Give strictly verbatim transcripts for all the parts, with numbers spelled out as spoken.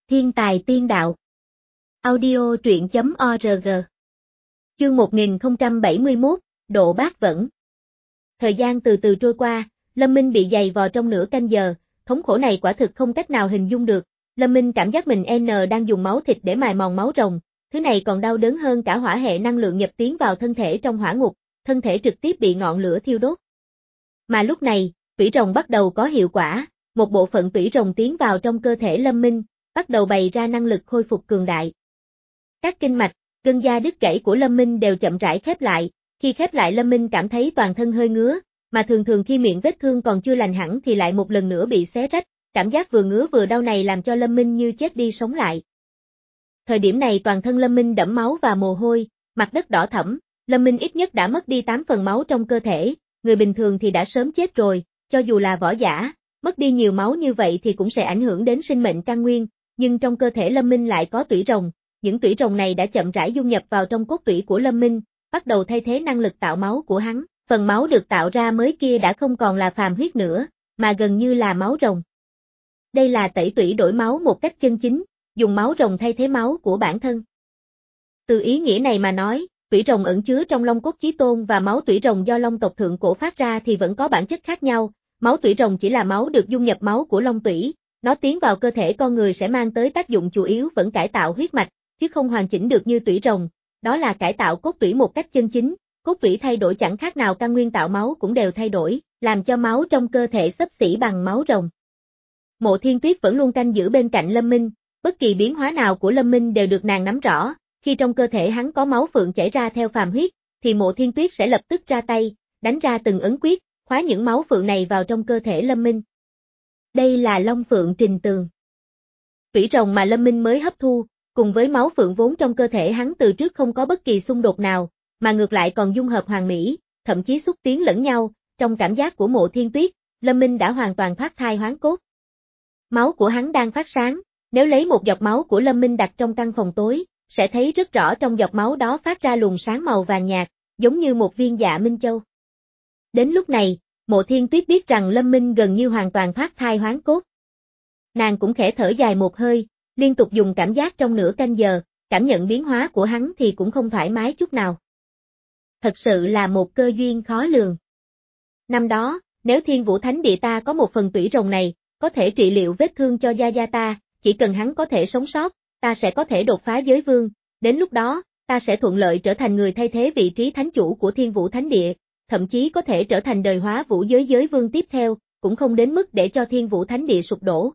Thiên tài tiên đạo. Audio truyện chấm org. Chương một nghìn không trăm bảy mươi mốt, Độ Bát Vẫn. Thời gian từ từ trôi qua, Lâm Minh bị giày vò trong nửa canh giờ, thống khổ này quả thực không cách nào hình dung được. Lâm Minh cảm giác mình N đang dùng máu thịt để mài mòn máu rồng, thứ này còn đau đớn hơn cả hỏa hệ năng lượng nhập tiến vào thân thể trong hỏa ngục, thân thể trực tiếp bị ngọn lửa thiêu đốt. Mà lúc này, tủy rồng bắt đầu có hiệu quả, một bộ phận tủy rồng tiến vào trong cơ thể Lâm Minh, bắt đầu bày ra năng lực khôi phục cường đại. Các kinh mạch, gân da đứt gãy của Lâm Minh đều chậm rãi khép lại, khi khép lại Lâm Minh cảm thấy toàn thân hơi ngứa, mà thường thường khi miệng vết thương còn chưa lành hẳn thì lại một lần nữa bị xé rách, cảm giác vừa ngứa vừa đau này làm cho Lâm Minh như chết đi sống lại. Thời điểm này toàn thân Lâm Minh đẫm máu và mồ hôi, mặt đất đỏ thẫm, Lâm Minh ít nhất đã mất đi tám phần máu trong cơ thể, người bình thường thì đã sớm chết rồi, cho dù là võ giả, mất đi nhiều máu như vậy thì cũng sẽ ảnh hưởng đến sinh mệnh căn nguyên, nhưng trong cơ thể Lâm Minh lại có tủy rồng, những tủy rồng này đã chậm rãi dung nhập vào trong cốt tủy của Lâm Minh, bắt đầu thay thế năng lực tạo máu của hắn, phần máu được tạo ra mới kia đã không còn là phàm huyết nữa, mà gần như là máu rồng. Đây là tẩy tủy đổi máu một cách chân chính, dùng máu rồng thay thế máu của bản thân. Từ ý nghĩa này mà nói, tủy rồng ẩn chứa trong long cốt chí tôn và máu tủy rồng do long tộc thượng cổ phát ra thì vẫn có bản chất khác nhau, máu tủy rồng chỉ là máu được dung nhập máu của long tủy, nó tiến vào cơ thể con người sẽ mang tới tác dụng chủ yếu vẫn cải tạo huyết mạch, chứ không hoàn chỉnh được như tủy rồng, đó là cải tạo cốt tủy một cách chân chính, cốt tủy thay đổi chẳng khác nào căn nguyên tạo máu cũng đều thay đổi, làm cho máu trong cơ thể xấp xỉ bằng máu rồng. Mộ Thiên Tuyết vẫn luôn canh giữ bên cạnh Lâm Minh, bất kỳ biến hóa nào của Lâm Minh đều được nàng nắm rõ, khi trong cơ thể hắn có máu phượng chảy ra theo phàm huyết, thì Mộ Thiên Tuyết sẽ lập tức ra tay, đánh ra từng ấn quyết, khóa những máu phượng này vào trong cơ thể Lâm Minh. Đây là Long Phượng Trình Tường. Tủy rồng mà Lâm Minh mới hấp thu, cùng với máu phượng vốn trong cơ thể hắn từ trước không có bất kỳ xung đột nào, mà ngược lại còn dung hợp hoàn mỹ, thậm chí xúc tiến lẫn nhau, trong cảm giác của Mộ Thiên Tuyết, Lâm Minh đã hoàn toàn thoát thai hoán cốt. Máu của hắn đang phát sáng, nếu lấy một giọt máu của Lâm Minh đặt trong căn phòng tối, sẽ thấy rất rõ trong giọt máu đó phát ra luồng sáng màu vàng nhạt, giống như một viên dạ minh châu. Đến lúc này, Mộ Thiên Tuyết biết rằng Lâm Minh gần như hoàn toàn thoát thai hoán cốt. Nàng cũng khẽ thở dài một hơi, liên tục dùng cảm giác trong nửa canh giờ, cảm nhận biến hóa của hắn thì cũng không thoải mái chút nào. Thật sự là một cơ duyên khó lường. Năm đó, nếu Thiên Vũ Thánh Địa ta có một phần tủy rồng này, có thể trị liệu vết thương cho Gia Gia ta, chỉ cần hắn có thể sống sót, ta sẽ có thể đột phá giới vương, đến lúc đó, ta sẽ thuận lợi trở thành người thay thế vị trí thánh chủ của Thiên Vũ Thánh Địa, thậm chí có thể trở thành đời hóa vũ giới giới vương tiếp theo, cũng không đến mức để cho Thiên Vũ Thánh Địa sụp đổ.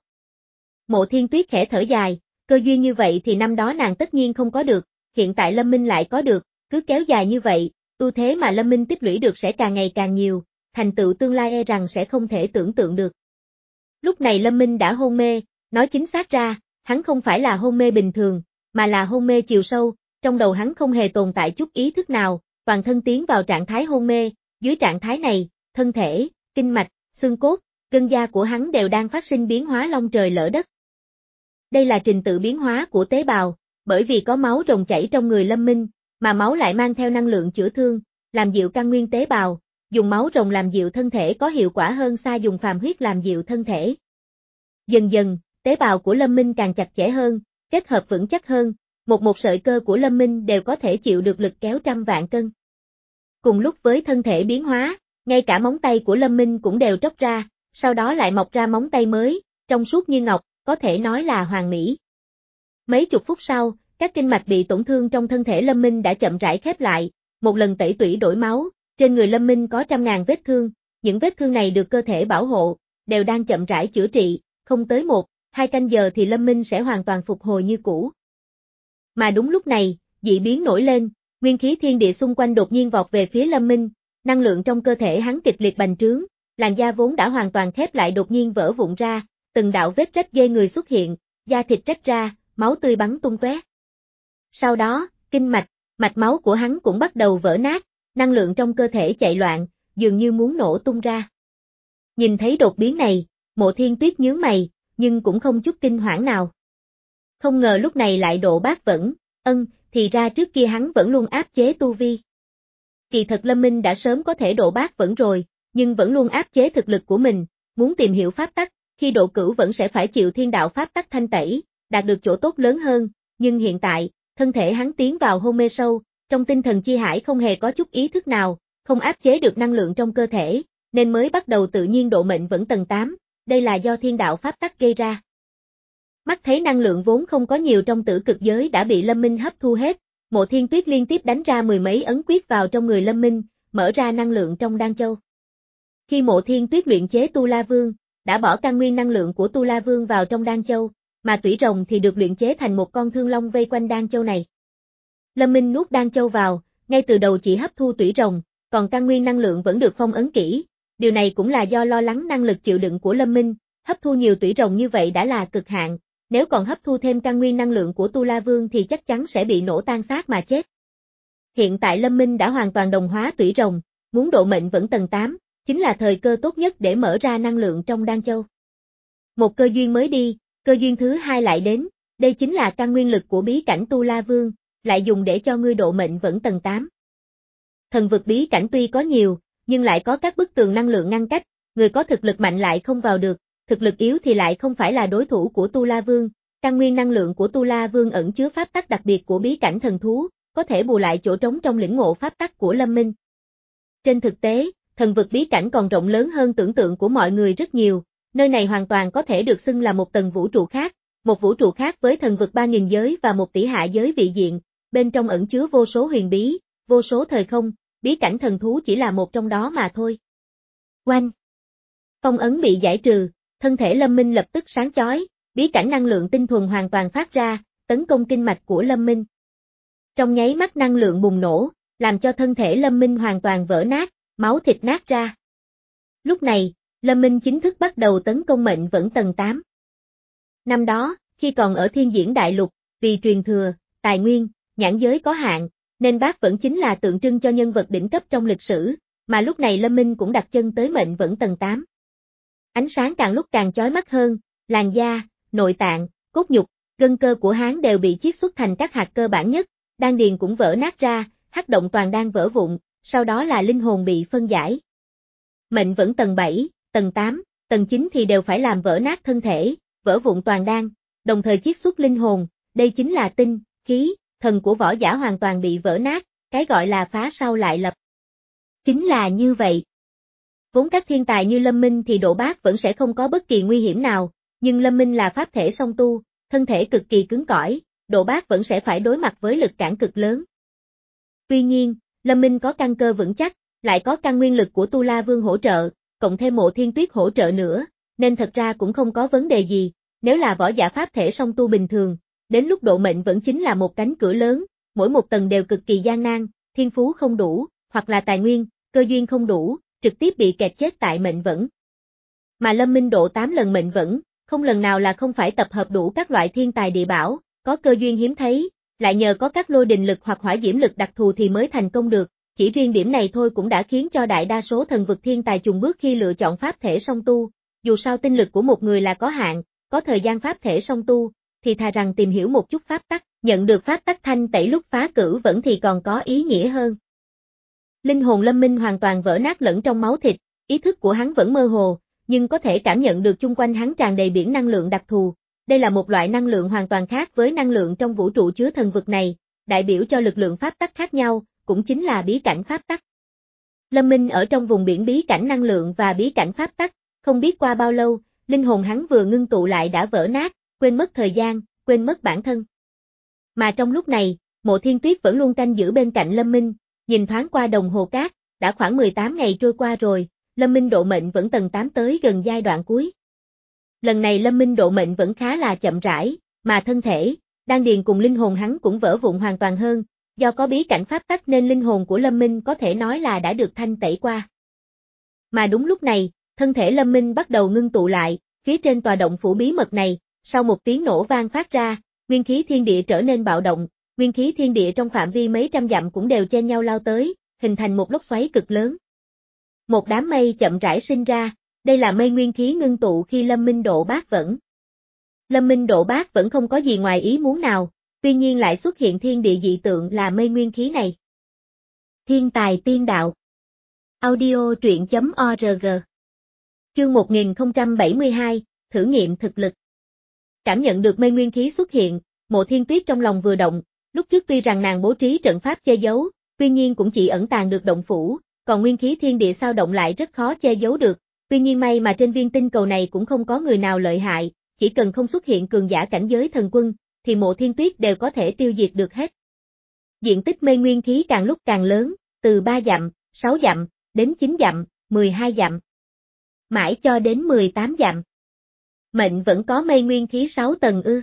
Mộ Thiên Tuyết khẽ thở dài, cơ duyên như vậy thì năm đó nàng tất nhiên không có được, hiện tại Lâm Minh lại có được, cứ kéo dài như vậy, ưu thế mà Lâm Minh tích lũy được sẽ càng ngày càng nhiều, thành tựu tương lai e rằng sẽ không thể tưởng tượng được. Lúc này Lâm Minh đã hôn mê, nói chính xác ra, hắn không phải là hôn mê bình thường, mà là hôn mê chiều sâu, trong đầu hắn không hề tồn tại chút ý thức nào, toàn thân tiến vào trạng thái hôn mê, dưới trạng thái này, thân thể, kinh mạch, xương cốt, gân da của hắn đều đang phát sinh biến hóa long trời lỡ đất. Đây là trình tự biến hóa của tế bào, bởi vì có máu rồng chảy trong người Lâm Minh, mà máu lại mang theo năng lượng chữa thương, làm dịu căn nguyên tế bào, dùng máu rồng làm dịu thân thể có hiệu quả hơn xa dùng phàm huyết làm dịu thân thể. Dần dần, tế bào của Lâm Minh càng chặt chẽ hơn, kết hợp vững chắc hơn, một một sợi cơ của Lâm Minh đều có thể chịu được lực kéo trăm vạn cân. Cùng lúc với thân thể biến hóa, ngay cả móng tay của Lâm Minh cũng đều tróc ra, sau đó lại mọc ra móng tay mới, trong suốt như ngọc, có thể nói là hoàn mỹ. Mấy chục phút sau, các kinh mạch bị tổn thương trong thân thể Lâm Minh đã chậm rãi khép lại, một lần tẩy tủy đổi máu, trên người Lâm Minh có trăm ngàn vết thương, những vết thương này được cơ thể bảo hộ, đều đang chậm rãi chữa trị, không tới một, hai canh giờ thì Lâm Minh sẽ hoàn toàn phục hồi như cũ. Mà đúng lúc này, dị biến nổi lên, nguyên khí thiên địa xung quanh đột nhiên vọt về phía Lâm Minh, năng lượng trong cơ thể hắn kịch liệt bành trướng, làn da vốn đã hoàn toàn khép lại đột nhiên vỡ vụn ra, từng đạo vết rách ghê người xuất hiện, da thịt rách ra, máu tươi bắn tung tóe. Sau đó, kinh mạch, mạch máu của hắn cũng bắt đầu vỡ nát, năng lượng trong cơ thể chạy loạn, dường như muốn nổ tung ra. Nhìn thấy đột biến này, Mộ Thiên Tuyết nhướng mày, nhưng cũng không chút kinh hoảng nào. Không ngờ lúc này lại độ bát vẫn, ân, thì ra trước kia hắn vẫn luôn áp chế tu vi. Kỳ thật Lâm Minh đã sớm có thể độ bát vẫn rồi, nhưng vẫn luôn áp chế thực lực của mình, muốn tìm hiểu pháp tắc, khi độ cửu vẫn sẽ phải chịu thiên đạo pháp tắc thanh tẩy, đạt được chỗ tốt lớn hơn, nhưng hiện tại, thân thể hắn tiến vào hôn mê sâu, trong tinh thần chi hải không hề có chút ý thức nào, không áp chế được năng lượng trong cơ thể, nên mới bắt đầu tự nhiên độ mệnh vẫn tầng tám, đây là do thiên đạo pháp tắc gây ra. Mắt thấy năng lượng vốn không có nhiều trong tử cực giới đã bị Lâm Minh hấp thu hết, Mộ Thiên Tuyết liên tiếp đánh ra mười mấy ấn quyết vào trong người Lâm Minh, mở ra năng lượng trong đan châu. Khi Mộ Thiên Tuyết luyện chế Tu La Vương, đã bỏ căn nguyên năng lượng của Tu La Vương vào trong đan châu, mà tủy rồng thì được luyện chế thành một con thương long vây quanh đan châu này. Lâm Minh nuốt đan châu vào, ngay từ đầu chỉ hấp thu tủy rồng, còn căn nguyên năng lượng vẫn được phong ấn kỹ, điều này cũng là do lo lắng năng lực chịu đựng của Lâm Minh, hấp thu nhiều tủy rồng như vậy đã là cực hạn, nếu còn hấp thu thêm căn nguyên năng lượng của Tu La Vương thì chắc chắn sẽ bị nổ tan xác mà chết. Hiện tại Lâm Minh đã hoàn toàn đồng hóa tủy rồng, muốn độ mệnh vẫn tầng tám, chính là thời cơ tốt nhất để mở ra năng lượng trong đan châu. Một cơ duyên mới đi, cơ duyên thứ hai lại đến, đây chính là căn nguyên lực của bí cảnh Tu La Vương, lại dùng để cho ngươi độ mệnh vẫn tầng tám. Thần vực bí cảnh tuy có nhiều, nhưng lại có các bức tường năng lượng ngăn cách, người có thực lực mạnh lại không vào được, thực lực yếu thì lại không phải là đối thủ của Tu La Vương, căn nguyên năng lượng của Tu La Vương ẩn chứa pháp tắc đặc biệt của bí cảnh thần thú, có thể bù lại chỗ trống trong lĩnh ngộ pháp tắc của Lâm Minh. Trên thực tế, thần vực bí cảnh còn rộng lớn hơn tưởng tượng của mọi người rất nhiều, nơi này hoàn toàn có thể được xưng là một tầng vũ trụ khác, một vũ trụ khác với thần vực ba nghìn giới và một tỷ hạ giới vị diện, bên trong ẩn chứa vô số huyền bí, vô số thời không, bí cảnh thần thú chỉ là một trong đó mà thôi. Oanh! Phong ấn bị giải trừ, thân thể Lâm Minh lập tức sáng chói, bí cảnh năng lượng tinh thuần hoàn toàn phát ra, tấn công kinh mạch của Lâm Minh. Trong nháy mắt năng lượng bùng nổ, làm cho thân thể Lâm Minh hoàn toàn vỡ nát, máu thịt nát ra. Lúc này, Lâm Minh chính thức bắt đầu tấn công mệnh vẫn tầng tám. Năm đó, khi còn ở Thiên Diễn Đại Lục, vì truyền thừa, tài nguyên, nhãn giới có hạn, nên bác vẫn chính là tượng trưng cho nhân vật đỉnh cấp trong lịch sử, mà lúc này Lâm Minh cũng đặt chân tới mệnh vẫn tầng tám. Ánh sáng càng lúc càng chói mắt hơn, làn da, nội tạng, cốt nhục, gân cơ của hắn đều bị chiết xuất thành các hạt cơ bản nhất, đan điền cũng vỡ nát ra, hắc động toàn đan vỡ vụn, sau đó là linh hồn bị phân giải. Mệnh vẫn tầng bảy, tầng tám, tầng chín thì đều phải làm vỡ nát thân thể, vỡ vụn toàn đan, đồng thời chiết xuất linh hồn, đây chính là tinh, khí, thần của võ giả hoàn toàn bị vỡ nát, cái gọi là phá sau lại lập. Chính là như vậy. Vốn các thiên tài như Lâm Minh thì độ bát vẫn sẽ không có bất kỳ nguy hiểm nào, nhưng Lâm Minh là pháp thể song tu, thân thể cực kỳ cứng cỏi, độ bát vẫn sẽ phải đối mặt với lực cản cực lớn. Tuy nhiên, Lâm Minh có căn cơ vững chắc, lại có căn nguyên lực của Tu La Vương hỗ trợ, cộng thêm Mộ Thiên Tuyết hỗ trợ nữa, nên thật ra cũng không có vấn đề gì, nếu là võ giả pháp thể song tu bình thường, đến lúc độ mệnh vẫn chính là một cánh cửa lớn, mỗi một tầng đều cực kỳ gian nan, thiên phú không đủ, hoặc là tài nguyên, cơ duyên không đủ, trực tiếp bị kẹt chết tại mệnh vẫn. Mà Lâm Minh độ tám lần mệnh vẫn, không lần nào là không phải tập hợp đủ các loại thiên tài địa bảo, có cơ duyên hiếm thấy, lại nhờ có các lôi đình lực hoặc hỏa diễm lực đặc thù thì mới thành công được, chỉ riêng điểm này thôi cũng đã khiến cho đại đa số thần vực thiên tài chùng bước khi lựa chọn pháp thể song tu, dù sao tinh lực của một người là có hạn, có thời gian pháp thể song tu, thì thà rằng tìm hiểu một chút pháp tắc, nhận được pháp tắc thanh tẩy lúc phá cửu vẫn thì còn có ý nghĩa hơn. Linh hồn Lâm Minh hoàn toàn vỡ nát lẫn trong máu thịt, ý thức của hắn vẫn mơ hồ, nhưng có thể cảm nhận được chung quanh hắn tràn đầy biển năng lượng đặc thù. Đây là một loại năng lượng hoàn toàn khác với năng lượng trong vũ trụ chứa thần vực này, đại biểu cho lực lượng pháp tắc khác nhau, cũng chính là bí cảnh pháp tắc. Lâm Minh ở trong vùng biển bí cảnh năng lượng và bí cảnh pháp tắc, không biết qua bao lâu, linh hồn hắn vừa ngưng tụ lại đã vỡ nát, quên mất thời gian, quên mất bản thân. Mà trong lúc này, Mộ Thiên Tuyết vẫn luôn canh giữ bên cạnh Lâm Minh, nhìn thoáng qua đồng hồ cát, đã khoảng mười tám ngày trôi qua rồi, Lâm Minh độ mệnh vẫn tầng tám tới gần giai đoạn cuối. Lần này Lâm Minh độ mệnh vẫn khá là chậm rãi, mà thân thể, đan điền cùng linh hồn hắn cũng vỡ vụn hoàn toàn hơn, do có bí cảnh pháp tắc nên linh hồn của Lâm Minh có thể nói là đã được thanh tẩy qua. Mà đúng lúc này, thân thể Lâm Minh bắt đầu ngưng tụ lại, phía trên tòa động phủ bí mật này, sau một tiếng nổ vang phát ra, nguyên khí thiên địa trở nên bạo động, nguyên khí thiên địa trong phạm vi mấy trăm dặm cũng đều chen nhau lao tới, hình thành một lốc xoáy cực lớn. Một đám mây chậm rãi sinh ra, đây là mây nguyên khí ngưng tụ khi Lâm Minh độ bát vẫn. Lâm Minh độ bát vẫn không có gì ngoài ý muốn nào, tuy nhiên lại xuất hiện thiên địa dị tượng là mây nguyên khí này. Thiên tài tiên đạo. Audio truyện chấm org. Chương một nghìn không trăm bảy mươi hai, thử nghiệm thực lực. Cảm nhận được mây nguyên khí xuất hiện, Mộ Thiên Tuyết trong lòng vừa động, lúc trước tuy rằng nàng bố trí trận pháp che giấu, tuy nhiên cũng chỉ ẩn tàng được động phủ, còn nguyên khí thiên địa sao động lại rất khó che giấu được, tuy nhiên may mà trên viên tinh cầu này cũng không có người nào lợi hại, chỉ cần không xuất hiện cường giả cảnh giới thần quân, thì Mộ Thiên Tuyết đều có thể tiêu diệt được hết. Diện tích mây nguyên khí càng lúc càng lớn, từ ba dặm, sáu dặm, đến chín dặm, mười hai dặm, mãi cho đến mười tám dặm. Mệnh vẫn có mây nguyên khí sáu tầng ư.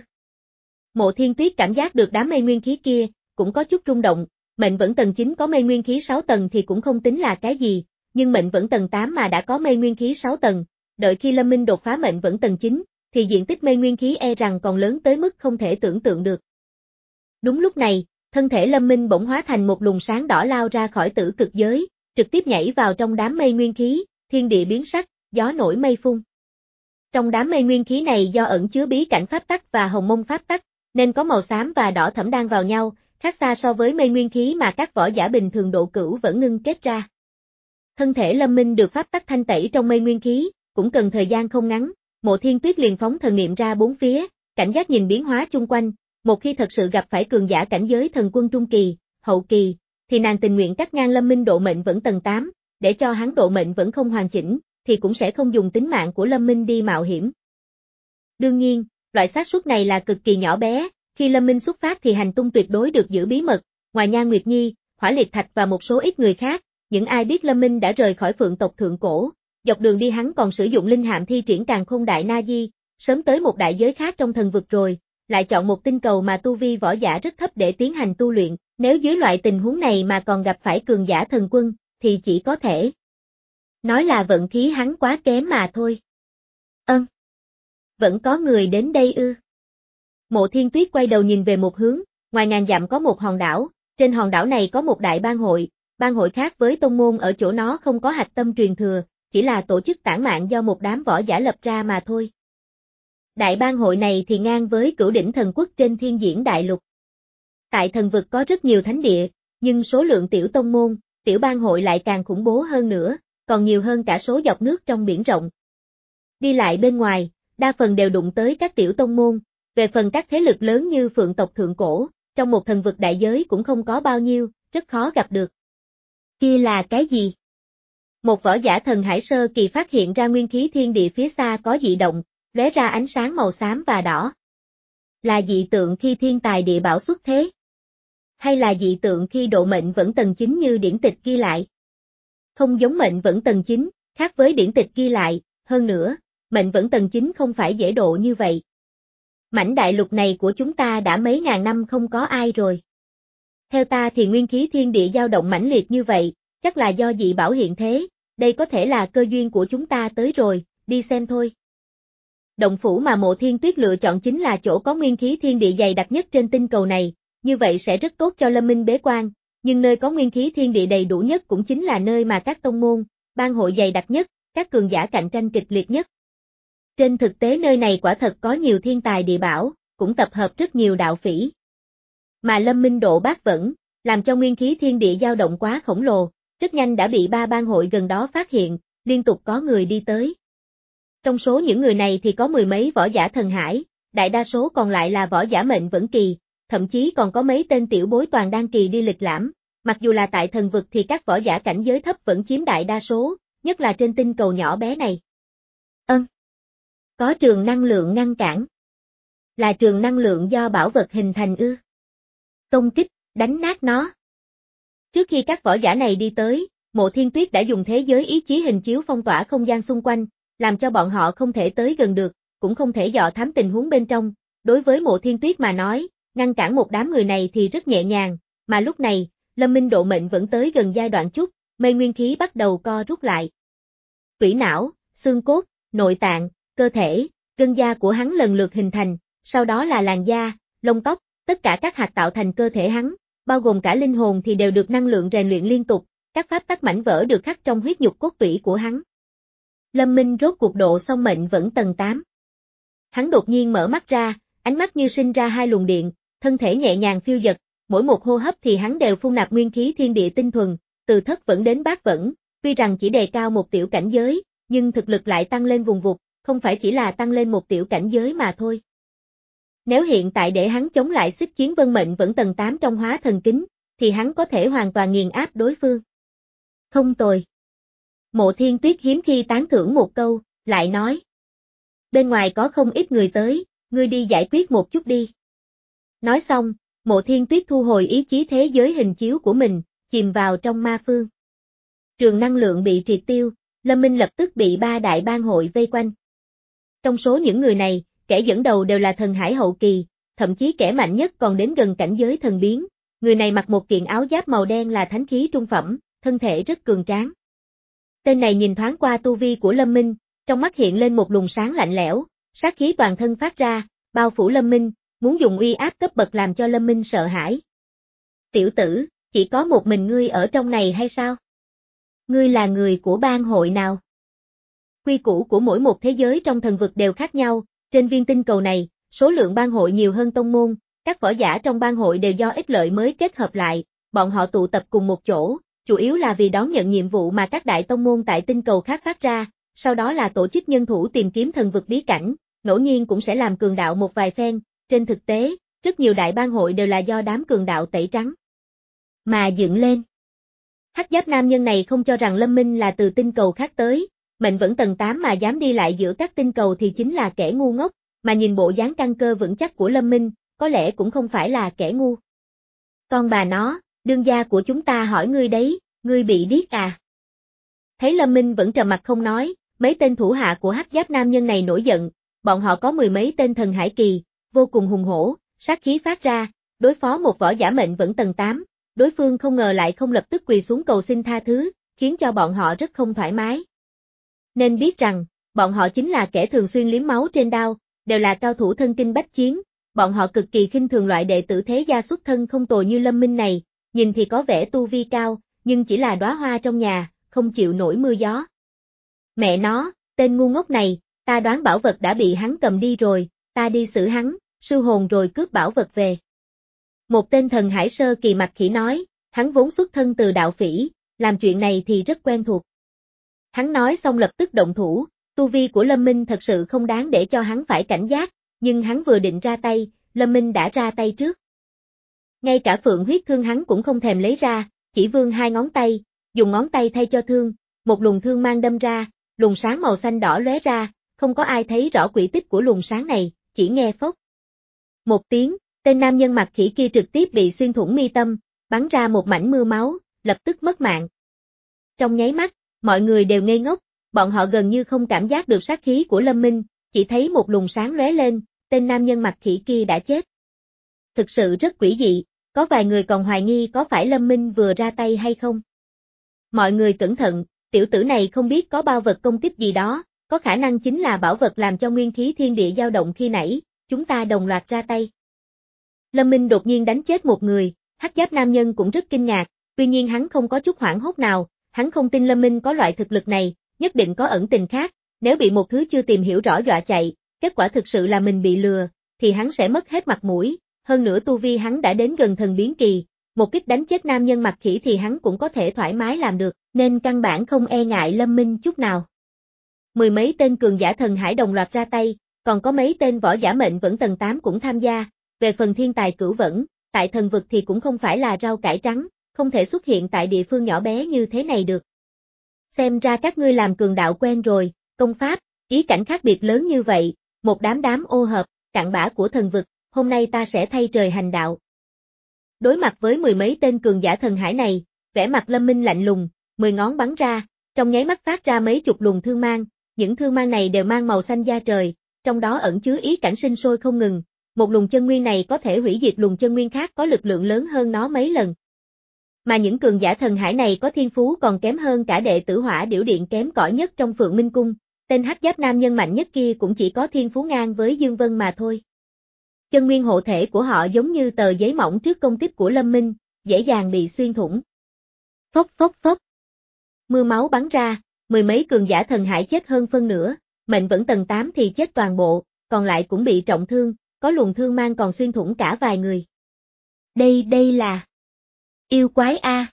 Mộ Thiên Tuyết cảm giác được đám mây nguyên khí kia, cũng có chút rung động, mệnh vẫn tầng chín có mây nguyên khí sáu tầng thì cũng không tính là cái gì, nhưng mệnh vẫn tầng tám mà đã có mây nguyên khí sáu tầng, đợi khi Lâm Minh đột phá mệnh vẫn tầng chín, thì diện tích mây nguyên khí e rằng còn lớn tới mức không thể tưởng tượng được. Đúng lúc này, thân thể Lâm Minh bỗng hóa thành một luồng sáng đỏ lao ra khỏi tử cực giới, trực tiếp nhảy vào trong đám mây nguyên khí, thiên địa biến sắc, gió nổi mây phun. Trong đám mây nguyên khí này do ẩn chứa bí cảnh pháp tắc và hồng mông pháp tắc, nên có màu xám và đỏ thẫm đan vào nhau, khác xa so với mây nguyên khí mà các võ giả bình thường độ cửu vẫn ngưng kết ra. Thân thể Lâm Minh được pháp tắc thanh tẩy trong mây nguyên khí, cũng cần thời gian không ngắn, Mộ Thiên Tuyết liền phóng thần niệm ra bốn phía, cảnh giác nhìn biến hóa chung quanh, một khi thật sự gặp phải cường giả cảnh giới thần quân trung kỳ, hậu kỳ, thì nàng tình nguyện cắt ngang Lâm Minh độ mệnh vẫn tầng tám, để cho hắn độ mệnh vẫn không hoàn chỉnh, thì cũng sẽ không dùng tính mạng của Lâm Minh đi mạo hiểm. Đương nhiên, loại xác suất này là cực kỳ nhỏ bé, khi Lâm Minh xuất phát thì hành tung tuyệt đối được giữ bí mật, ngoài Nhan Nguyệt Nhi, Hỏa Liệt Thạch và một số ít người khác, những ai biết Lâm Minh đã rời khỏi Phượng tộc thượng cổ, dọc đường đi hắn còn sử dụng linh hạm thi triển Càn Khôn Đại Na Di, sớm tới một đại giới khác trong thần vực rồi, lại chọn một tinh cầu mà tu vi võ giả rất thấp để tiến hành tu luyện, nếu dưới loại tình huống này mà còn gặp phải cường giả thần quân, thì chỉ có thể nói là vận khí hắn quá kém mà thôi. Ân. Vẫn có người đến đây ư? Mộ Thiên Tuyết quay đầu nhìn về một hướng, ngoài ngàn dặm có một hòn đảo, trên hòn đảo này có một đại bang hội, bang hội khác với tông môn ở chỗ nó không có hạch tâm truyền thừa, chỉ là tổ chức tản mạn do một đám võ giả lập ra mà thôi. Đại bang hội này thì ngang với Cửu Đỉnh Thần Quốc trên Thiên Diễn Đại Lục. Tại thần vực có rất nhiều thánh địa, nhưng số lượng tiểu tông môn, tiểu bang hội lại càng khủng bố hơn nữa, còn nhiều hơn cả số dọc nước trong biển rộng. Đi lại bên ngoài, đa phần đều đụng tới các tiểu tông môn, về phần các thế lực lớn như Phượng tộc thượng cổ, trong một thần vực đại giới cũng không có bao nhiêu, rất khó gặp được. Kia là cái gì? Một võ giả thần hải sơ kỳ phát hiện ra nguyên khí thiên địa phía xa có dị động, lóe ra ánh sáng màu xám và đỏ. Là dị tượng khi thiên tài địa bảo xuất thế? Hay là dị tượng khi độ mệnh vẫn tầng chín như điển tịch ghi lại? Không giống mệnh vẫn tầng chín, khác với điển tịch ghi lại, hơn nữa, mệnh vẫn tầng chín không phải dễ độ như vậy. Mảnh đại lục này của chúng ta đã mấy ngàn năm không có ai rồi. Theo ta thì nguyên khí thiên địa dao động mãnh liệt như vậy, chắc là do dị bảo hiện thế, đây có thể là cơ duyên của chúng ta tới rồi, đi xem thôi. Động phủ mà Mộ Thiên Tuyết lựa chọn chính là chỗ có nguyên khí thiên địa dày đặc nhất trên tinh cầu này, như vậy sẽ rất tốt cho Lâm Minh bế quan, nhưng nơi có nguyên khí thiên địa đầy đủ nhất cũng chính là nơi mà các tông môn, bang hội dày đặc nhất, các cường giả cạnh tranh kịch liệt nhất. Trên thực tế nơi này quả thật có nhiều thiên tài địa bảo, cũng tập hợp rất nhiều đạo phỉ. Mà Lâm Minh độ bát vẫn, làm cho nguyên khí thiên địa dao động quá khổng lồ, rất nhanh đã bị ba bang hội gần đó phát hiện, liên tục có người đi tới. Trong số những người này thì có mười mấy võ giả thần hải, đại đa số còn lại là võ giả mệnh vẫn kỳ, thậm chí còn có mấy tên tiểu bối toàn đan kỳ đi lịch lãm, mặc dù là tại thần vực thì các võ giả cảnh giới thấp vẫn chiếm đại đa số, nhất là trên tinh cầu nhỏ bé này. Ân. Có trường năng lượng ngăn cản. Là trường năng lượng do bảo vật hình thành ư? Công kích, đánh nát nó. Trước khi các võ giả này đi tới, Mộ Thiên Tuyết đã dùng thế giới ý chí hình chiếu phong tỏa không gian xung quanh, làm cho bọn họ không thể tới gần được, cũng không thể dò thám tình huống bên trong. Đối với Mộ Thiên Tuyết mà nói, ngăn cản một đám người này thì rất nhẹ nhàng, mà lúc này, Lâm Minh độ mệnh vẫn tới gần giai đoạn chút, mây nguyên khí bắt đầu co rút lại. Tủy não, xương cốt, nội tạng, cơ thể, gân da của hắn lần lượt hình thành, sau đó là làn da, lông tóc, tất cả các hạt tạo thành cơ thể hắn, bao gồm cả linh hồn thì đều được năng lượng rèn luyện liên tục, các pháp tắc mảnh vỡ được khắc trong huyết nhục cốt tủy của hắn. Lâm Minh rốt cuộc độ xong mệnh vẫn tầng tám. Hắn đột nhiên mở mắt ra, ánh mắt như sinh ra hai luồng điện, thân thể nhẹ nhàng phiêu dật, mỗi một hô hấp thì hắn đều phun nạp nguyên khí thiên địa tinh thuần, từ thất vẫn đến bát vẫn, tuy rằng chỉ đề cao một tiểu cảnh giới, nhưng thực lực lại tăng lên vùng vụt, không phải chỉ là tăng lên một tiểu cảnh giới mà thôi. Nếu hiện tại để hắn chống lại xích chiến vân mệnh vẫn tầng tám trong hóa thần kính, thì hắn có thể hoàn toàn nghiền áp đối phương. Không tồi. Mộ Thiên Tuyết hiếm khi tán thưởng một câu, lại nói. Bên ngoài có không ít người tới, ngươi đi giải quyết một chút đi. Nói xong, Mộ Thiên Tuyết thu hồi ý chí thế giới hình chiếu của mình, chìm vào trong ma phương. Trường năng lượng bị triệt tiêu, Lâm Minh lập tức bị ba đại bang hội vây quanh. Trong số những người này, kẻ dẫn đầu đều là thần hải hậu kỳ, thậm chí kẻ mạnh nhất còn đến gần cảnh giới thần biến. Người này mặc một kiện áo giáp màu đen là thánh khí trung phẩm, thân thể rất cường tráng. Tên này nhìn thoáng qua tu vi của Lâm Minh, trong mắt hiện lên một luồng sáng lạnh lẽo, sát khí toàn thân phát ra, bao phủ Lâm Minh, muốn dùng uy áp cấp bậc làm cho Lâm Minh sợ hãi. Tiểu tử, chỉ có một mình ngươi ở trong này hay sao? Ngươi là người của bang hội nào? Quy củ của mỗi một thế giới trong thần vực đều khác nhau, trên viên tinh cầu này, số lượng bang hội nhiều hơn tông môn, các võ giả trong bang hội đều do ích lợi mới kết hợp lại, bọn họ tụ tập cùng một chỗ, chủ yếu là vì đón nhận nhiệm vụ mà các đại tông môn tại tinh cầu khác phát ra, sau đó là tổ chức nhân thủ tìm kiếm thần vực bí cảnh, ngẫu nhiên cũng sẽ làm cường đạo một vài phen, trên thực tế, rất nhiều đại bang hội đều là do đám cường đạo tẩy trắng mà dựng lên. Hắc giáp nam nhân này không cho rằng Lâm Minh là từ tinh cầu khác tới, mệnh vẫn tầng tám mà dám đi lại giữa các tinh cầu thì chính là kẻ ngu ngốc, mà nhìn bộ dáng căn cơ vững chắc của Lâm Minh, có lẽ cũng không phải là kẻ ngu. Con bà nó, đương gia của chúng ta hỏi ngươi đấy, ngươi bị điếc à? Thấy Lâm Minh vẫn trầm mặt không nói, mấy tên thủ hạ của hắc giáp nam nhân này nổi giận, bọn họ có mười mấy tên thần hải kỳ, vô cùng hùng hổ, sát khí phát ra, đối phó một võ giả mệnh vẫn tầng tám, đối phương không ngờ lại không lập tức quỳ xuống cầu xin tha thứ, khiến cho bọn họ rất không thoải mái. Nên biết rằng, bọn họ chính là kẻ thường xuyên liếm máu trên đao, đều là cao thủ thân kinh bách chiến, bọn họ cực kỳ khinh thường loại đệ tử thế gia xuất thân không tồi như Lâm Minh này, nhìn thì có vẻ tu vi cao, nhưng chỉ là đóa hoa trong nhà, không chịu nổi mưa gió. Mẹ nó, tên ngu ngốc này, ta đoán bảo vật đã bị hắn cầm đi rồi, ta đi xử hắn, sư hồn rồi cướp bảo vật về. Một tên thần hải sơ kỳ mặt khỉ nói, hắn vốn xuất thân từ đạo phỉ, làm chuyện này thì rất quen thuộc. Hắn nói xong lập tức động thủ, tu vi của Lâm Minh thật sự không đáng để cho hắn phải cảnh giác, nhưng hắn vừa định ra tay, Lâm Minh đã ra tay trước. Ngay cả phượng huyết thương hắn cũng không thèm lấy ra, chỉ vươn hai ngón tay, dùng ngón tay thay cho thương, một luồng thương mang đâm ra, luồng sáng màu xanh đỏ lóe ra, không có ai thấy rõ quỹ tích của luồng sáng này, chỉ nghe phốc. Một tiếng, tên nam nhân mặt khỉ kia trực tiếp bị xuyên thủng mi tâm, bắn ra một mảnh mưa máu, lập tức mất mạng. Trong nháy mắt, mọi người đều ngây ngốc, bọn họ gần như không cảm giác được sát khí của Lâm Minh, chỉ thấy một luồng sáng lóe lên, tên nam nhân mặt khỉ kia đã chết. Thực sự rất quỷ dị, có vài người còn hoài nghi có phải Lâm Minh vừa ra tay hay không. Mọi người cẩn thận, tiểu tử này không biết có bao vật công kích gì đó, có khả năng chính là bảo vật làm cho nguyên khí thiên địa dao động khi nãy, chúng ta đồng loạt ra tay. Lâm Minh đột nhiên đánh chết một người, hắc giáp nam nhân cũng rất kinh ngạc, tuy nhiên hắn không có chút hoảng hốt nào, hắn không tin Lâm Minh có loại thực lực này, nhất định có ẩn tình khác, nếu bị một thứ chưa tìm hiểu rõ dọa chạy, kết quả thực sự là mình bị lừa, thì hắn sẽ mất hết mặt mũi, hơn nữa tu vi hắn đã đến gần thần biến kỳ, một kích đánh chết nam nhân mặt khỉ thì hắn cũng có thể thoải mái làm được, nên căn bản không e ngại Lâm Minh chút nào. Mười mấy tên cường giả thần hải đồng loạt ra tay, còn có mấy tên võ giả mệnh vẫn tầng tám cũng tham gia, về phần thiên tài cửu vẫn, tại thần vực thì cũng không phải là rau cải trắng, không thể xuất hiện tại địa phương nhỏ bé như thế này được. Xem ra các ngươi làm cường đạo quen rồi, công pháp, ý cảnh khác biệt lớn như vậy, một đám đám ô hợp, cặn bã của thần vực, hôm nay ta sẽ thay trời hành đạo. Đối mặt với mười mấy tên cường giả thần hải này, vẻ mặt Lâm Minh lạnh lùng, mười ngón bắn ra, trong nháy mắt phát ra mấy chục luồng thương mang, những thương mang này đều mang màu xanh da trời, trong đó ẩn chứa ý cảnh sinh sôi không ngừng, một luồng chân nguyên này có thể hủy diệt luồng chân nguyên khác có lực lượng lớn hơn nó mấy lần. Mà những cường giả thần hải này có thiên phú còn kém hơn cả đệ tử hỏa điểu điện kém cỏi nhất trong Phượng Minh Cung, tên hắc giáp nam nhân mạnh nhất kia cũng chỉ có thiên phú ngang với Dương Vân mà thôi. Chân nguyên hộ thể của họ giống như tờ giấy mỏng trước công kích của Lâm Minh, dễ dàng bị xuyên thủng. Phốc phốc phốc. Mưa máu bắn ra, mười mấy cường giả thần hải chết hơn phân nửa, mệnh vẫn tầng tám thì chết toàn bộ, còn lại cũng bị trọng thương, có luồng thương mang còn xuyên thủng cả vài người. Đây đây là yêu quái a.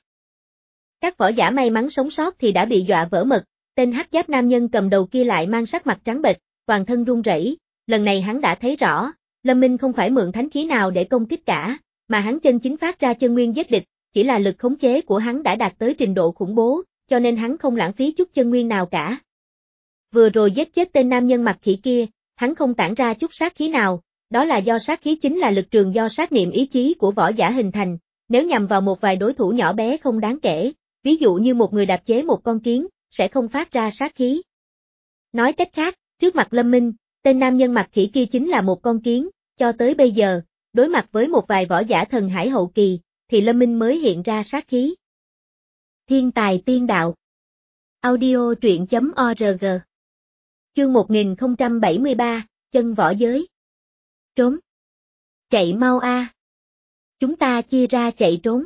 Các võ giả may mắn sống sót thì đã bị dọa vỡ mật, tên hắc giáp nam nhân cầm đầu kia lại mang sắc mặt trắng bệch, toàn thân run rẩy, lần này hắn đã thấy rõ, Lâm Minh không phải mượn thánh khí nào để công kích cả, mà hắn chân chính phát ra chân nguyên giết địch, chỉ là lực khống chế của hắn đã đạt tới trình độ khủng bố, cho nên hắn không lãng phí chút chân nguyên nào cả. Vừa rồi giết chết tên nam nhân mặt khỉ kia, hắn không tản ra chút sát khí nào, đó là do sát khí chính là lực trường do sát niệm ý chí của võ giả hình thành, nếu nhằm vào một vài đối thủ nhỏ bé không đáng kể, ví dụ như một người đạp chế một con kiến, sẽ không phát ra sát khí. Nói cách khác, trước mặt Lâm Minh, tên nam nhân mặt khỉ kia chính là một con kiến, cho tới bây giờ, đối mặt với một vài võ giả thần hải hậu kỳ, thì Lâm Minh mới hiện ra sát khí. Thiên tài tiên đạo. Audio truyện chấm org. Chương một nghìn không trăm bảy mươi ba, chân võ giới. Trốn. Chạy mau a. À. Chúng ta chia ra chạy trốn.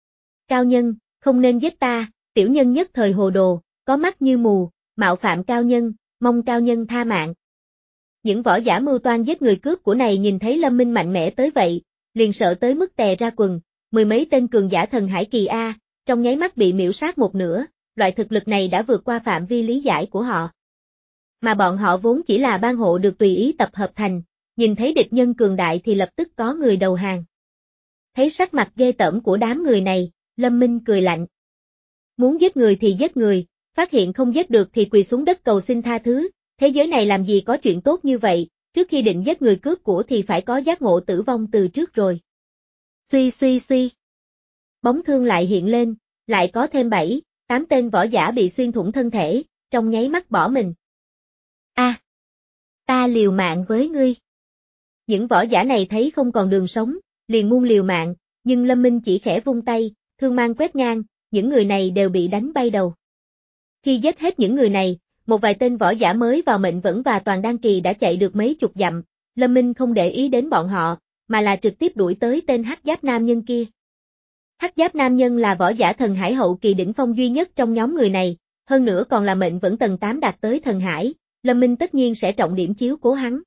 Cao nhân, không nên giết ta, tiểu nhân nhất thời hồ đồ, có mắt như mù, mạo phạm cao nhân, mong cao nhân tha mạng. Những võ giả mưu toan giết người cướp của này nhìn thấy Lâm Minh mạnh mẽ tới vậy, liền sợ tới mức tè ra quần, mười mấy tên cường giả thần hải kỳ A, trong nháy mắt bị miễu sát một nửa, loại thực lực này đã vượt qua phạm vi lý giải của họ. Mà bọn họ vốn chỉ là ban hộ được tùy ý tập hợp thành, nhìn thấy địch nhân cường đại thì lập tức có người đầu hàng. Thấy sắc mặt ghê tởm của đám người này, Lâm Minh cười lạnh. Muốn giết người thì giết người, phát hiện không giết được thì quỳ xuống đất cầu xin tha thứ, thế giới này làm gì có chuyện tốt như vậy, trước khi định giết người cướp của thì phải có giác ngộ tử vong từ trước rồi. Suy suy suy. Bóng thương lại hiện lên, lại có thêm bảy, tám tên võ giả bị xuyên thủng thân thể, trong nháy mắt bỏ mình. A, à, ta liều mạng với ngươi. Những võ giả này thấy không còn đường sống, liền muôn liều mạng, nhưng Lâm Minh chỉ khẽ vung tay, thương mang quét ngang, những người này đều bị đánh bay đầu. Khi giết hết những người này, một vài tên võ giả mới vào mệnh vẫn và toàn đan kỳ đã chạy được mấy chục dặm, Lâm Minh không để ý đến bọn họ, mà là trực tiếp đuổi tới tên hắc giáp nam nhân kia. Hắc giáp nam nhân là võ giả thần hải hậu kỳ đỉnh phong duy nhất trong nhóm người này, hơn nữa còn là mệnh vẫn tầng tám đạt tới thần hải, Lâm Minh tất nhiên sẽ trọng điểm chiếu cố hắn.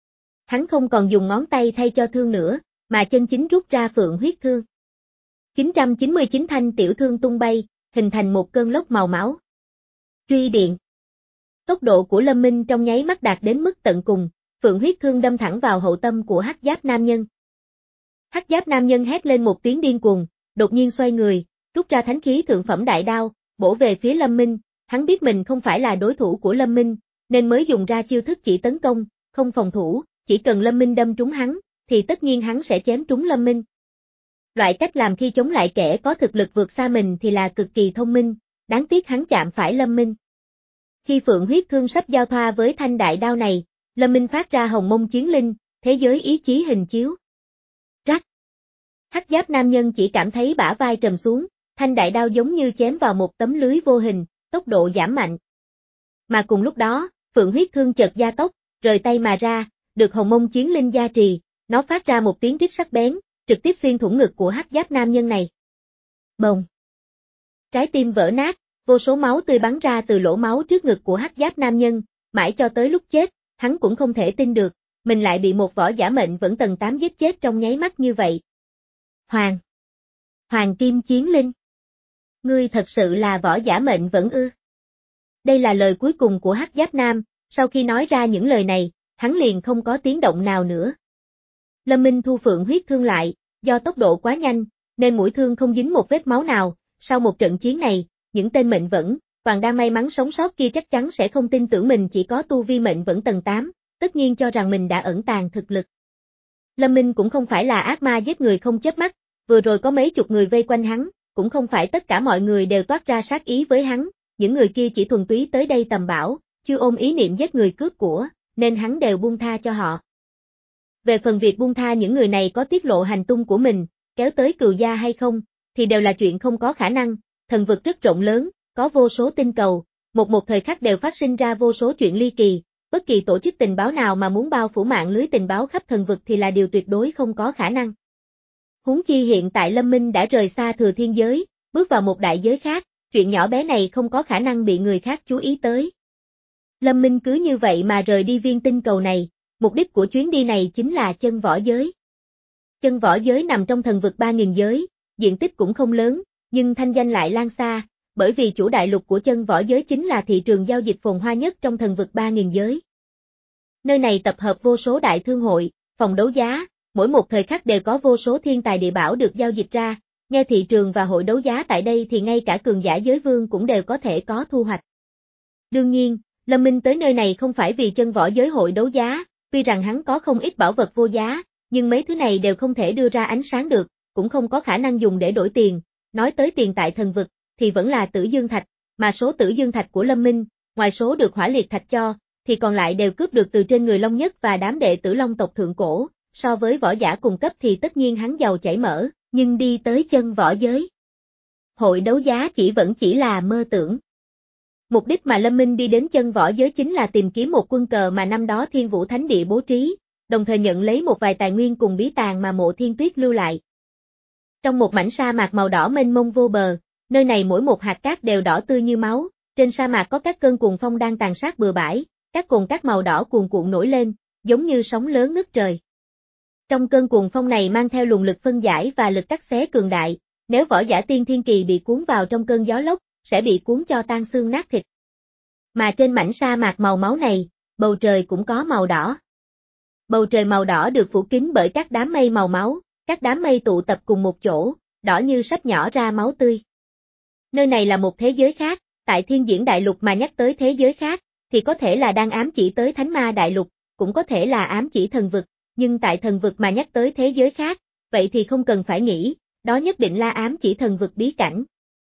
Hắn không còn dùng ngón tay thay cho thương nữa, mà chân chính rút ra phượng huyết thương. chín trăm chín mươi chín thanh tiểu thương tung bay, hình thành một cơn lốc màu máu. Truy điện. Tốc độ của Lâm Minh trong nháy mắt đạt đến mức tận cùng, phượng huyết thương đâm thẳng vào hậu tâm của hắc giáp nam nhân. Hắc giáp nam nhân hét lên một tiếng điên cuồng, đột nhiên xoay người, rút ra thánh khí thượng phẩm đại đao, bổ về phía Lâm Minh, hắn biết mình không phải là đối thủ của Lâm Minh, nên mới dùng ra chiêu thức chỉ tấn công, không phòng thủ, chỉ cần Lâm Minh đâm trúng hắn, thì tất nhiên hắn sẽ chém trúng Lâm Minh. Loại cách làm khi chống lại kẻ có thực lực vượt xa mình thì là cực kỳ thông minh, đáng tiếc hắn chạm phải Lâm Minh. Khi phượng huyết thương sắp giao thoa với thanh đại đao này, Lâm Minh phát ra hồng mông chiến linh, thế giới ý chí hình chiếu. Rắc. Hắc giáp nam nhân chỉ cảm thấy bả vai trầm xuống, thanh đại đao giống như chém vào một tấm lưới vô hình, tốc độ giảm mạnh. Mà cùng lúc đó, phượng huyết thương chợt gia tốc, rời tay mà ra, được hồng mông chiến linh gia trì, nó phát ra một tiếng rít sắc bén, trực tiếp xuyên thủng ngực của hắc giáp nam nhân này. Bồng. Trái tim vỡ nát, vô số máu tươi bắn ra từ lỗ máu trước ngực của hắc giáp nam nhân, mãi cho tới lúc chết, hắn cũng không thể tin được, mình lại bị một võ giả mệnh vẫn tầng tám giết chết trong nháy mắt như vậy. Hoàng. Hoàng kim chiến linh. Ngươi thật sự là võ giả mệnh vẫn ư? Đây là lời cuối cùng của hắc giáp nam, sau khi nói ra những lời này, hắn liền không có tiếng động nào nữa. Lâm Minh thu phượng huyết thương lại, do tốc độ quá nhanh, nên mũi thương không dính một vết máu nào, sau một trận chiến này, những tên mệnh vẫn, toàn đang may mắn sống sót kia chắc chắn sẽ không tin tưởng mình chỉ có tu vi mệnh vẫn tầng tám, tất nhiên cho rằng mình đã ẩn tàng thực lực. Lâm Minh cũng không phải là ác ma giết người không chớp mắt, vừa rồi có mấy chục người vây quanh hắn, cũng không phải tất cả mọi người đều toát ra sát ý với hắn, những người kia chỉ thuần túy tới đây tầm bảo, chưa ôm ý niệm giết người cướp của, nên hắn đều buông tha cho họ. Về phần việc buông tha những người này có tiết lộ hành tung của mình, kéo tới cừu gia hay không, thì đều là chuyện không có khả năng, thần vực rất rộng lớn, có vô số tinh cầu, một một thời khắc đều phát sinh ra vô số chuyện ly kỳ, bất kỳ tổ chức tình báo nào mà muốn bao phủ mạng lưới tình báo khắp thần vực thì là điều tuyệt đối không có khả năng. Huống chi hiện tại Lâm Minh đã rời xa thừa thiên giới, bước vào một đại giới khác, chuyện nhỏ bé này không có khả năng bị người khác chú ý tới. Lâm Minh cứ như vậy mà rời đi viên tinh cầu này, mục đích của chuyến đi này chính là chân võ giới. Chân võ giới nằm trong thần vực ba nghìn giới, diện tích cũng không lớn, nhưng thanh danh lại lan xa, bởi vì chủ đại lục của chân võ giới chính là thị trường giao dịch phồn hoa nhất trong thần vực ba nghìn giới. Nơi này tập hợp vô số đại thương hội, phòng đấu giá, mỗi một thời khắc đều có vô số thiên tài địa bảo được giao dịch ra, nghe thị trường và hội đấu giá tại đây thì ngay cả cường giả giới vương cũng đều có thể có thu hoạch. Đương nhiên, Lâm Minh tới nơi này không phải vì chân võ giới hội đấu giá, tuy rằng hắn có không ít bảo vật vô giá, nhưng mấy thứ này đều không thể đưa ra ánh sáng được, cũng không có khả năng dùng để đổi tiền, nói tới tiền tại thần vực, thì vẫn là tử dương thạch, mà số tử dương thạch của Lâm Minh, ngoài số được hỏa liệt thạch cho, thì còn lại đều cướp được từ trên người Long Nhất và đám đệ tử Long tộc thượng cổ, so với võ giả cùng cấp thì tất nhiên hắn giàu chảy mỡ, nhưng đi tới chân võ giới. Hội đấu giá chỉ vẫn chỉ là mơ tưởng. Mục đích mà Lâm Minh đi đến chân võ giới chính là tìm kiếm một quân cờ mà năm đó Thiên Vũ Thánh Địa bố trí, đồng thời nhận lấy một vài tài nguyên cùng bí tàng mà Mộ Thiên Tuyết lưu lại. Trong một mảnh sa mạc màu đỏ mênh mông vô bờ, nơi này mỗi một hạt cát đều đỏ tươi như máu, trên sa mạc có các cơn cuồng phong đang tàn sát bừa bãi, các cồn cát màu đỏ cuồn cuộn nổi lên, giống như sóng lớn ngất trời. Trong cơn cuồng phong này mang theo luồng lực phân giải và lực cắt xé cường đại, nếu võ giả tiên thiên kỳ bị cuốn vào trong cơn gió lốc, sẽ bị cuốn cho tan xương nát thịt. Mà trên mảnh sa mạc màu máu này, bầu trời cũng có màu đỏ. Bầu trời màu đỏ được phủ kín bởi các đám mây màu máu, các đám mây tụ tập cùng một chỗ, đỏ như sắp nhỏ ra máu tươi. Nơi này là một thế giới khác, tại Thiên Diễn Đại Lục mà nhắc tới thế giới khác, thì có thể là đang ám chỉ tới Thánh Ma Đại Lục, cũng có thể là ám chỉ thần vực, nhưng tại thần vực mà nhắc tới thế giới khác, vậy thì không cần phải nghĩ, đó nhất định là ám chỉ thần vực bí cảnh.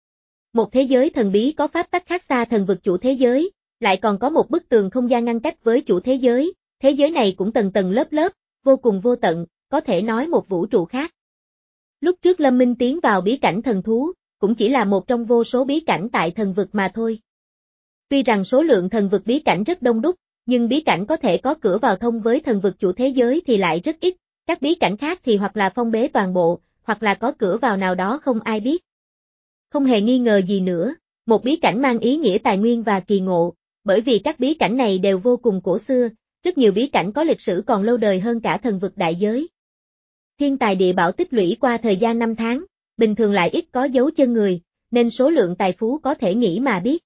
Một thế giới thần bí có pháp tắc khác xa thần vực chủ thế giới, lại còn có một bức tường không gian ngăn cách với chủ thế giới, thế giới này cũng tầng tầng lớp lớp, vô cùng vô tận, có thể nói một vũ trụ khác. Lúc trước Lâm Minh tiến vào bí cảnh thần thú, cũng chỉ là một trong vô số bí cảnh tại thần vực mà thôi. Tuy rằng số lượng thần vực bí cảnh rất đông đúc, nhưng bí cảnh có thể có cửa vào thông với thần vực chủ thế giới thì lại rất ít, các bí cảnh khác thì hoặc là phong bế toàn bộ, hoặc là có cửa vào nào đó không ai biết. Không hề nghi ngờ gì nữa, một bí cảnh mang ý nghĩa tài nguyên và kỳ ngộ, bởi vì các bí cảnh này đều vô cùng cổ xưa, rất nhiều bí cảnh có lịch sử còn lâu đời hơn cả thần vực đại giới. Thiên tài địa bảo tích lũy qua thời gian năm tháng, bình thường lại ít có dấu chân người, nên số lượng tài phú có thể nghĩ mà biết.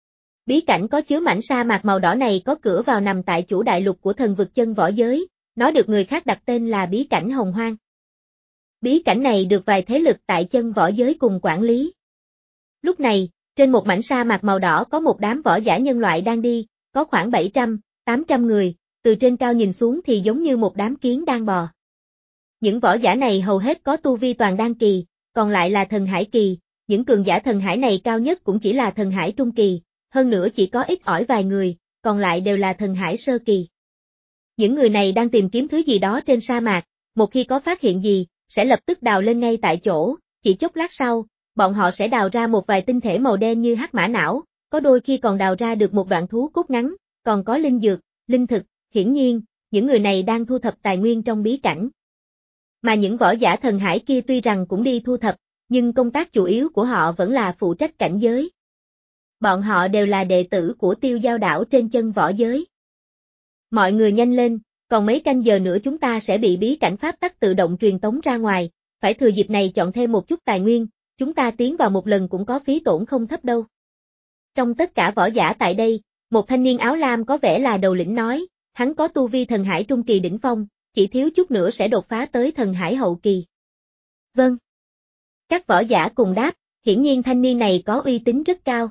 Bí cảnh có chứa mảnh sa mạc màu đỏ này có cửa vào nằm tại chủ đại lục của thần vực chân võ giới, nó được người khác đặt tên là bí cảnh Hồng Hoang. Bí cảnh này được vài thế lực tại chân võ giới cùng quản lý. Lúc này, trên một mảnh sa mạc màu đỏ có một đám võ giả nhân loại đang đi, có khoảng bảy trăm, tám trăm người, từ trên cao nhìn xuống thì giống như một đám kiến đang bò. Những võ giả này hầu hết có tu vi toàn đan kỳ, còn lại là thần hải kỳ, những cường giả thần hải này cao nhất cũng chỉ là thần hải trung kỳ, hơn nữa chỉ có ít ỏi vài người, còn lại đều là thần hải sơ kỳ. Những người này đang tìm kiếm thứ gì đó trên sa mạc, một khi có phát hiện gì, sẽ lập tức đào lên ngay tại chỗ, chỉ chốc lát sau, bọn họ sẽ đào ra một vài tinh thể màu đen như hắc mã não, có đôi khi còn đào ra được một đoạn thú cốt ngắn, còn có linh dược, linh thực, hiển nhiên, những người này đang thu thập tài nguyên trong bí cảnh. Mà những võ giả thần hải kia tuy rằng cũng đi thu thập, nhưng công tác chủ yếu của họ vẫn là phụ trách cảnh giới. Bọn họ đều là đệ tử của Tiêu Giao đảo trên chân võ giới. Mọi người nhanh lên, còn mấy canh giờ nữa chúng ta sẽ bị bí cảnh pháp tắc tự động truyền tống ra ngoài, phải thừa dịp này chọn thêm một chút tài nguyên, chúng ta tiến vào một lần cũng có phí tổn không thấp đâu. Trong tất cả võ giả tại đây, một thanh niên áo lam có vẻ là đầu lĩnh nói, hắn có tu vi thần hải trung kỳ đỉnh phong, chỉ thiếu chút nữa sẽ đột phá tới thần hải hậu kỳ. Vâng. Các võ giả cùng đáp, hiển nhiên thanh niên này có uy tín rất cao.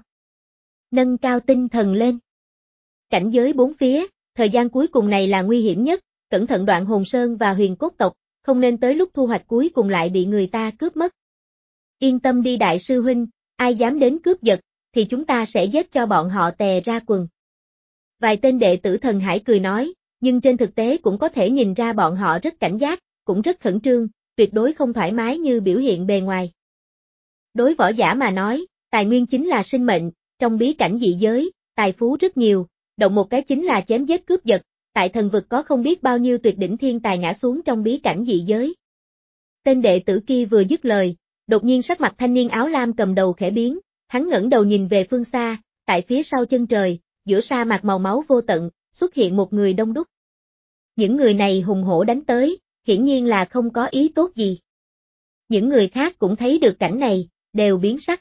Nâng cao tinh thần lên. Cảnh giới bốn phía, thời gian cuối cùng này là nguy hiểm nhất, cẩn thận Đoạn Hồn Sơn và Huyền Cốt tộc, không nên tới lúc thu hoạch cuối cùng lại bị người ta cướp mất. Yên tâm đi đại sư huynh, ai dám đến cướp giật, thì chúng ta sẽ giết cho bọn họ tè ra quần. Vài tên đệ tử thần hải cười nói, nhưng trên thực tế cũng có thể nhìn ra bọn họ rất cảnh giác, cũng rất khẩn trương, tuyệt đối không thoải mái như biểu hiện bề ngoài. Đối võ giả mà nói, tài nguyên chính là sinh mệnh, trong bí cảnh dị giới, tài phú rất nhiều, động một cái chính là chém giết cướp giật, tại thần vực có không biết bao nhiêu tuyệt đỉnh thiên tài ngã xuống trong bí cảnh dị giới. Tên đệ tử kia vừa dứt lời, đột nhiên sắc mặt thanh niên áo lam cầm đầu khẽ biến, hắn ngẩng đầu nhìn về phương xa, tại phía sau chân trời, giữa sa mạc màu máu vô tận, xuất hiện một người đông đúc. Những người này hùng hổ đánh tới, hiển nhiên là không có ý tốt gì. Những người khác cũng thấy được cảnh này, đều biến sắc.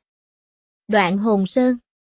Đoạn Hồn Sơn,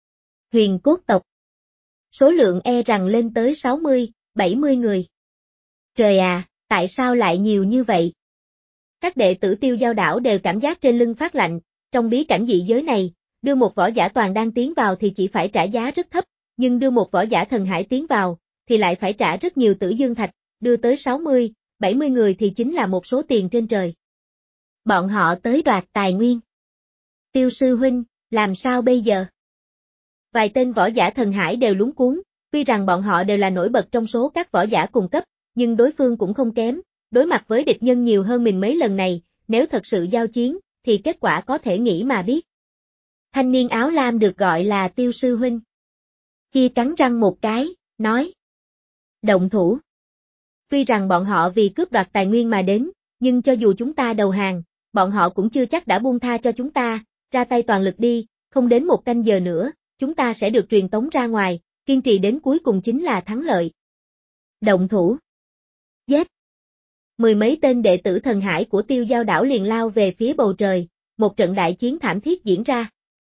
Huyền Cốt tộc. Số lượng e rằng lên tới sáu mươi, bảy mươi người. Trời à, Tại sao lại nhiều như vậy? Các đệ tử Tiêu Giao Đảo đều cảm giác trên lưng phát lạnh, trong bí cảnh dị giới này, đưa một võ giả toàn đang tiến vào thì chỉ phải trả giá rất thấp, nhưng đưa một võ giả thần hải tiến vào, thì lại phải trả rất nhiều tử dương thạch, đưa tới sáu mươi, bảy mươi người thì chính là một số tiền trên trời. Bọn họ tới đoạt tài nguyên. Tiêu sư huynh, làm sao bây giờ? Vài tên võ giả thần hải đều lúng cuống, tuy rằng bọn họ đều là nổi bật trong số các võ giả cùng cấp, nhưng đối phương cũng không kém, đối mặt với địch nhân nhiều hơn mình mấy lần này, nếu thật sự giao chiến, thì kết quả có thể nghĩ mà biết. Thanh niên áo lam được gọi là Tiêu sư huynh. Kia cắn răng một cái, nói. Động thủ. Tuy rằng bọn họ vì cướp đoạt tài nguyên mà đến, nhưng cho dù chúng ta đầu hàng, bọn họ cũng chưa chắc đã buông tha cho chúng ta, ra tay toàn lực đi, không đến một canh giờ nữa, chúng ta sẽ được truyền tống ra ngoài, kiên trì đến cuối cùng chính là thắng lợi. Động thủ. Giết. Mười mấy tên đệ tử thần hải của Tiêu Giao Đảo liền lao về phía bầu trời, một trận đại chiến thảm thiết diễn ra.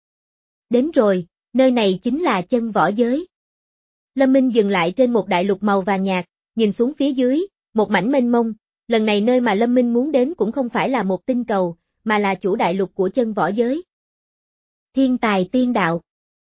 Đến rồi, nơi này chính là chân võ giới. Lâm Minh dừng lại trên một đại lục màu vàng nhạt, nhìn xuống phía dưới, một mảnh mênh mông, lần này nơi mà Lâm Minh muốn đến cũng không phải là một tinh cầu, mà là chủ đại lục của chân võ giới. Thiên tài tiên đạo.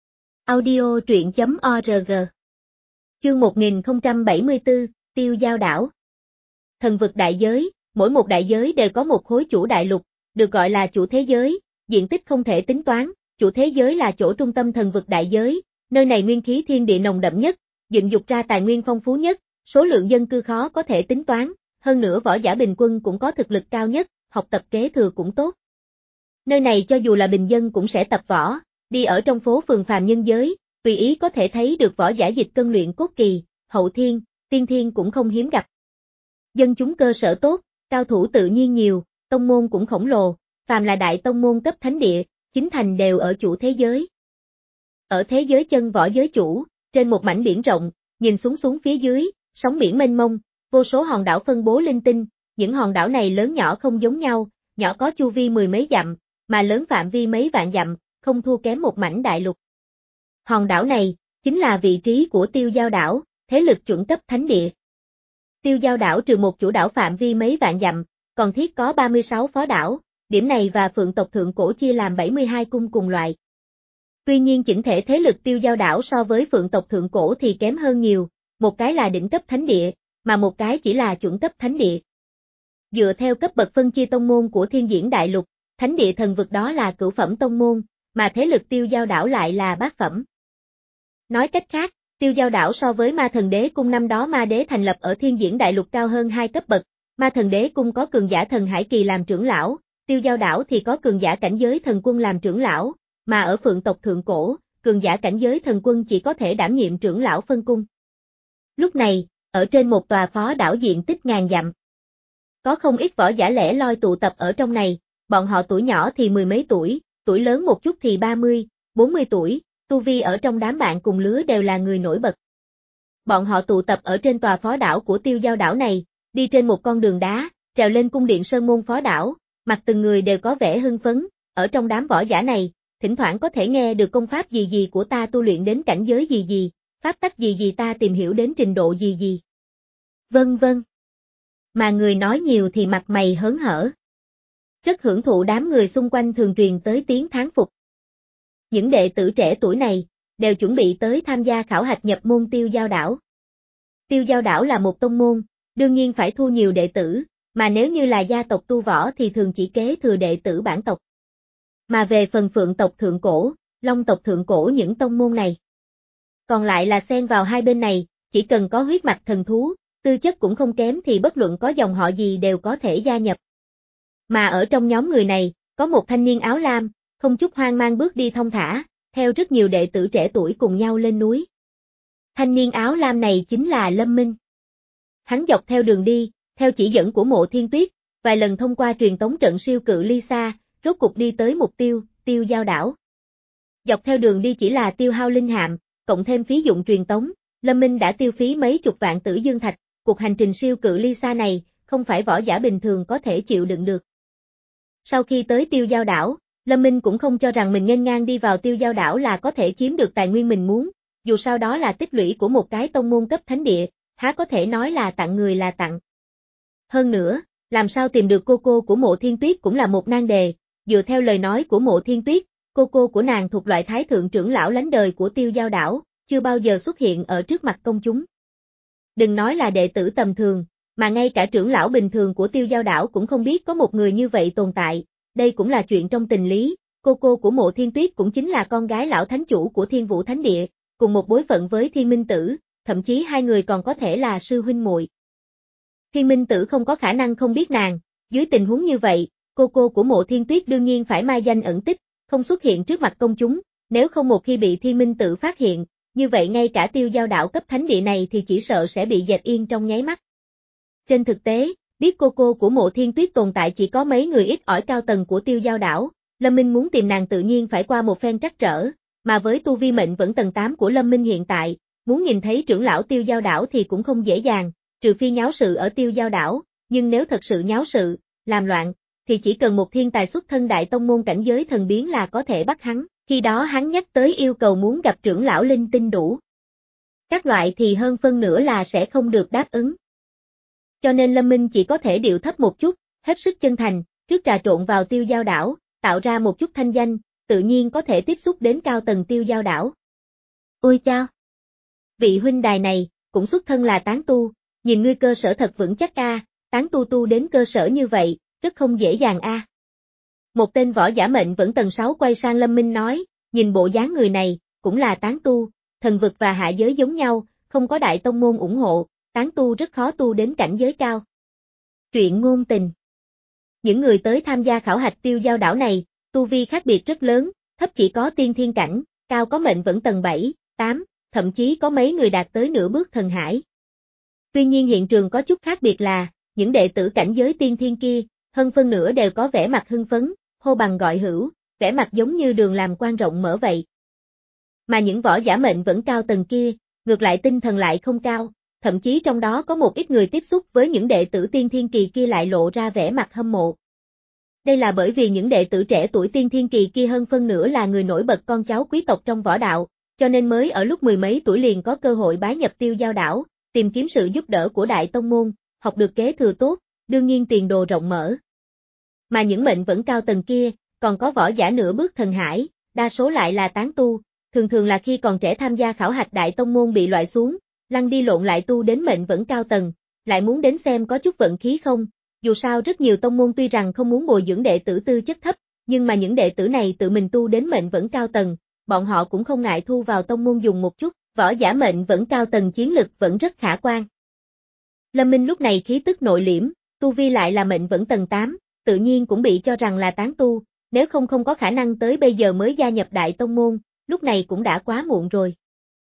Audio truyện chấm org. Chương một nghìn không trăm bảy mươi tư, Tiêu Giao Đảo. Thần vực đại giới, mỗi một đại giới đều có một khối chủ đại lục, được gọi là chủ thế giới, diện tích không thể tính toán, chủ thế giới là chỗ trung tâm thần vực đại giới, nơi này nguyên khí thiên địa nồng đậm nhất, dựng dục ra tài nguyên phong phú nhất, số lượng dân cư khó có thể tính toán, hơn nữa võ giả bình quân cũng có thực lực cao nhất, học tập kế thừa cũng tốt. Nơi này cho dù là bình dân cũng sẽ tập võ, đi ở trong phố phường phàm nhân giới, tùy ý có thể thấy được võ giả dịch cân luyện cốt kỳ, hậu thiên, tiên thiên cũng không hiếm gặp. Dân chúng cơ sở tốt, cao thủ tự nhiên nhiều, tông môn cũng khổng lồ, phàm là đại tông môn cấp thánh địa, chính thành đều ở chủ thế giới. Ở thế giới chân võ giới chủ, trên một mảnh biển rộng, nhìn xuống xuống phía dưới, sóng biển mênh mông, vô số hòn đảo phân bố linh tinh, những hòn đảo này lớn nhỏ không giống nhau, nhỏ có chu vi mười mấy dặm, mà lớn phạm vi mấy vạn dặm, không thua kém một mảnh đại lục. Hòn đảo này, chính là vị trí của Tiêu Giao Đảo, thế lực chuẩn cấp thánh địa. Tiêu Giao Đảo trừ một chủ đảo phạm vi mấy vạn dặm, còn thiết có ba mươi sáu phó đảo, điểm này và Phượng tộc thượng cổ chia làm bảy mươi hai cung cùng loại. Tuy nhiên chỉnh thể thế lực Tiêu Giao Đảo so với Phượng tộc thượng cổ thì kém hơn nhiều, một cái là đỉnh cấp thánh địa, mà một cái chỉ là chuẩn cấp thánh địa. Dựa theo cấp bậc phân chia tông môn của Thiên Diễn Đại Lục, thánh địa thần vực đó là cửu phẩm tông môn, mà thế lực Tiêu Giao Đảo lại là bát phẩm. Nói cách khác, Tiêu Giao Đảo so với Ma Thần Đế Cung năm đó Ma Đế thành lập ở Thiên Diễn Đại Lục cao hơn hai cấp bậc, Ma Thần Đế Cung có cường giả thần hải kỳ làm trưởng lão, Tiêu Giao Đảo thì có cường giả cảnh giới thần quân làm trưởng lão, mà ở Phượng tộc thượng cổ, cường giả cảnh giới thần quân chỉ có thể đảm nhiệm trưởng lão phân cung. Lúc này, ở trên một tòa phó đảo diện tích ngàn dặm, có không ít võ giả lẻ loi tụ tập ở trong này, bọn họ tuổi nhỏ thì mười mấy tuổi, tuổi lớn một chút thì ba mươi, bốn mươi tuổi, tu vi ở trong đám bạn cùng lứa đều là người nổi bật. Bọn họ tụ tập ở trên tòa phó đảo của Tiêu Giao Đảo này, đi trên một con đường đá, trèo lên cung điện sơn môn phó đảo, mặt từng người đều có vẻ hưng phấn, ở trong đám võ giả này, thỉnh thoảng có thể nghe được công pháp gì gì của ta tu luyện đến cảnh giới gì gì, pháp tắc gì gì ta tìm hiểu đến trình độ gì gì. Vân vân. Mà người nói nhiều thì mặt mày hớn hở. Rất hưởng thụ đám người xung quanh thường truyền tới tiếng thán phục. Những đệ tử trẻ tuổi này, đều chuẩn bị tới tham gia khảo hạch nhập môn Tiêu Giao Đảo. Tiêu Giao Đảo là một tông môn, đương nhiên phải thu nhiều đệ tử, mà nếu như là gia tộc tu võ thì thường chỉ kế thừa đệ tử bản tộc. Mà về phần Phượng tộc thượng cổ, Long tộc thượng cổ những tông môn này. Còn lại là xen vào hai bên này, chỉ cần có huyết mạch thần thú, tư chất cũng không kém thì bất luận có dòng họ gì đều có thể gia nhập. Mà ở trong nhóm người này, có một thanh niên áo lam, không chút hoang mang bước đi thong thả, theo rất nhiều đệ tử trẻ tuổi cùng nhau lên núi. Thanh niên áo lam này chính là Lâm Minh. Hắn dọc theo đường đi, theo chỉ dẫn của Mộ Thiên Tuyết, vài lần thông qua truyền tống trận siêu cự ly xa, rốt cục đi tới mục tiêu, Tiêu Giao Đảo. Dọc theo đường đi chỉ là tiêu hao linh hạm, cộng thêm phí dụng truyền tống, Lâm Minh đã tiêu phí mấy chục vạn tử dương thạch, cuộc hành trình siêu cự ly xa này, không phải võ giả bình thường có thể chịu đựng được. Sau khi tới Tiêu Giao Đảo, Lâm Minh cũng không cho rằng mình nghênh ngang đi vào Tiêu Giao Đảo là có thể chiếm được tài nguyên mình muốn, dù sao đó là tích lũy của một cái tông môn cấp thánh địa, há có thể nói là tặng người là tặng. Hơn nữa, làm sao tìm được cô cô của Mộ Thiên Tuyết cũng là một nan đề, dựa theo lời nói của Mộ Thiên Tuyết, cô cô của nàng thuộc loại thái thượng trưởng lão lánh đời của Tiêu Giao đảo, chưa bao giờ xuất hiện ở trước mặt công chúng. Đừng nói là đệ tử tầm thường, mà ngay cả trưởng lão bình thường của Tiêu Giao đảo cũng không biết có một người như vậy tồn tại, đây cũng là chuyện trong tình lý, cô cô của Mộ Thiên Tuyết cũng chính là con gái lão thánh chủ của Thiên Vũ Thánh Địa, cùng một bối phận với Thiên Minh Tử, thậm chí hai người còn có thể là sư huynh muội. Thiên Minh Tử không có khả năng không biết nàng, dưới tình huống như vậy, cô cô của Mộ Thiên Tuyết đương nhiên phải mai danh ẩn tích, không xuất hiện trước mặt công chúng, nếu không một khi bị Thiên Minh Tử phát hiện, như vậy ngay cả Tiêu Giao đảo cấp thánh địa này thì chỉ sợ sẽ bị dẹp yên trong nháy mắt. Trên thực tế, biết cô cô của Mộ Thiên Tuyết tồn tại chỉ có mấy người ít ỏi cao tầng của Tiêu Giao đảo, Lâm Minh muốn tìm nàng tự nhiên phải qua một phen trắc trở, mà với tu vi mệnh vẫn tầng tám của Lâm Minh hiện tại, muốn nhìn thấy trưởng lão Tiêu Giao đảo thì cũng không dễ dàng, trừ phi nháo sự ở Tiêu Giao đảo, nhưng nếu thật sự nháo sự, làm loạn, thì chỉ cần một thiên tài xuất thân đại tông môn cảnh giới thần biến là có thể bắt hắn, khi đó hắn nhắc tới yêu cầu muốn gặp trưởng lão linh tinh đủ. Các loại thì hơn phân nửa là sẽ không được đáp ứng. Cho nên Lâm Minh chỉ có thể điệu thấp một chút, hết sức chân thành, trước trà trộn vào Tiêu Giao đảo, tạo ra một chút thanh danh, tự nhiên có thể tiếp xúc đến cao tầng Tiêu Giao đảo. Ôi chao! Vị huynh đài này, cũng xuất thân là tán tu, nhìn ngươi cơ sở thật vững chắc a, tán tu tu đến cơ sở như vậy, rất không dễ dàng a. Một tên võ giả mệnh vẫn tầng sáu quay sang Lâm Minh nói, nhìn bộ dáng người này, cũng là tán tu, thần vực và hạ giới giống nhau, không có đại tông môn ủng hộ, tán tu rất khó tu đến cảnh giới cao. Truyện ngôn tình. Những người tới tham gia khảo hạch Tiêu Giao đảo này, tu vi khác biệt rất lớn, thấp chỉ có tiên thiên cảnh, cao có mệnh vẫn tầng bảy, tám, thậm chí có mấy người đạt tới nửa bước thần hải. Tuy nhiên hiện trường có chút khác biệt là, những đệ tử cảnh giới tiên thiên kia, hơn phân nửa đều có vẻ mặt hưng phấn, hô bằng gọi hữu, vẻ mặt giống như đường làm quan rộng mở vậy. Mà những võ giả mệnh vẫn cao tầng kia, ngược lại tinh thần lại không cao, thậm chí trong đó có một ít người tiếp xúc với những đệ tử tiên thiên kỳ kia lại lộ ra vẻ mặt hâm mộ. Đây là bởi vì những đệ tử trẻ tuổi tiên thiên kỳ kia hơn phân nửa là người nổi bật con cháu quý tộc trong võ đạo, cho nên mới ở lúc mười mấy tuổi liền có cơ hội bái nhập Tiêu Giao đảo, tìm kiếm sự giúp đỡ của đại tông môn, học được kế thừa tốt, đương nhiên tiền đồ rộng mở. Mà những mệnh vẫn cao tầng kia, còn có võ giả nửa bước thần hải, đa số lại là tán tu, thường thường là khi còn trẻ tham gia khảo hạch đại tông môn bị loại xuống, lăn đi lộn lại tu đến mệnh vẫn cao tầng, lại muốn đến xem có chút vận khí không, dù sao rất nhiều tông môn tuy rằng không muốn bồi dưỡng đệ tử tư chất thấp, nhưng mà những đệ tử này tự mình tu đến mệnh vẫn cao tầng, bọn họ cũng không ngại thu vào tông môn dùng một chút, võ giả mệnh vẫn cao tầng chiến lực vẫn rất khả quan. Lâm Minh lúc này khí tức nội liễm, tu vi lại là mệnh vẫn tầng tám, tự nhiên cũng bị cho rằng là tán tu, nếu không không có khả năng tới bây giờ mới gia nhập đại tông môn, lúc này cũng đã quá muộn rồi.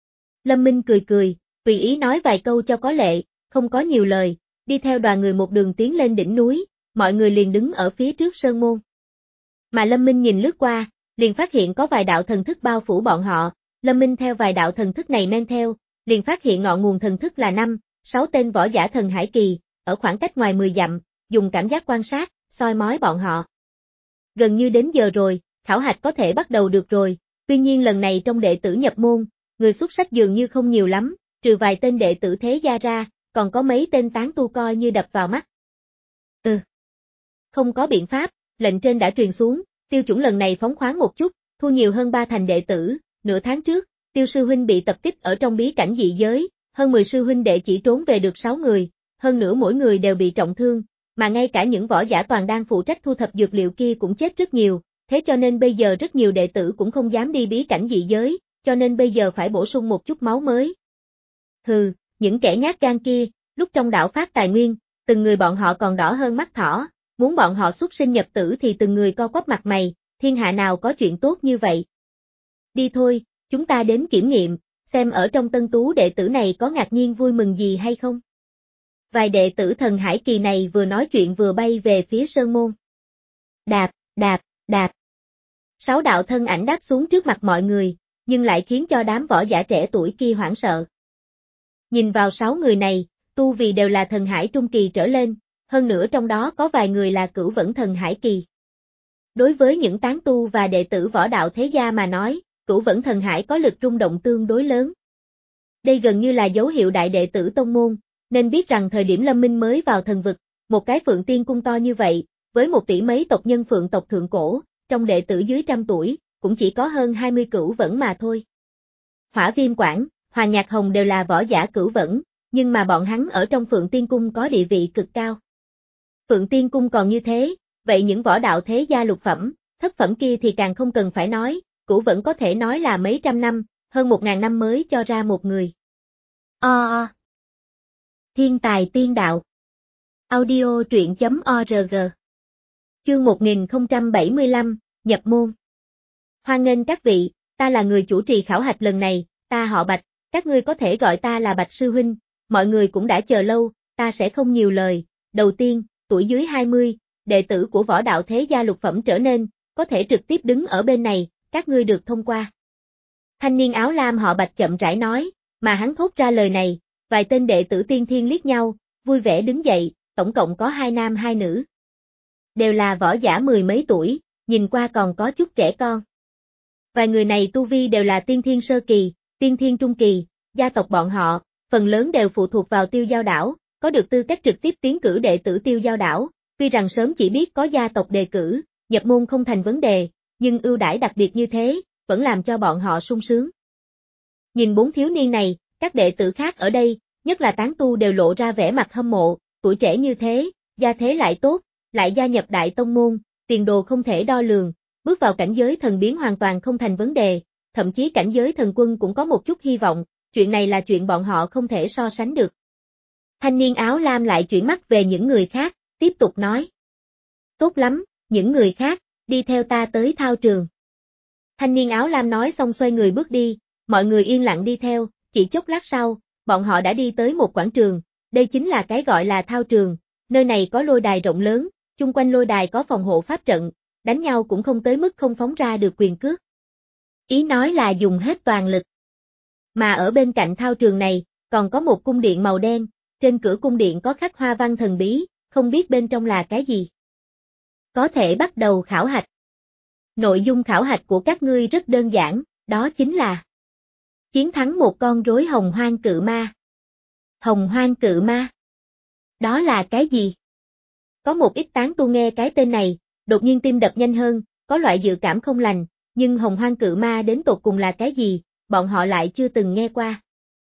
Lâm Minh cười cười, tùy ý nói vài câu cho có lệ, không có nhiều lời, đi theo đoàn người một đường tiến lên đỉnh núi, mọi người liền đứng ở phía trước sơn môn. Mà Lâm Minh nhìn lướt qua, liền phát hiện có vài đạo thần thức bao phủ bọn họ, Lâm Minh theo vài đạo thần thức này men theo, liền phát hiện ngọn nguồn thần thức là năm, sáu tên võ giả thần hải kỳ, ở khoảng cách ngoài mười dặm, dùng cảm giác quan sát, soi mói bọn họ. Gần như đến giờ rồi, khảo hạch có thể bắt đầu được rồi, tuy nhiên lần này trong đệ tử nhập môn, người xuất sắc dường như không nhiều lắm, trừ vài tên đệ tử thế gia ra, còn có mấy tên tán tu coi như đập vào mắt. Ừ. Không có biện pháp, lệnh trên đã truyền xuống, Tiêu chuẩn lần này phóng khoáng một chút, thu nhiều hơn ba thành đệ tử, nửa tháng trước, Tiêu sư huynh bị tập kích ở trong bí cảnh dị giới, hơn mười sư huynh đệ chỉ trốn về được sáu người, hơn nữa mỗi người đều bị trọng thương, mà ngay cả những võ giả toàn đang phụ trách thu thập dược liệu kia cũng chết rất nhiều, thế cho nên bây giờ rất nhiều đệ tử cũng không dám đi bí cảnh dị giới, cho nên bây giờ phải bổ sung một chút máu mới. Hừ, những kẻ nhát gan kia, lúc trong đảo phát tài nguyên, từng người bọn họ còn đỏ hơn mắt thỏ, muốn bọn họ xuất sinh nhập tử thì từng người co quắp mặt mày, thiên hạ nào có chuyện tốt như vậy. Đi thôi, chúng ta đến kiểm nghiệm, xem ở trong tân tú đệ tử này có ngạc nhiên vui mừng gì hay không. Vài đệ tử thần hải kỳ này vừa nói chuyện vừa bay về phía sơn môn. Đạp, đạp, đạp. Sáu đạo thân ảnh đáp xuống trước mặt mọi người, nhưng lại khiến cho đám võ giả trẻ tuổi kia hoảng sợ. Nhìn vào sáu người này, tu vì đều là thần hải trung kỳ trở lên, hơn nữa trong đó có vài người là cửu vẫn thần hải kỳ. Đối với những tán tu và đệ tử võ đạo thế gia mà nói, cửu vẫn thần hải có lực rung động tương đối lớn. Đây gần như là dấu hiệu đại đệ tử tông môn, nên biết rằng thời điểm Lâm Minh mới vào thần vực, Một cái Phượng Tiên Cung to như vậy, với một tỷ mấy tộc nhân Phượng tộc thượng cổ, trong đệ tử dưới trăm tuổi, cũng chỉ có hơn hai mươi cửu vẫn mà thôi. Hỏa Viêm Quảng, Hoàng Nhạc Hồng đều là võ giả cửu vẫn, nhưng mà bọn hắn ở trong Phượng Tiên Cung có địa vị cực cao. Phượng Tiên Cung còn như thế, vậy những võ đạo thế gia lục phẩm, thất phẩm kia thì càng không cần phải nói, cửu vẫn có thể nói là mấy trăm năm, hơn một ngàn năm mới cho ra một người. O. Thiên tài tiên đạo. Audio truyện chấm org. Chương một nghìn không trăm bảy mươi lăm, nhập môn. Hoan nghênh các vị, ta là người chủ trì khảo hạch lần này, ta họ Bạch, các ngươi có thể gọi ta là Bạch sư huynh, mọi người cũng đã chờ lâu, ta sẽ không nhiều lời. Đầu tiên, tuổi dưới hai mươi, đệ tử của võ đạo thế gia lục phẩm trở nên, có thể trực tiếp đứng ở bên này, các ngươi được thông qua. Thanh niên áo lam họ Bạch chậm rãi nói, mà hắn thốt ra lời này, vài tên đệ tử tiên thiên liếc nhau, vui vẻ đứng dậy, tổng cộng có hai nam hai nữ. Đều là võ giả mười mấy tuổi, nhìn qua còn có chút trẻ con. Vài người này tu vi đều là tiên thiên sơ kỳ, tiên thiên trung kỳ, gia tộc bọn họ, phần lớn đều phụ thuộc vào Tiêu Giao đảo, có được tư cách trực tiếp tiến cử đệ tử Tiêu Giao đảo, tuy rằng sớm chỉ biết có gia tộc đề cử, nhập môn không thành vấn đề, nhưng ưu đãi đặc biệt như thế, vẫn làm cho bọn họ sung sướng. Nhìn bốn thiếu niên này, các đệ tử khác ở đây, nhất là tán tu đều lộ ra vẻ mặt hâm mộ, tuổi trẻ như thế, gia thế lại tốt, lại gia nhập đại tông môn, tiền đồ không thể đo lường, bước vào cảnh giới thần biến hoàn toàn không thành vấn đề, thậm chí cảnh giới thần quân cũng có một chút hy vọng, chuyện này là chuyện bọn họ không thể so sánh được. Thanh niên áo lam lại chuyển mắt về những người khác, tiếp tục nói. Tốt lắm, những người khác, đi theo ta tới thao trường. Thanh niên áo lam nói xong xoay người bước đi, mọi người yên lặng đi theo, chỉ chốc lát sau, bọn họ đã đi tới một quảng trường, đây chính là cái gọi là thao trường, nơi này có lôi đài rộng lớn, chung quanh lôi đài có phòng hộ pháp trận, đánh nhau cũng không tới mức không phóng ra được quyền cước. Ý nói là dùng hết toàn lực. Mà ở bên cạnh thao trường này, còn có một cung điện màu đen, trên cửa cung điện có khắc hoa văn thần bí, không biết bên trong là cái gì. Có thể bắt đầu khảo hạch. Nội dung khảo hạch của các ngươi rất đơn giản, đó chính là chiến thắng một con rối hồng hoang cự ma. Hồng hoang cự ma? Đó là cái gì? Có một ít tán tu nghe cái tên này, đột nhiên tim đập nhanh hơn, có loại dự cảm không lành, nhưng hồng hoang cự ma đến tột cùng là cái gì, bọn họ lại chưa từng nghe qua.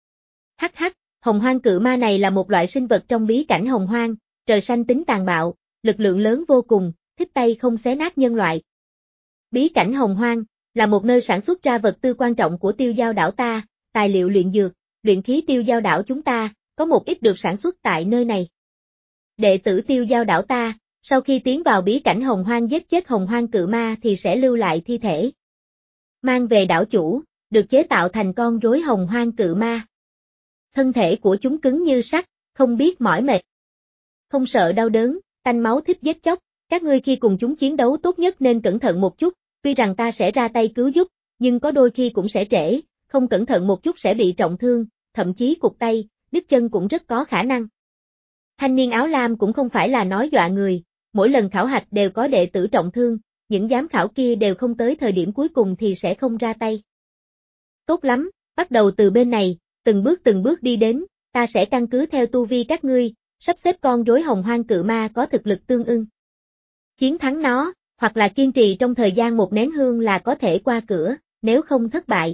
Hắc hắc, hồng hoang cự ma này là một loại sinh vật trong bí cảnh hồng hoang, trời xanh tính tàn bạo, lực lượng lớn vô cùng, thích tay không xé nát nhân loại. Bí cảnh hồng hoang là một nơi sản xuất ra vật tư quan trọng của Tiêu Giao đảo ta, tài liệu luyện dược, luyện khí Tiêu Giao đảo chúng ta, có một ít được sản xuất tại nơi này. Đệ tử Tiêu Giao đảo ta, sau khi tiến vào bí cảnh hồng hoang giết chết hồng hoang cự ma thì sẽ lưu lại thi thể. Mang về đảo chủ, được chế tạo thành con rối hồng hoang cự ma. Thân thể của chúng cứng như sắt, không biết mỏi mệt. Không sợ đau đớn, tanh máu thích giết chóc, các ngươi khi cùng chúng chiến đấu tốt nhất nên cẩn thận một chút, tuy rằng ta sẽ ra tay cứu giúp, nhưng có đôi khi cũng sẽ trễ, không cẩn thận một chút sẽ bị trọng thương, thậm chí cụt tay, đứt chân cũng rất có khả năng. Thanh niên áo lam cũng không phải là nói dọa người, mỗi lần khảo hạch đều có đệ tử trọng thương, những giám khảo kia đều không tới thời điểm cuối cùng thì sẽ không ra tay. Tốt lắm, bắt đầu từ bên này, từng bước từng bước đi đến, ta sẽ căn cứ theo tu vi các ngươi, sắp xếp con rối hồng hoang cự ma có thực lực tương ưng. Chiến thắng nó, hoặc là kiên trì trong thời gian một nén hương là có thể qua cửa, nếu không thất bại.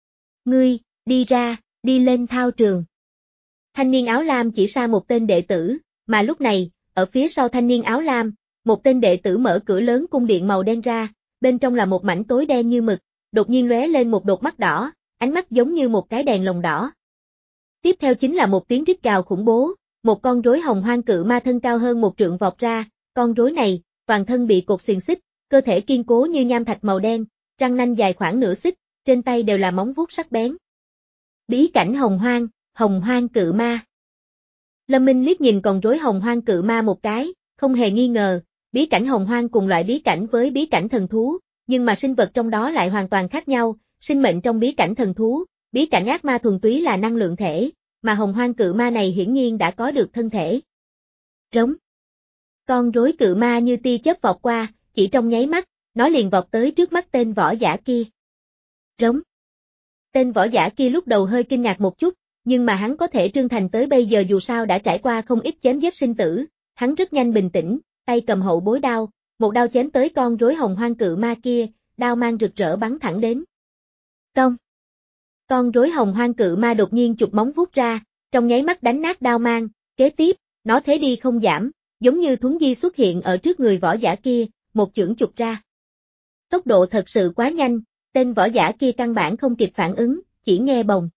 Ngươi, đi ra, đi lên thao trường. Thanh niên áo lam chỉ ra một tên đệ tử, mà lúc này, ở phía sau thanh niên áo lam, một tên đệ tử mở cửa lớn cung điện màu đen ra, bên trong là một mảnh tối đen như mực, đột nhiên lóe lên một đột mắt đỏ, ánh mắt giống như một cái đèn lồng đỏ. Tiếp theo chính là một tiếng rít gào khủng bố, một con rối hồng hoang cự ma thân cao hơn một trượng vọt ra, con rối này, toàn thân bị cột xiềng xích, cơ thể kiên cố như nham thạch màu đen, răng nanh dài khoảng nửa xích, trên tay đều là móng vuốt sắc bén. Bí cảnh hồng hoang, hồng hoang cự ma. Lâm Minh liếc nhìn con rối hồng hoang cự ma một cái, không hề nghi ngờ, bí cảnh hồng hoang cùng loại bí cảnh với bí cảnh thần thú, nhưng mà sinh vật trong đó lại hoàn toàn khác nhau, sinh mệnh trong bí cảnh thần thú, bí cảnh ác ma thuần túy là năng lượng thể, mà hồng hoang cự ma này hiển nhiên đã có được thân thể. Rống. Con rối cự ma như tia chớp vọt qua, chỉ trong nháy mắt, nó liền vọt tới trước mắt tên võ giả kia. Rống. Tên võ giả kia lúc đầu hơi kinh ngạc một chút, nhưng mà hắn có thể trưởng thành tới bây giờ dù sao đã trải qua không ít chém giết sinh tử, hắn rất nhanh bình tĩnh, tay cầm hậu bối đao, một đao chém tới con rối hồng hoang cự ma kia, đao mang rực rỡ bắn thẳng đến. Công! Con rối hồng hoang cự ma đột nhiên chụp móng vuốt ra, trong nháy mắt đánh nát đao mang, kế tiếp, nó thế đi không giảm, giống như thuấn di xuất hiện ở trước người võ giả kia, một chưởng chụp ra. Tốc độ thật sự quá nhanh, tên võ giả kia căn bản không kịp phản ứng, chỉ nghe bồng.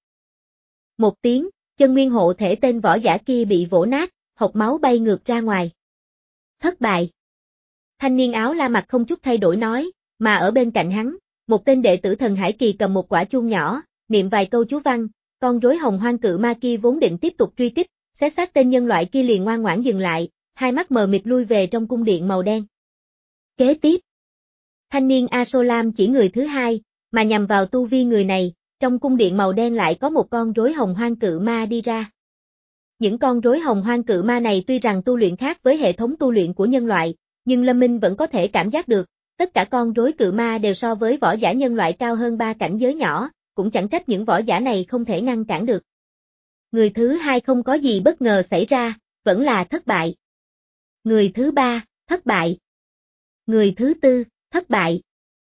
Một tiếng, chân nguyên hộ thể tên võ giả kia bị vỗ nát, hộc máu bay ngược ra ngoài. Thất bại. Thanh niên áo la mặt không chút thay đổi nói, mà ở bên cạnh hắn, một tên đệ tử thần hải kỳ cầm một quả chuông nhỏ, niệm vài câu chú văn, con rối hồng hoang cự ma kia vốn định tiếp tục truy kích, xé xác tên nhân loại kia liền ngoan ngoãn dừng lại, hai mắt mờ mịt lui về trong cung điện màu đen. Kế tiếp, thanh niên A-so-lam chỉ người thứ hai, mà nhằm vào tu vi người này, trong cung điện màu đen lại có một con rối hồng hoang cự ma đi ra. Những con rối hồng hoang cự ma này tuy rằng tu luyện khác với hệ thống tu luyện của nhân loại, nhưng Lâm Minh vẫn có thể cảm giác được, tất cả con rối cự ma đều so với võ giả nhân loại cao hơn ba cảnh giới nhỏ, cũng chẳng trách những võ giả này không thể ngăn cản được. Người thứ hai không có gì bất ngờ xảy ra, vẫn là thất bại. Người thứ ba, thất bại. Người thứ tư, thất bại.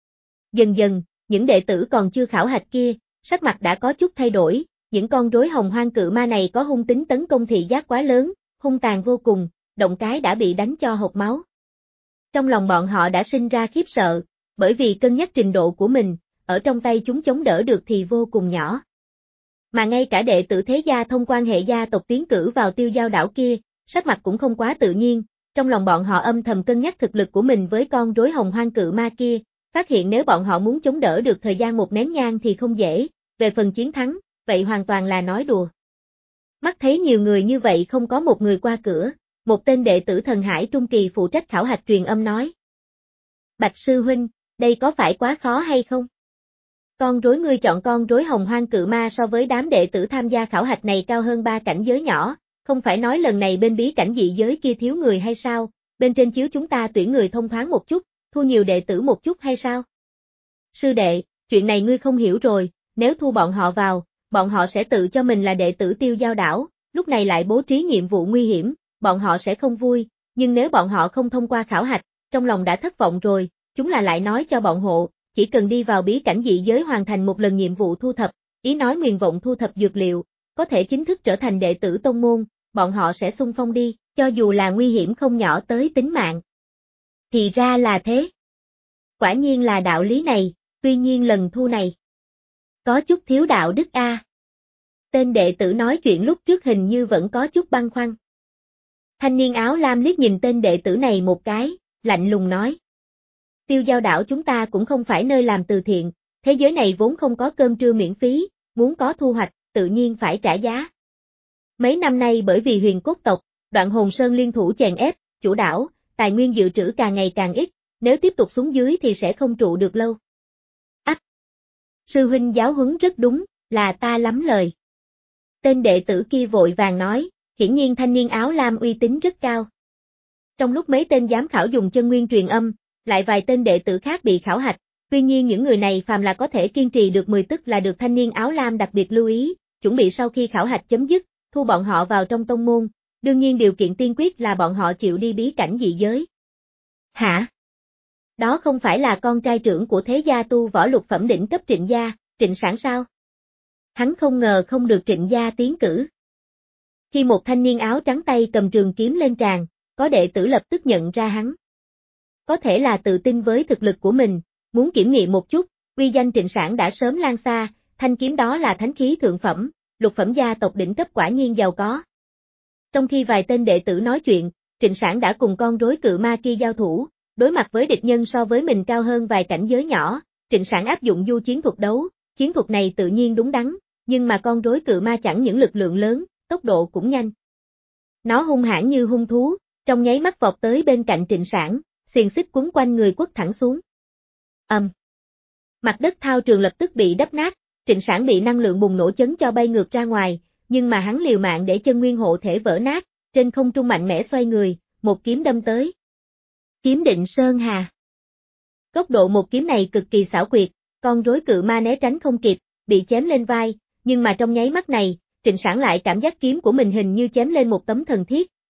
Dần dần, những đệ tử còn chưa khảo hạch kia, sắc mặt đã có chút thay đổi, những con rối hồng hoang cự ma này có hung tính tấn công thị giác quá lớn, hung tàn vô cùng, động cái đã bị đánh cho hộc máu. Trong lòng bọn họ đã sinh ra khiếp sợ, bởi vì cân nhắc trình độ của mình, ở trong tay chúng chống đỡ được thì vô cùng nhỏ. Mà ngay cả đệ tử thế gia thông quan hệ gia tộc tiến cử vào Tiêu Giao đảo kia, sắc mặt cũng không quá tự nhiên, trong lòng bọn họ âm thầm cân nhắc thực lực của mình với con rối hồng hoang cự ma kia, phát hiện nếu bọn họ muốn chống đỡ được thời gian một nén nhang thì không dễ, về phần chiến thắng, vậy hoàn toàn là nói đùa. Mắt thấy nhiều người như vậy không có một người qua cửa, một tên đệ tử thần hải trung kỳ phụ trách khảo hạch truyền âm nói. Bạch sư huynh, đây có phải quá khó hay không? Con rối ngươi chọn con rối hồng hoang cự ma so với đám đệ tử tham gia khảo hạch này cao hơn ba cảnh giới nhỏ, không phải nói lần này bên bí cảnh dị giới kia thiếu người hay sao, bên trên chiếu chúng ta tuyển người thông thoáng một chút, thu nhiều đệ tử một chút hay sao? Sư đệ, chuyện này ngươi không hiểu rồi, nếu thu bọn họ vào, bọn họ sẽ tự cho mình là đệ tử Tiêu Giao đảo, lúc này lại bố trí nhiệm vụ nguy hiểm, bọn họ sẽ không vui, nhưng nếu bọn họ không thông qua khảo hạch, trong lòng đã thất vọng rồi, chúng là lại nói cho bọn hộ, chỉ cần đi vào bí cảnh dị giới hoàn thành một lần nhiệm vụ thu thập, ý nói nguyền vọng thu thập dược liệu, có thể chính thức trở thành đệ tử tông môn, bọn họ sẽ xung phong đi, cho dù là nguy hiểm không nhỏ tới tính mạng. Thì ra là thế. Quả nhiên là đạo lý này, tuy nhiên lần thu này có chút thiếu đạo đức a. Tên đệ tử nói chuyện lúc trước hình như vẫn có chút băn khoăn. Thanh niên áo lam liếc nhìn tên đệ tử này một cái, lạnh lùng nói. Tiêu Giao đảo chúng ta cũng không phải nơi làm từ thiện, thế giới này vốn không có cơm trưa miễn phí, muốn có thu hoạch, tự nhiên phải trả giá. Mấy năm nay bởi vì huyền cốt tộc, Đoạn Hồn Sơn liên thủ chèn ép, chủ đảo, tài nguyên dự trữ càng ngày càng ít, nếu tiếp tục xuống dưới thì sẽ không trụ được lâu. Ách! Sư huynh giáo huấn rất đúng, là ta lắm lời. Tên đệ tử kia vội vàng nói, hiển nhiên thanh niên áo lam uy tín rất cao. Trong lúc mấy tên giám khảo dùng chân nguyên truyền âm, lại vài tên đệ tử khác bị khảo hạch, tuy nhiên những người này phàm là có thể kiên trì được mười tức là được thanh niên áo lam đặc biệt lưu ý, chuẩn bị sau khi khảo hạch chấm dứt, thu bọn họ vào trong tông môn, đương nhiên điều kiện tiên quyết là bọn họ chịu đi bí cảnh dị giới. Hả? Đó không phải là con trai trưởng của thế gia tu võ lục phẩm đỉnh cấp Trịnh gia, Trịnh Sản sao? Hắn không ngờ không được Trịnh gia tiến cử. Khi một thanh niên áo trắng tay cầm trường kiếm lên tràn, có đệ tử lập tức nhận ra hắn. Có thể là tự tin với thực lực của mình, muốn kiểm nghiệm một chút, uy danh Trịnh Sản đã sớm lan xa, thanh kiếm đó là thánh khí thượng phẩm, lục phẩm gia tộc đỉnh cấp quả nhiên giàu có. Trong khi vài tên đệ tử nói chuyện, Trịnh Sản đã cùng con rối cự ma kia giao thủ, đối mặt với địch nhân so với mình cao hơn vài cảnh giới nhỏ, Trịnh Sản áp dụng du chiến thuật đấu, chiến thuật này tự nhiên đúng đắn, nhưng mà con rối cự ma chẳng những lực lượng lớn, tốc độ cũng nhanh. Nó hung hãn như hung thú, trong nháy mắt vọt tới bên cạnh Trịnh Sản, xiềng xích quấn quanh người quất thẳng xuống. Ầm. Um. Mặt đất thao trường lập tức bị đắp nát, Trịnh Sản bị năng lượng bùng nổ chấn cho bay ngược ra ngoài, nhưng mà hắn liều mạng để chân nguyên hộ thể vỡ nát, trên không trung mạnh mẽ xoay người, một kiếm đâm tới. Kiếm định sơn hà. Tốc độ một kiếm này cực kỳ xảo quyệt, con rối cự ma né tránh không kịp, bị chém lên vai, nhưng mà trong nháy mắt này, Trịnh Sản lại cảm giác kiếm của mình hình như chém lên một tấm thần thiết,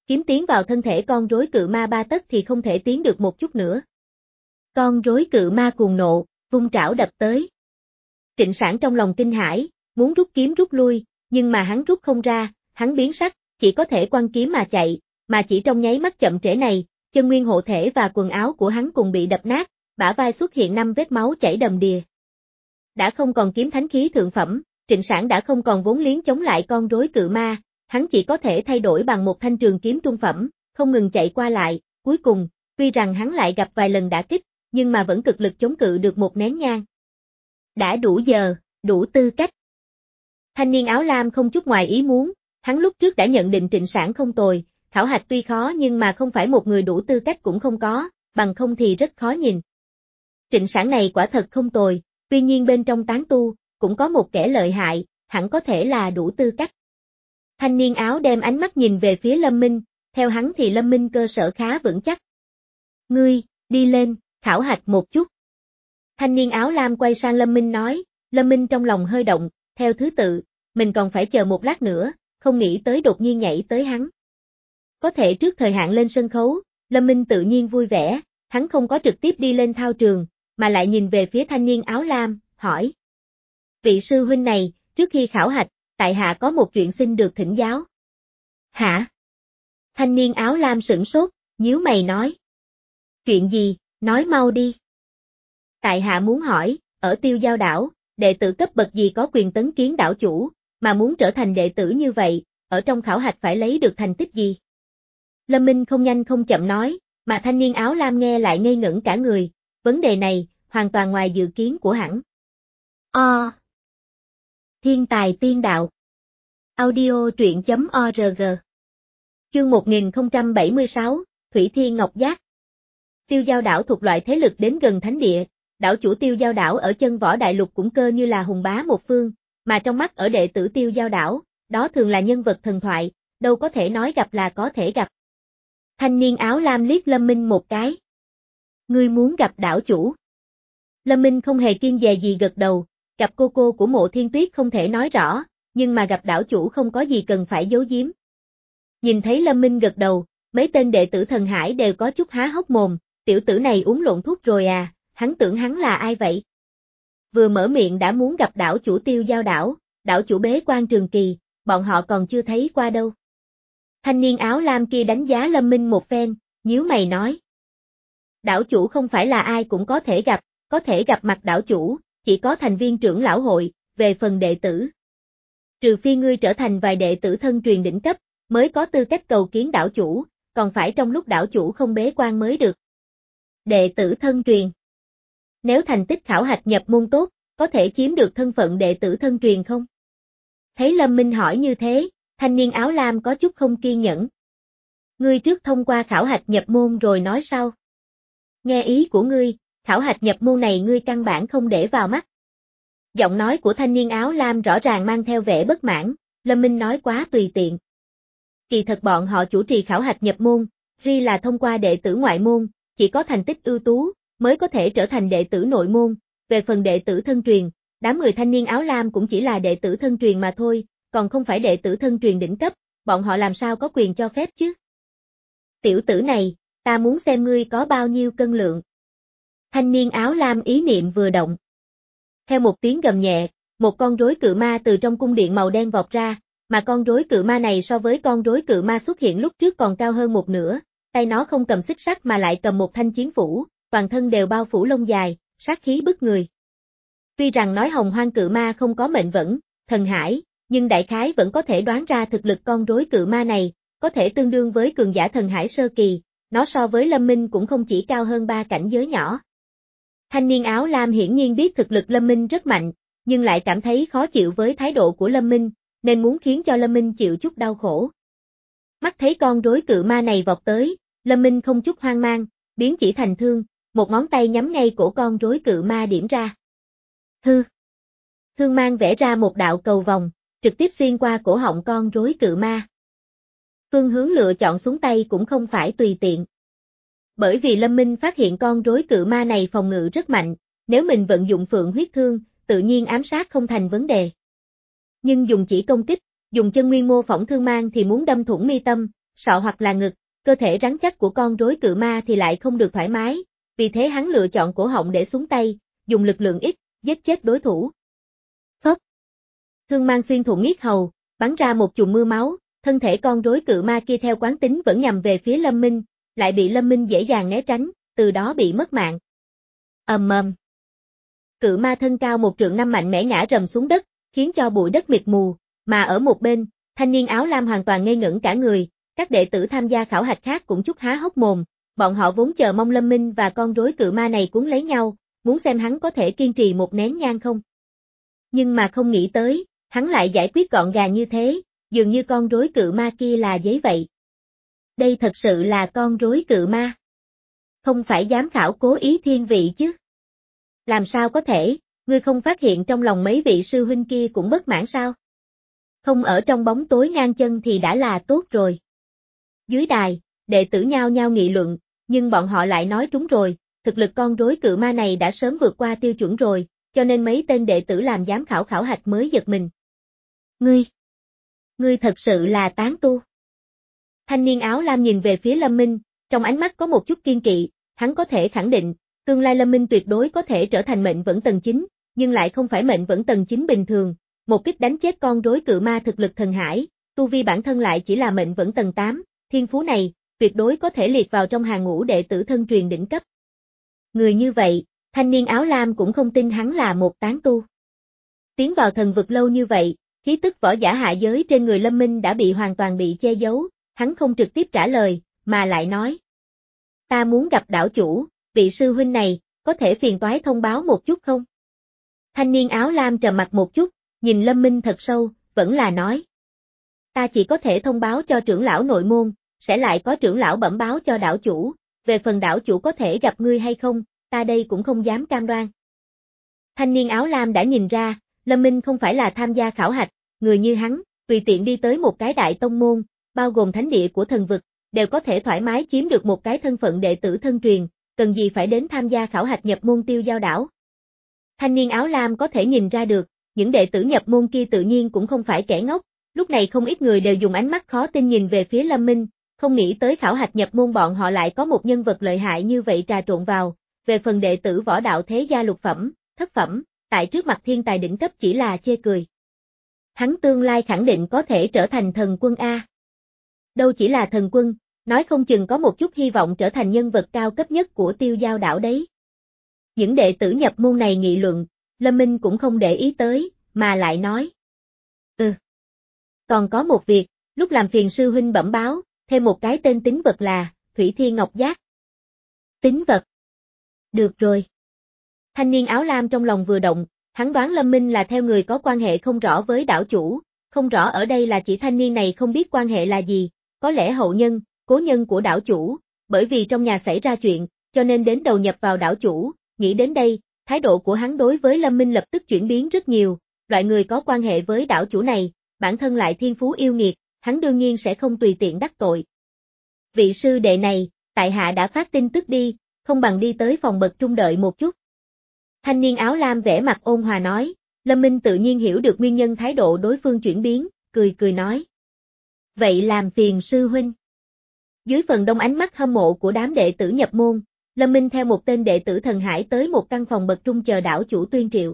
kiếm tiến vào thân thể con rối cự ma ba tấc thì không thể tiến được một chút nữa. Con rối cự ma cuồng nộ, vung trảo đập tới. Trịnh Sảng trong lòng kinh hãi, muốn rút kiếm rút lui, nhưng mà hắn rút không ra, hắn biến sắc, chỉ có thể quăng kiếm mà chạy, mà chỉ trong nháy mắt chậm trễ này, chân nguyên hộ thể và quần áo của hắn cùng bị đập nát, bả vai xuất hiện năm vết máu chảy đầm đìa. Đã không còn kiếm thánh khí thượng phẩm, Trịnh Sảng đã không còn vốn liếng chống lại con rối cự ma, hắn chỉ có thể thay đổi bằng một thanh trường kiếm trung phẩm, không ngừng chạy qua lại, cuối cùng, tuy rằng hắn lại gặp vài lần đả kích, nhưng mà vẫn cực lực chống cự được một nén nhang. Đã đủ giờ, đủ tư cách. Thanh niên áo lam không chút ngoài ý muốn, hắn lúc trước đã nhận định Trịnh Sảng không tồi, khảo hạch tuy khó nhưng mà không phải một người đủ tư cách cũng không có, bằng không thì rất khó nhìn. Trịnh Sảng này quả thật không tồi, tuy nhiên bên trong tán tu, cũng có một kẻ lợi hại, hẳn có thể là đủ tư cách. Thanh niên áo đem ánh mắt nhìn về phía Lâm Minh, theo hắn thì Lâm Minh cơ sở khá vững chắc. Ngươi, đi lên, khảo hạch một chút. Thanh niên áo lam quay sang Lâm Minh nói, Lâm Minh trong lòng hơi động, theo thứ tự, mình còn phải chờ một lát nữa, không nghĩ tới đột nhiên nhảy tới hắn. Có thể trước thời hạn lên sân khấu, Lâm Minh tự nhiên vui vẻ, hắn không có trực tiếp đi lên thao trường, mà lại nhìn về phía thanh niên áo lam, hỏi. Vị sư huynh này, trước khi khảo hạch, tại hạ có một chuyện xin được thỉnh giáo. Hả? Thanh niên áo lam sửng sốt, nhíu mày nói. Chuyện gì, nói mau đi. Tại hạ muốn hỏi, ở Tiêu Giao đảo, đệ tử cấp bậc gì có quyền tấn kiến đảo chủ, mà muốn trở thành đệ tử như vậy, ở trong khảo hạch phải lấy được thành tích gì? Lâm Minh không nhanh không chậm nói, mà thanh niên áo lam nghe lại ngây ngẩn cả người, vấn đề này, hoàn toàn ngoài dự kiến của hắn. O. Thiên tài tiên đạo. Audio truyện chấm org. Chương một nghìn không trăm bảy mươi sáu, Thủy Thiên Ngọc Giác. Tiêu Giao đảo thuộc loại thế lực đến gần thánh địa, đảo chủ Tiêu Giao đảo ở chân võ đại lục cũng cơ như là hùng bá một phương, mà trong mắt ở đệ tử Tiêu Giao đảo, đó thường là nhân vật thần thoại, đâu có thể nói gặp là có thể gặp. Thanh niên áo lam liếc Lâm Minh một cái. Ngươi muốn gặp đảo chủ. Lâm Minh không hề kiêng dè gì gật đầu, gặp cô cô của Mộ Thiên Tuyết không thể nói rõ, nhưng mà gặp đảo chủ không có gì cần phải giấu giếm. Nhìn thấy Lâm Minh gật đầu, mấy tên đệ tử thần hải đều có chút há hốc mồm, tiểu tử này uống lộn thuốc rồi à, hắn tưởng hắn là ai vậy? Vừa mở miệng đã muốn gặp đảo chủ Tiêu Giao đảo, đảo chủ bế quan trường kỳ, bọn họ còn chưa thấy qua đâu. Thanh niên áo lam kia đánh giá Lâm Minh một phen, nhíu mày nói. Đảo chủ không phải là ai cũng có thể gặp, có thể gặp mặt đảo chủ, chỉ có thành viên trưởng lão hội, về phần đệ tử. Trừ phi ngươi trở thành vài đệ tử thân truyền đỉnh cấp, mới có tư cách cầu kiến đảo chủ, còn phải trong lúc đảo chủ không bế quan mới được. Đệ tử thân truyền. Nếu thành tích khảo hạch nhập môn tốt, có thể chiếm được thân phận đệ tử thân truyền không? Thấy Lâm Minh hỏi như thế, thanh niên áo lam có chút không kiên nhẫn. Ngươi trước thông qua khảo hạch nhập môn rồi nói sau. Nghe ý của ngươi, khảo hạch nhập môn này ngươi căn bản không để vào mắt. Giọng nói của thanh niên áo lam rõ ràng mang theo vẻ bất mãn, Lâm Minh nói quá tùy tiện. Kỳ thật bọn họ chủ trì khảo hạch nhập môn, ri là thông qua đệ tử ngoại môn, chỉ có thành tích ưu tú, mới có thể trở thành đệ tử nội môn, về phần đệ tử thân truyền, đám người thanh niên áo lam cũng chỉ là đệ tử thân truyền mà thôi, còn không phải đệ tử thân truyền đỉnh cấp, bọn họ làm sao có quyền cho phép chứ? Tiểu tử này, ta muốn xem ngươi có bao nhiêu cân lượng. Thanh niên áo lam ý niệm vừa động. Theo một tiếng gầm nhẹ, một con rối cự ma từ trong cung điện màu đen vọt ra, mà con rối cự ma này so với con rối cự ma xuất hiện lúc trước còn cao hơn một nửa, tay nó không cầm xích sắt mà lại cầm một thanh chiến phủ, toàn thân đều bao phủ lông dài, sát khí bức người. Tuy rằng nói hồng hoang cự ma không có mệnh vẫn, thần hải, nhưng đại khái vẫn có thể đoán ra thực lực con rối cự ma này, có thể tương đương với cường giả thần hải sơ kỳ, nó so với Lâm Minh cũng không chỉ cao hơn ba cảnh giới nhỏ. Thanh niên áo lam hiển nhiên biết thực lực Lâm Minh rất mạnh, nhưng lại cảm thấy khó chịu với thái độ của Lâm Minh, nên muốn khiến cho Lâm Minh chịu chút đau khổ. Mắt thấy con rối cự ma này vọt tới, Lâm Minh không chút hoang mang, biến chỉ thành thương, một ngón tay nhắm ngay cổ con rối cự ma điểm ra. Hư! Thương mang vẽ ra một đạo cầu vòng, trực tiếp xuyên qua cổ họng con rối cự ma. Phương hướng lựa chọn xuống tay cũng không phải tùy tiện. Bởi vì Lâm Minh phát hiện con rối cự ma này phòng ngự rất mạnh, nếu mình vận dụng phượng huyết thương, tự nhiên ám sát không thành vấn đề. Nhưng dùng chỉ công kích, dùng chân nguyên mô phỏng thương mang thì muốn đâm thủng mi tâm, sọ hoặc là ngực, cơ thể rắn chắc của con rối cự ma thì lại không được thoải mái, vì thế hắn lựa chọn cổ họng để xuống tay, dùng lực lượng ít, giết chết đối thủ. Phốc. Thương mang xuyên thủng yết hầu, bắn ra một chùm mưa máu, thân thể con rối cự ma kia theo quán tính vẫn nhằm về phía Lâm Minh, lại bị Lâm Minh dễ dàng né tránh, từ đó bị mất mạng. Ầm ầm. Cự ma thân cao một trượng năm mạnh mẽ ngã rầm xuống đất, khiến cho bụi đất mịt mù, mà ở một bên, thanh niên áo lam hoàn toàn ngây ngẩn cả người, các đệ tử tham gia khảo hạch khác cũng chút há hốc mồm, bọn họ vốn chờ mong Lâm Minh và con rối cự ma này cuốn lấy nhau, muốn xem hắn có thể kiên trì một nén nhang không. Nhưng mà không nghĩ tới, hắn lại giải quyết gọn gàng như thế, dường như con rối cự ma kia là giấy vậy. Đây thật sự là con rối cự ma. Không phải giám khảo cố ý thiên vị chứ. Làm sao có thể, ngươi không phát hiện trong lòng mấy vị sư huynh kia cũng bất mãn sao? Không ở trong bóng tối ngang chân thì đã là tốt rồi. Dưới đài, đệ tử nhao nhao nghị luận, nhưng bọn họ lại nói trúng rồi, thực lực con rối cự ma này đã sớm vượt qua tiêu chuẩn rồi, cho nên mấy tên đệ tử làm giám khảo khảo hạch mới giật mình. Ngươi, ngươi thật sự là tán tu. Thanh niên áo lam nhìn về phía Lâm Minh, trong ánh mắt có một chút kiên kỵ, hắn có thể khẳng định, tương lai Lâm Minh tuyệt đối có thể trở thành mệnh vẫn tầng chín, nhưng lại không phải mệnh vẫn tầng chín bình thường, một kích đánh chết con rối cự ma thực lực thần hải, tu vi bản thân lại chỉ là mệnh vẫn tầng tám, thiên phú này, tuyệt đối có thể liệt vào trong hàng ngũ đệ tử thân truyền đỉnh cấp. Người như vậy, thanh niên áo lam cũng không tin hắn là một tán tu. Tiến vào thần vực lâu như vậy, khí tức võ giả hạ giới trên người Lâm Minh đã bị hoàn toàn bị che giấu, hắn không trực tiếp trả lời, mà lại nói. Ta muốn gặp đảo chủ, vị sư huynh này, có thể phiền toái thông báo một chút không? Thanh niên áo lam trầm mặt một chút, nhìn Lâm Minh thật sâu, vẫn là nói. Ta chỉ có thể thông báo cho trưởng lão nội môn, sẽ lại có trưởng lão bẩm báo cho đảo chủ, về phần đảo chủ có thể gặp ngươi hay không, ta đây cũng không dám cam đoan. Thanh niên áo lam đã nhìn ra, Lâm Minh không phải là tham gia khảo hạch, người như hắn, tùy tiện đi tới một cái đại tông môn, bao gồm thánh địa của thần vực, đều có thể thoải mái chiếm được một cái thân phận đệ tử thân truyền, cần gì phải đến tham gia khảo hạch nhập môn Tiêu Giao đảo. Thanh niên áo lam có thể nhìn ra được, những đệ tử nhập môn kia tự nhiên cũng không phải kẻ ngốc, lúc này không ít người đều dùng ánh mắt khó tin nhìn về phía Lâm Minh, không nghĩ tới khảo hạch nhập môn bọn họ lại có một nhân vật lợi hại như vậy trà trộn vào, về phần đệ tử võ đạo thế gia lục phẩm, thất phẩm, tại trước mặt thiên tài đỉnh cấp chỉ là chê cười. Hắn tương lai khẳng định có thể trở thành thần quân A. Đâu chỉ là thần quân, nói không chừng có một chút hy vọng trở thành nhân vật cao cấp nhất của Tiêu Giao đảo đấy. Những đệ tử nhập môn này nghị luận, Lâm Minh cũng không để ý tới, mà lại nói. Ừ. Còn có một việc, lúc làm phiền sư huynh bẩm báo, thêm một cái tên tín vật là, Thủy Thiên Ngọc Giác. Tín vật. Được rồi. Thanh niên áo lam trong lòng vừa động, hắn đoán Lâm Minh là theo người có quan hệ không rõ với đảo chủ, không rõ ở đây là chỉ thanh niên này không biết quan hệ là gì, có lẽ hậu nhân, cố nhân của đảo chủ, bởi vì trong nhà xảy ra chuyện, cho nên đến đầu nhập vào đảo chủ, nghĩ đến đây, thái độ của hắn đối với Lâm Minh lập tức chuyển biến rất nhiều, loại người có quan hệ với đảo chủ này, bản thân lại thiên phú yêu nghiệt, hắn đương nhiên sẽ không tùy tiện đắc tội. Vị sư đệ này, tại hạ đã phát tin tức đi, không bằng đi tới phòng bậc trung đợi một chút. Thanh niên áo lam vẻ mặt ôn hòa nói, Lâm Minh tự nhiên hiểu được nguyên nhân thái độ đối phương chuyển biến, cười cười nói. Vậy làm phiền sư huynh. Dưới phần đông ánh mắt hâm mộ của đám đệ tử nhập môn, Lâm Minh theo một tên đệ tử thần hải tới một căn phòng bậc trung chờ đảo chủ tuyên triệu.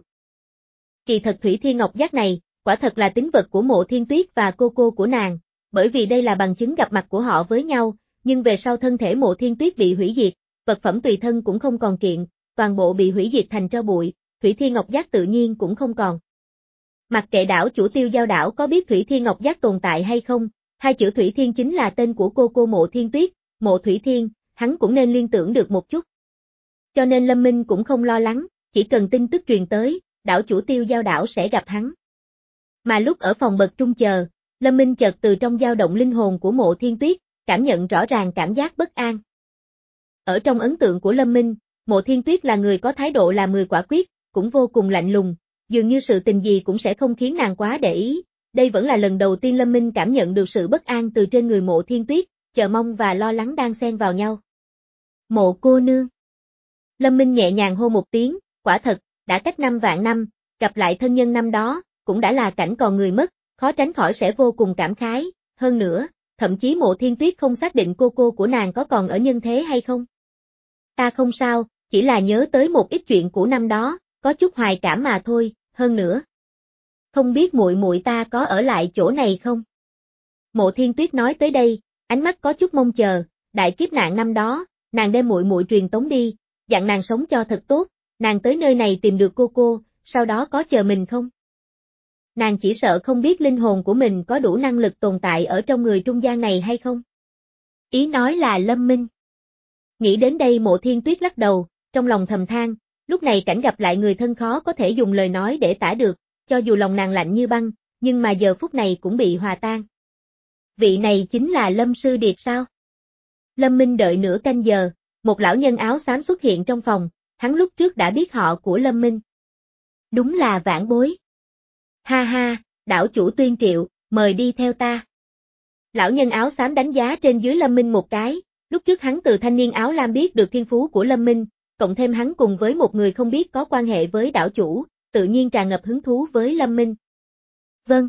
Kỳ thật Thủy Thiên Ngọc Giác này, quả thật là tín vật của Mộ Thiên Tuyết và cô cô của nàng, bởi vì đây là bằng chứng gặp mặt của họ với nhau, nhưng về sau thân thể Mộ Thiên Tuyết bị hủy diệt, vật phẩm tùy thân cũng không còn kiện, toàn bộ bị hủy diệt thành tro bụi, Thủy Thiên Ngọc Giác tự nhiên cũng không còn. Mặc kệ đảo chủ Tiêu Giao đảo có biết Thủy Thiên Ngọc Giác tồn tại hay không, hai chữ Thủy Thiên chính là tên của cô cô Mộ Thiên Tuyết, Mộ Thủy Thiên, hắn cũng nên liên tưởng được một chút. Cho nên Lâm Minh cũng không lo lắng, chỉ cần tin tức truyền tới, đảo chủ Tiêu Giao đảo sẽ gặp hắn. Mà lúc ở phòng bậc trung chờ, Lâm Minh chợt từ trong dao động linh hồn của Mộ Thiên Tuyết, cảm nhận rõ ràng cảm giác bất an. Ở trong ấn tượng của Lâm Minh, Mộ Thiên Tuyết là người có thái độ là mười quả quyết, cũng vô cùng lạnh lùng, dường như sự tình gì cũng sẽ không khiến nàng quá để ý. Đây vẫn là lần đầu tiên Lâm Minh cảm nhận được sự bất an từ trên người Mộ Thiên Tuyết, chờ mong và lo lắng đang xen vào nhau. Mộ cô nương. Lâm Minh nhẹ nhàng hô một tiếng, quả thật, đã cách năm vạn năm, gặp lại thân nhân năm đó, cũng đã là cảnh còn người mất, khó tránh khỏi sẽ vô cùng cảm khái, hơn nữa, thậm chí Mộ Thiên Tuyết không xác định cô cô của nàng có còn ở nhân thế hay không. Ta không sao, chỉ là nhớ tới một ít chuyện của năm đó, có chút hoài cảm mà thôi, hơn nữa. Không biết muội muội ta có ở lại chỗ này không? Mộ Thiên Tuyết nói tới đây, ánh mắt có chút mong chờ, đại kiếp nạn năm đó, nàng đem muội muội truyền tống đi, dặn nàng sống cho thật tốt, nàng tới nơi này tìm được cô cô, sau đó có chờ mình không? Nàng chỉ sợ không biết linh hồn của mình có đủ năng lực tồn tại ở trong người trung gian này hay không? Ý nói là Lâm Minh. Nghĩ đến đây Mộ Thiên Tuyết lắc đầu, trong lòng thầm than, lúc này cảnh gặp lại người thân khó có thể dùng lời nói để tả được, cho dù lòng nàng lạnh như băng, nhưng mà giờ phút này cũng bị hòa tan. Vị này chính là Lâm Sư Điệt sao? Lâm Minh đợi nửa canh giờ, một lão nhân áo xám xuất hiện trong phòng, hắn lúc trước đã biết họ của Lâm Minh. Đúng là Vãn Bối. Ha ha, đảo chủ Tuyên Triệu, mời đi theo ta. Lão nhân áo xám đánh giá trên dưới Lâm Minh một cái, lúc trước hắn từ thanh niên áo lam biết được thiên phú của Lâm Minh, cộng thêm hắn cùng với một người không biết có quan hệ với đảo chủ, tự nhiên tràn ngập hứng thú với Lâm Minh. Vâng.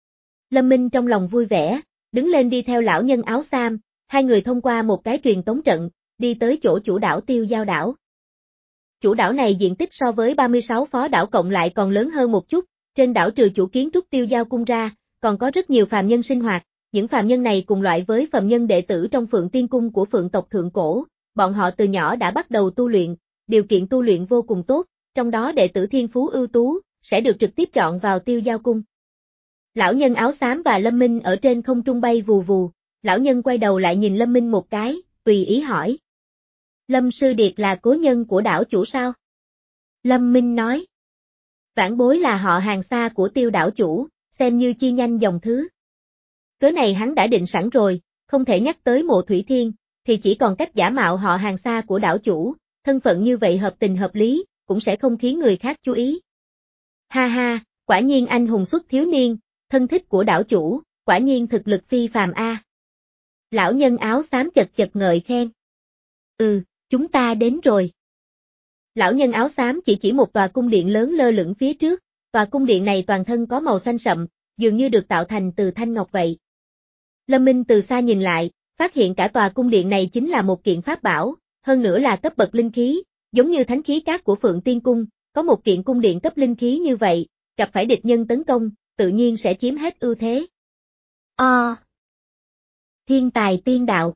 Lâm Minh trong lòng vui vẻ, đứng lên đi theo lão nhân áo xám, hai người thông qua một cái truyền tống trận, đi tới chỗ chủ đảo Tiêu Giao đảo. Chủ đảo này diện tích so với ba mươi sáu phó đảo cộng lại còn lớn hơn một chút, trên đảo trừ chủ kiến trúc Tiêu Giao cung ra, còn có rất nhiều phàm nhân sinh hoạt, những phàm nhân này cùng loại với phàm nhân đệ tử trong Phượng Tiên cung của Phượng tộc thượng cổ, bọn họ từ nhỏ đã bắt đầu tu luyện, điều kiện tu luyện vô cùng tốt, trong đó đệ tử thiên phú ưu tú, sẽ được trực tiếp chọn vào Tiêu Giao cung. Lão nhân áo xám và Lâm Minh ở trên không trung bay vù vù, lão nhân quay đầu lại nhìn Lâm Minh một cái, tùy ý hỏi. Lâm Sư Điệt là cố nhân của đảo chủ sao? Lâm Minh nói. Vãn Bối là họ hàng xa của Tiêu đảo chủ, xem như chi nhanh dòng thứ. Cớ này hắn đã định sẵn rồi, không thể nhắc tới Mộ Thủy Thiên, thì chỉ còn cách giả mạo họ hàng xa của đảo chủ, thân phận như vậy hợp tình hợp lý, cũng sẽ không khiến người khác chú ý. Ha ha, quả nhiên anh hùng xuất thiếu niên, thân thích của đảo chủ, quả nhiên thực lực phi phàm a. Lão nhân áo xám chật chật ngợi khen. Ừ, chúng ta đến rồi. Lão nhân áo xám chỉ chỉ một tòa cung điện lớn lơ lửng phía trước, tòa cung điện này toàn thân có màu xanh sậm, dường như được tạo thành từ thanh ngọc vậy. Lâm Minh từ xa nhìn lại, phát hiện cả tòa cung điện này chính là một kiện pháp bảo, hơn nữa là cấp bậc linh khí, giống như thánh khí cát của Phượng Tiên cung, có một kiện cung điện cấp linh khí như vậy, gặp phải địch nhân tấn công, tự nhiên sẽ chiếm hết ưu thế. O. Thiên tài tiên đạo.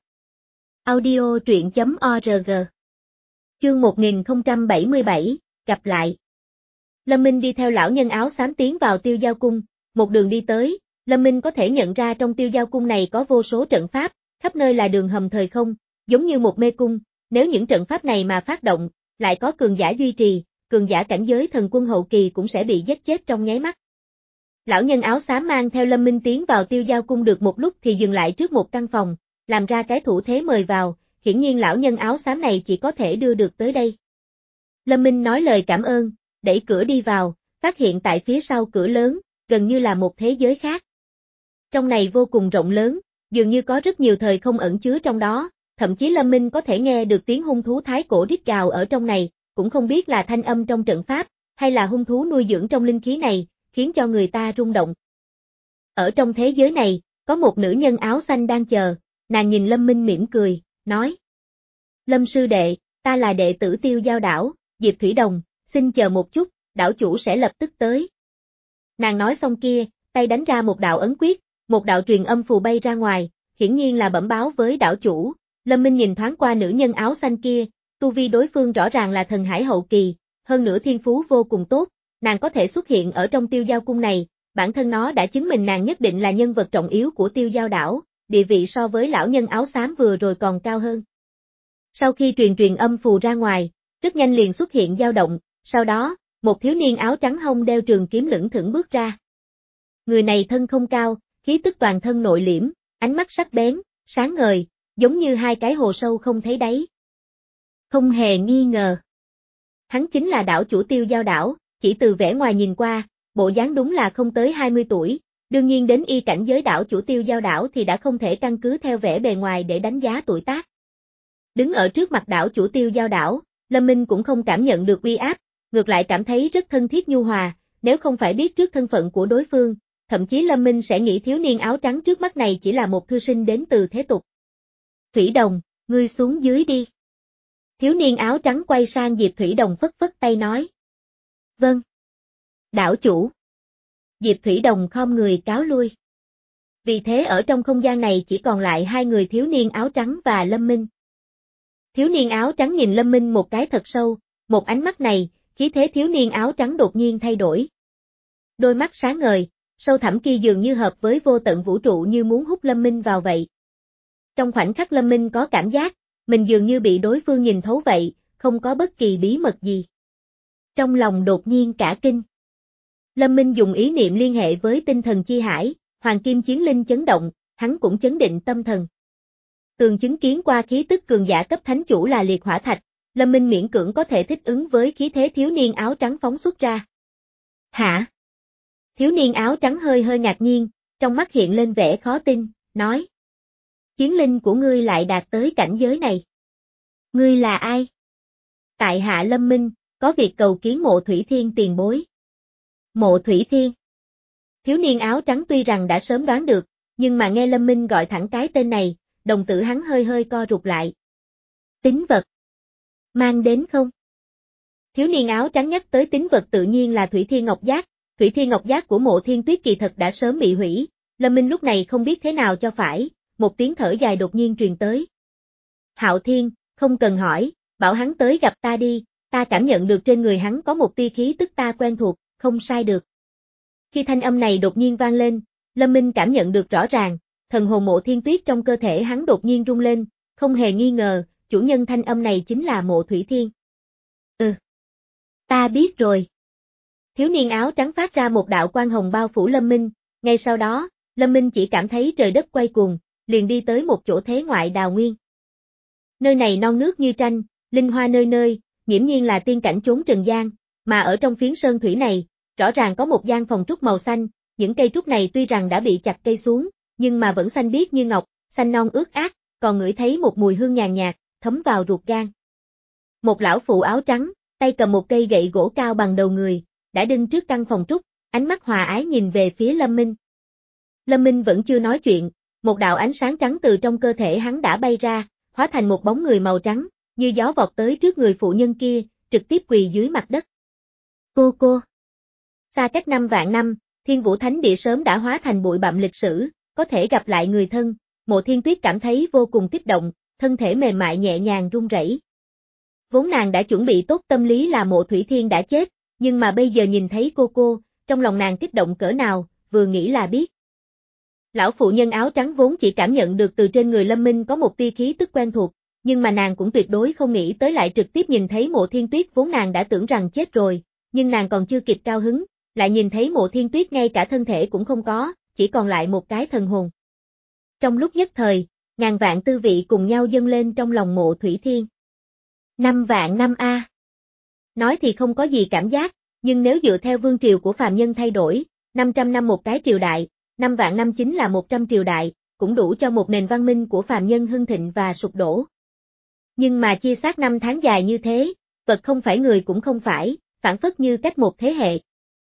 Audio truyện chấm org. Chương một nghìn không trăm bảy mươi bảy, gặp lại. Lâm Minh đi theo lão nhân áo xám tiến vào Tiêu Giao cung, một đường đi tới, Lâm Minh có thể nhận ra trong Tiêu Giao cung này có vô số trận pháp, khắp nơi là đường hầm thời không, giống như một mê cung, nếu những trận pháp này mà phát động, lại có cường giả duy trì, cường giả cảnh giới thần quân hậu kỳ cũng sẽ bị giết chết trong nháy mắt. Lão nhân áo xám mang theo Lâm Minh tiến vào Tiêu Giao cung được một lúc thì dừng lại trước một căn phòng, làm ra cái thủ thế mời vào, hiển nhiên lão nhân áo xám này chỉ có thể đưa được tới đây. Lâm Minh nói lời cảm ơn, đẩy cửa đi vào, phát hiện tại phía sau cửa lớn, gần như là một thế giới khác. Trong này vô cùng rộng lớn, dường như có rất nhiều thời không ẩn chứa trong đó, thậm chí Lâm Minh có thể nghe được tiếng hung thú thái cổ rít gào ở trong này, cũng không biết là thanh âm trong trận pháp, hay là hung thú nuôi dưỡng trong linh khí này, khiến cho người ta rung động. Ở trong thế giới này, có một nữ nhân áo xanh đang chờ, nàng nhìn Lâm Minh mỉm cười, nói. Lâm sư đệ, ta là đệ tử Tiêu Giao đảo, Diệp Thủy Đồng, xin chờ một chút, đảo chủ sẽ lập tức tới. Nàng nói xong kia, tay đánh ra một đạo ấn quyết, một đạo truyền âm phù bay ra ngoài, hiển nhiên là bẩm báo với đảo chủ. Lâm Minh nhìn thoáng qua nữ nhân áo xanh kia, tu vi đối phương rõ ràng là thần hải hậu kỳ, hơn nữa thiên phú vô cùng tốt, nàng có thể xuất hiện ở trong Tiêu Giao cung này, bản thân nó đã chứng minh nàng nhất định là nhân vật trọng yếu của Tiêu Giao đảo, địa vị so với lão nhân áo xám vừa rồi còn cao hơn. Sau khi truyền truyền âm phù ra ngoài, rất nhanh liền xuất hiện dao động, sau đó, một thiếu niên áo trắng hông đeo trường kiếm lững thững bước ra. Người này thân không cao, khí tức toàn thân nội liễm, ánh mắt sắc bén, sáng ngời, giống như hai cái hồ sâu không thấy đáy. Không hề nghi ngờ. Hắn chính là đảo chủ Tiêu Giao đảo, chỉ từ vẻ ngoài nhìn qua, bộ dáng đúng là không tới hai mươi tuổi, đương nhiên đến y cảnh giới đảo chủ Tiêu Giao đảo thì đã không thể căn cứ theo vẻ bề ngoài để đánh giá tuổi tác. Đứng ở trước mặt đảo chủ Tiêu Giao đảo, Lâm Minh cũng không cảm nhận được uy áp, ngược lại cảm thấy rất thân thiết nhu hòa, nếu không phải biết trước thân phận của đối phương, thậm chí Lâm Minh sẽ nghĩ thiếu niên áo trắng trước mắt này chỉ là một thư sinh đến từ thế tục. Thủy Đồng, ngươi xuống dưới đi. Thiếu niên áo trắng quay sang Diệp Thủy Đồng phất phất tay nói. Vâng. Đảo chủ. Diệp Thủy Đồng khom người cáo lui. Vì thế ở trong không gian này chỉ còn lại hai người thiếu niên áo trắng và Lâm Minh. Thiếu niên áo trắng nhìn Lâm Minh một cái thật sâu, một ánh mắt này, khí thế thiếu niên áo trắng đột nhiên thay đổi. Đôi mắt sáng ngời, sâu thẳm kia dường như hợp với vô tận vũ trụ như muốn hút Lâm Minh vào vậy. Trong khoảnh khắc Lâm Minh có cảm giác, mình dường như bị đối phương nhìn thấu vậy, không có bất kỳ bí mật gì. Trong lòng đột nhiên cả kinh. Lâm Minh dùng ý niệm liên hệ với tinh thần chi hải, Hoàng Kim Chiến Linh chấn động, hắn cũng chấn định tâm thần. Tường chứng kiến qua khí tức cường giả cấp thánh chủ là liệt hỏa thạch, Lâm Minh miễn cưỡng có thể thích ứng với khí thế thiếu niên áo trắng phóng xuất ra. Hả? Thiếu niên áo trắng hơi hơi ngạc nhiên, trong mắt hiện lên vẻ khó tin, nói. Chiến linh của ngươi lại đạt tới cảnh giới này. Ngươi là ai? Tại hạ Lâm Minh, có việc cầu kiến Mộ Thủy Thiên tiền bối. Mộ Thủy Thiên. Thiếu niên áo trắng tuy rằng đã sớm đoán được, nhưng mà nghe Lâm Minh gọi thẳng cái tên này, đồng tử hắn hơi hơi co rụt lại. Tín vật. Mang đến không? Thiếu niên áo trắng nhắc tới tín vật tự nhiên là Thủy Thiên Ngọc Giác, Thủy Thiên Ngọc Giác của Mộ Thiên Tuyết kỳ thật đã sớm bị hủy, Lâm Minh lúc này không biết thế nào cho phải, một tiếng thở dài đột nhiên truyền tới. Hạo Thiên, không cần hỏi, bảo hắn tới gặp ta đi, ta cảm nhận được trên người hắn có một tia khí tức ta quen thuộc, không sai được. Khi thanh âm này đột nhiên vang lên, Lâm Minh cảm nhận được rõ ràng, thần hồn Mộ Thiên Tuyết trong cơ thể hắn đột nhiên rung lên, không hề nghi ngờ, chủ nhân thanh âm này chính là Mộ Thủy Thiên. Ừ. Ta biết rồi. Thiếu niên áo trắng phát ra một đạo quang hồng bao phủ Lâm Minh, ngay sau đó, Lâm Minh chỉ cảm thấy trời đất quay cuồng, liền đi tới một chỗ thế ngoại đào nguyên. Nơi này non nước như tranh, linh hoa nơi nơi, nghiễm nhiên là tiên cảnh chốn trần gian, mà ở trong phiến sơn thủy này, rõ ràng có một gian phòng trúc màu xanh, những cây trúc này tuy rằng đã bị chặt cây xuống, nhưng mà vẫn xanh biếc như ngọc, xanh non ướt át, còn ngửi thấy một mùi hương nhàn nhạt, thấm vào ruột gan. Một lão phụ áo trắng, tay cầm một cây gậy gỗ cao bằng đầu người, đã đứng trước căn phòng trúc, ánh mắt hòa ái nhìn về phía Lâm Minh. Lâm Minh vẫn chưa nói chuyện, một đạo ánh sáng trắng từ trong cơ thể hắn đã bay ra, hóa thành một bóng người màu trắng, như gió vọt tới trước người phụ nhân kia, trực tiếp quỳ dưới mặt đất. Cô cô. Xa cách năm vạn năm, Thiên Vũ Thánh Địa sớm đã hóa thành bụi bặm lịch sử, có thể gặp lại người thân, Mộ Thiên Tuyết cảm thấy vô cùng kích động, thân thể mềm mại nhẹ nhàng run rẩy. Vốn nàng đã chuẩn bị tốt tâm lý là Mộ Thủy Thiên đã chết, nhưng mà bây giờ nhìn thấy cô cô, trong lòng nàng kích động cỡ nào, vừa nghĩ là biết. Lão phụ nhân áo trắng vốn chỉ cảm nhận được từ trên người Lâm Minh có một tia khí tức quen thuộc, nhưng mà nàng cũng tuyệt đối không nghĩ tới lại trực tiếp nhìn thấy Mộ Thiên Tuyết vốn nàng đã tưởng rằng chết rồi, nhưng nàng còn chưa kịp cao hứng, lại nhìn thấy Mộ Thiên Tuyết ngay cả thân thể cũng không có, chỉ còn lại một cái thần hồn. Trong lúc nhất thời, ngàn vạn tư vị cùng nhau dâng lên trong lòng Mộ Thủy Thiên. Năm vạn năm a. Nói thì không có gì cảm giác, nhưng nếu dựa theo vương triều của phàm nhân thay đổi, năm trăm năm một cái triều đại, năm vạn năm chính là một trăm triều đại, cũng đủ cho một nền văn minh của phàm nhân hưng thịnh và sụp đổ. Nhưng mà chia xác năm tháng dài như thế, vật không phải người cũng không phải, phản phất như cách một thế hệ.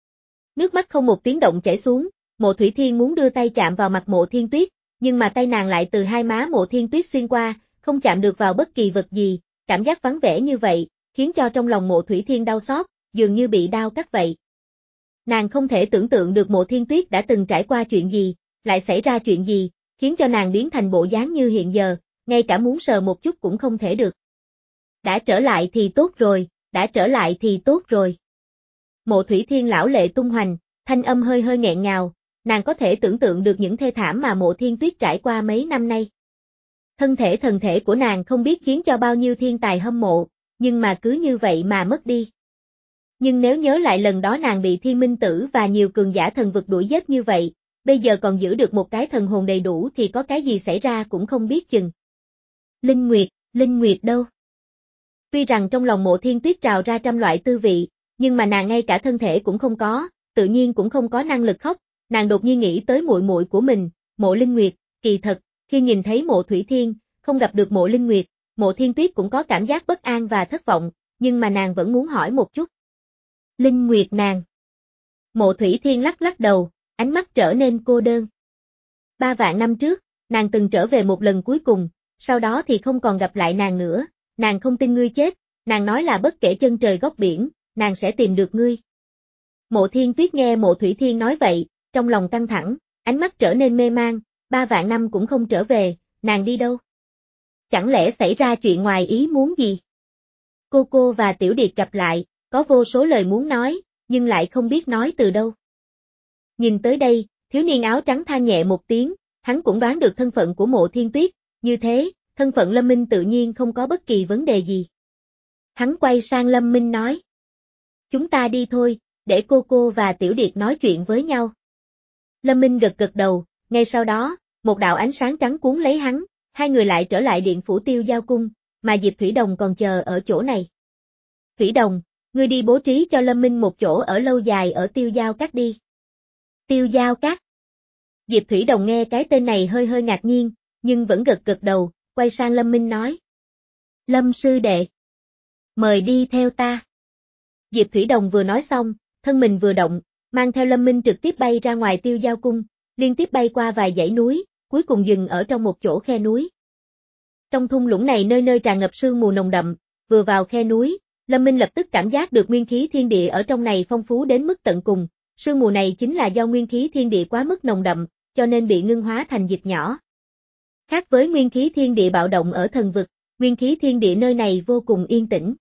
Nước mắt không một tiếng động chảy xuống, Mộ Thủy Thiên muốn đưa tay chạm vào mặt Mộ Thiên Tuyết, nhưng mà tay nàng lại từ hai má Mộ Thiên Tuyết xuyên qua, không chạm được vào bất kỳ vật gì, cảm giác vắng vẻ như vậy, khiến cho trong lòng Mộ Thủy Thiên đau xót, dường như bị đau cắt vậy. Nàng không thể tưởng tượng được Mộ Thiên Tuyết đã từng trải qua chuyện gì, lại xảy ra chuyện gì, khiến cho nàng biến thành bộ dáng như hiện giờ, ngay cả muốn sờ một chút cũng không thể được. Đã trở lại thì tốt rồi, đã trở lại thì tốt rồi. Mộ Thủy Thiên lão lệ tung hoành, thanh âm hơi hơi nghẹn ngào, nàng có thể tưởng tượng được những thê thảm mà Mộ Thiên Tuyết trải qua mấy năm nay. Thân thể thần thể của nàng không biết khiến cho bao nhiêu thiên tài hâm mộ, nhưng mà cứ như vậy mà mất đi. Nhưng nếu nhớ lại lần đó nàng bị Thiên Minh Tử và nhiều cường giả thần vực đuổi giết như vậy, bây giờ còn giữ được một cái thần hồn đầy đủ thì có cái gì xảy ra cũng không biết chừng. Linh Nguyệt, Linh Nguyệt đâu? Tuy rằng trong lòng Mộ Thiên Tuyết trào ra trăm loại tư vị, nhưng mà nàng ngay cả thân thể cũng không có, tự nhiên cũng không có năng lực khóc, nàng đột nhiên nghĩ tới muội muội của mình, Mộ Linh Nguyệt, kỳ thật, khi nhìn thấy Mộ Thủy Thiên, không gặp được Mộ Linh Nguyệt, Mộ Thiên Tuyết cũng có cảm giác bất an và thất vọng, nhưng mà nàng vẫn muốn hỏi một chút. Linh Nguyệt nàng. Mộ Thủy Thiên lắc lắc đầu, ánh mắt trở nên cô đơn. Ba vạn năm trước, nàng từng trở về một lần cuối cùng, sau đó thì không còn gặp lại nàng nữa, nàng không tin ngươi chết, nàng nói là bất kể chân trời góc biển, nàng sẽ tìm được ngươi. Mộ Thiên Tuyết nghe Mộ Thủy Thiên nói vậy, trong lòng căng thẳng, ánh mắt trở nên mê mang, ba vạn năm cũng không trở về, nàng đi đâu? Chẳng lẽ xảy ra chuyện ngoài ý muốn gì? Cô cô và Tiểu Điệt gặp lại, có vô số lời muốn nói, nhưng lại không biết nói từ đâu. Nhìn tới đây, thiếu niên áo trắng than nhẹ một tiếng, hắn cũng đoán được thân phận của Mộ Thiên Tuyết, như thế, thân phận Lâm Minh tự nhiên không có bất kỳ vấn đề gì. Hắn quay sang Lâm Minh nói. Chúng ta đi thôi, để cô cô và Tiểu Điệt nói chuyện với nhau. Lâm Minh gật gật đầu, ngay sau đó, một đạo ánh sáng trắng cuốn lấy hắn, hai người lại trở lại điện phủ Tiêu Giao Cung, mà Diệp Thủy Đồng còn chờ ở chỗ này. Thủy Đồng, ngươi đi bố trí cho Lâm Minh một chỗ ở lâu dài ở Tiêu Giao Các đi. Tiêu Giao Các. Diệp Thủy Đồng nghe cái tên này hơi hơi ngạc nhiên, nhưng vẫn gật gật đầu, quay sang Lâm Minh nói. Lâm sư đệ. Mời đi theo ta. Diệp Thủy Đồng vừa nói xong, thân mình vừa động, mang theo Lâm Minh trực tiếp bay ra ngoài Tiêu Giao Cung, liên tiếp bay qua vài dãy núi, cuối cùng dừng ở trong một chỗ khe núi. Trong thung lũng này nơi nơi tràn ngập sương mù nồng đậm, vừa vào khe núi, Lâm Minh lập tức cảm giác được nguyên khí thiên địa ở trong này phong phú đến mức tận cùng, sương mù này chính là do nguyên khí thiên địa quá mức nồng đậm, cho nên bị ngưng hóa thành dịch nhỏ. Khác với nguyên khí thiên địa bạo động ở thần vực, nguyên khí thiên địa nơi này vô cùng yên tĩnh.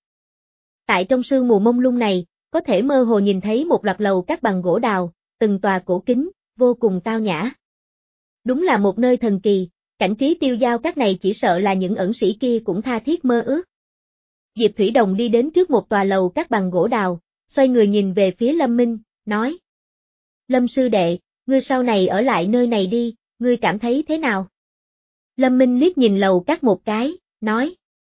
Tại trong sương mù mông lung này, có thể mơ hồ nhìn thấy một loạt lầu các bằng gỗ đào, từng tòa cổ kính, vô cùng tao nhã. Đúng là một nơi thần kỳ, cảnh trí Tiêu Giao Các này chỉ sợ là những ẩn sĩ kia cũng tha thiết mơ ước. Diệp Thủy Đồng đi đến trước một tòa lầu các bằng gỗ đào, xoay người nhìn về phía Lâm Minh, nói. Lâm sư đệ, ngươi sau này ở lại nơi này đi, ngươi cảm thấy thế nào? Lâm Minh liếc nhìn lầu các một cái, nói.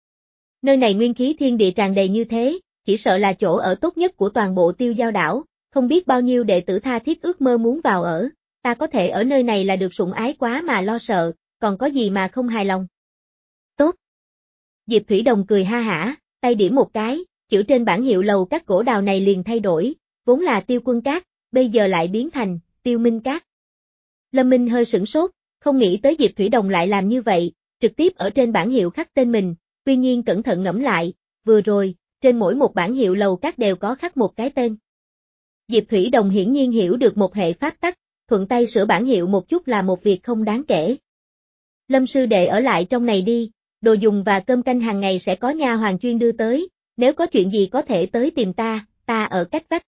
Nơi này nguyên khí thiên địa tràn đầy như thế, chỉ sợ là chỗ ở tốt nhất của toàn bộ Tiêu Giao đảo, không biết bao nhiêu đệ tử tha thiết ước mơ muốn vào ở, ta có thể ở nơi này là được sủng ái quá mà lo sợ, còn có gì mà không hài lòng. Tốt. Diệp Thủy Đồng cười ha hả, tay điểm một cái, chữ trên bảng hiệu lầu các gỗ đào này liền thay đổi, vốn là Tiêu Quân Các, bây giờ lại biến thành Tiêu Minh Các. Lâm Minh hơi sửng sốt, không nghĩ tới Diệp Thủy Đồng lại làm như vậy, trực tiếp ở trên bảng hiệu khắc tên mình, tuy nhiên cẩn thận ngẫm lại, vừa rồi, trên mỗi một bảng hiệu lầu các đều có khắc một cái tên. Diệp Thủy Đồng hiển nhiên hiểu được một hệ pháp tắc, thuận tay sửa bảng hiệu một chút là một việc không đáng kể. Lâm sư đệ ở lại trong này đi, đồ dùng và cơm canh hàng ngày sẽ có nha hoàn chuyên đưa tới, nếu có chuyện gì có thể tới tìm ta, ta ở cách vách.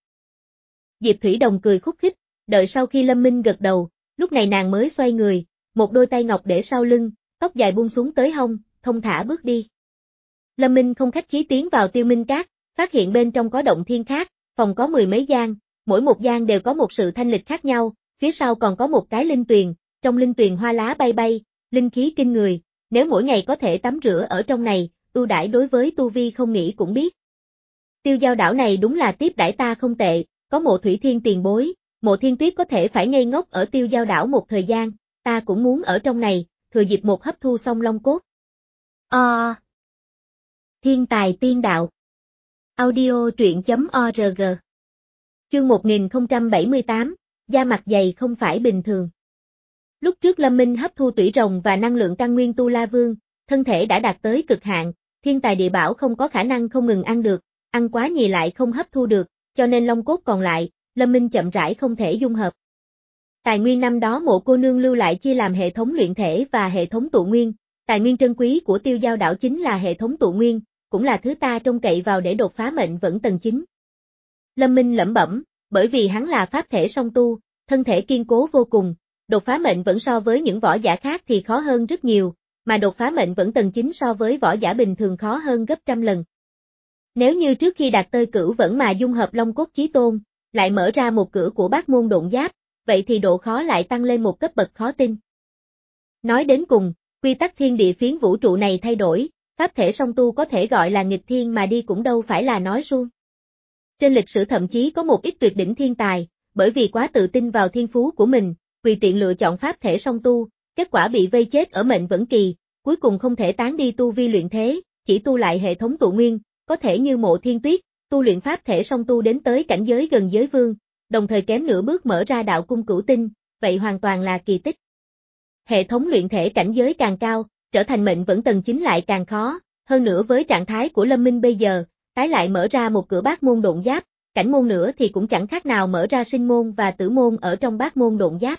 Diệp Thủy Đồng cười khúc khích, đợi sau khi Lâm Minh gật đầu, lúc này nàng mới xoay người, một đôi tay ngọc để sau lưng, tóc dài buông xuống tới hông, thông thả bước đi. Lâm Minh không khách khí tiến vào Tiêu Minh Các, phát hiện bên trong có động thiên khác, phòng có mười mấy gian, mỗi một gian đều có một sự thanh lịch khác nhau, phía sau còn có một cái linh tuyền, trong linh tuyền hoa lá bay bay, linh khí kinh người, nếu mỗi ngày có thể tắm rửa ở trong này, ưu đãi đối với tu vi không nghĩ cũng biết. Tiêu Giao đảo này đúng là tiếp đãi ta không tệ, có Mộ Thủy Thiên tiền bối, Mộ Thiên Tuyết có thể phải ngây ngốc ở Tiêu Giao đảo một thời gian, ta cũng muốn ở trong này, thừa dịp một hấp thu xong long cốt. Ờ... À... Thiên tài tiên đạo. Audio truyện chấm org. Chương một nghìn không trăm bảy mươi tám, da mặt dày không phải bình thường. Lúc trước Lâm Minh hấp thu tủy rồng và năng lượng căn nguyên Tu La Vương, thân thể đã đạt tới cực hạn, thiên tài địa bảo không có khả năng không ngừng ăn được, ăn quá nhiều lại không hấp thu được, cho nên long cốt còn lại, Lâm Minh chậm rãi không thể dung hợp. Tài nguyên năm đó Mộ cô nương lưu lại chia làm hệ thống luyện thể và hệ thống tụ nguyên, tài nguyên trân quý của Tiêu Giao đảo chính là hệ thống tụ nguyên, cũng là thứ ta trông cậy vào để đột phá mệnh vẫn tầng chín. Lâm Minh lẩm bẩm, bởi vì hắn là pháp thể song tu, thân thể kiên cố vô cùng, đột phá mệnh vẫn so với những võ giả khác thì khó hơn rất nhiều, mà đột phá mệnh vẫn tầng chín so với võ giả bình thường khó hơn gấp trăm lần. Nếu như trước khi đạt tới cửu vẫn mà dung hợp Long Cốt Chí Tôn, lại mở ra một cửa của bát môn độn giáp, vậy thì độ khó lại tăng lên một cấp bậc khó tin. Nói đến cùng, quy tắc thiên địa phiến vũ trụ này thay đổi, pháp thể song tu có thể gọi là nghịch thiên mà đi cũng đâu phải là nói suông. Trên lịch sử thậm chí có một ít tuyệt đỉnh thiên tài, bởi vì quá tự tin vào thiên phú của mình, tùy tiện lựa chọn pháp thể song tu, kết quả bị vây chết ở mệnh vẫn kỳ, cuối cùng không thể tán đi tu vi luyện thế, chỉ tu lại hệ thống tụ nguyên, có thể như Mộ Thiên Tuyết, tu luyện pháp thể song tu đến tới cảnh giới gần giới vương, đồng thời kém nửa bước mở ra đạo cung cửu tinh, vậy hoàn toàn là kỳ tích. Hệ thống luyện thể cảnh giới càng cao, trở thành mệnh vẫn tầng chín lại càng khó, hơn nữa với trạng thái của Lâm Minh bây giờ, tái lại mở ra một cửa bát môn độn giáp, cảnh môn nữa thì cũng chẳng khác nào mở ra sinh môn và tử môn ở trong bát môn độn giáp.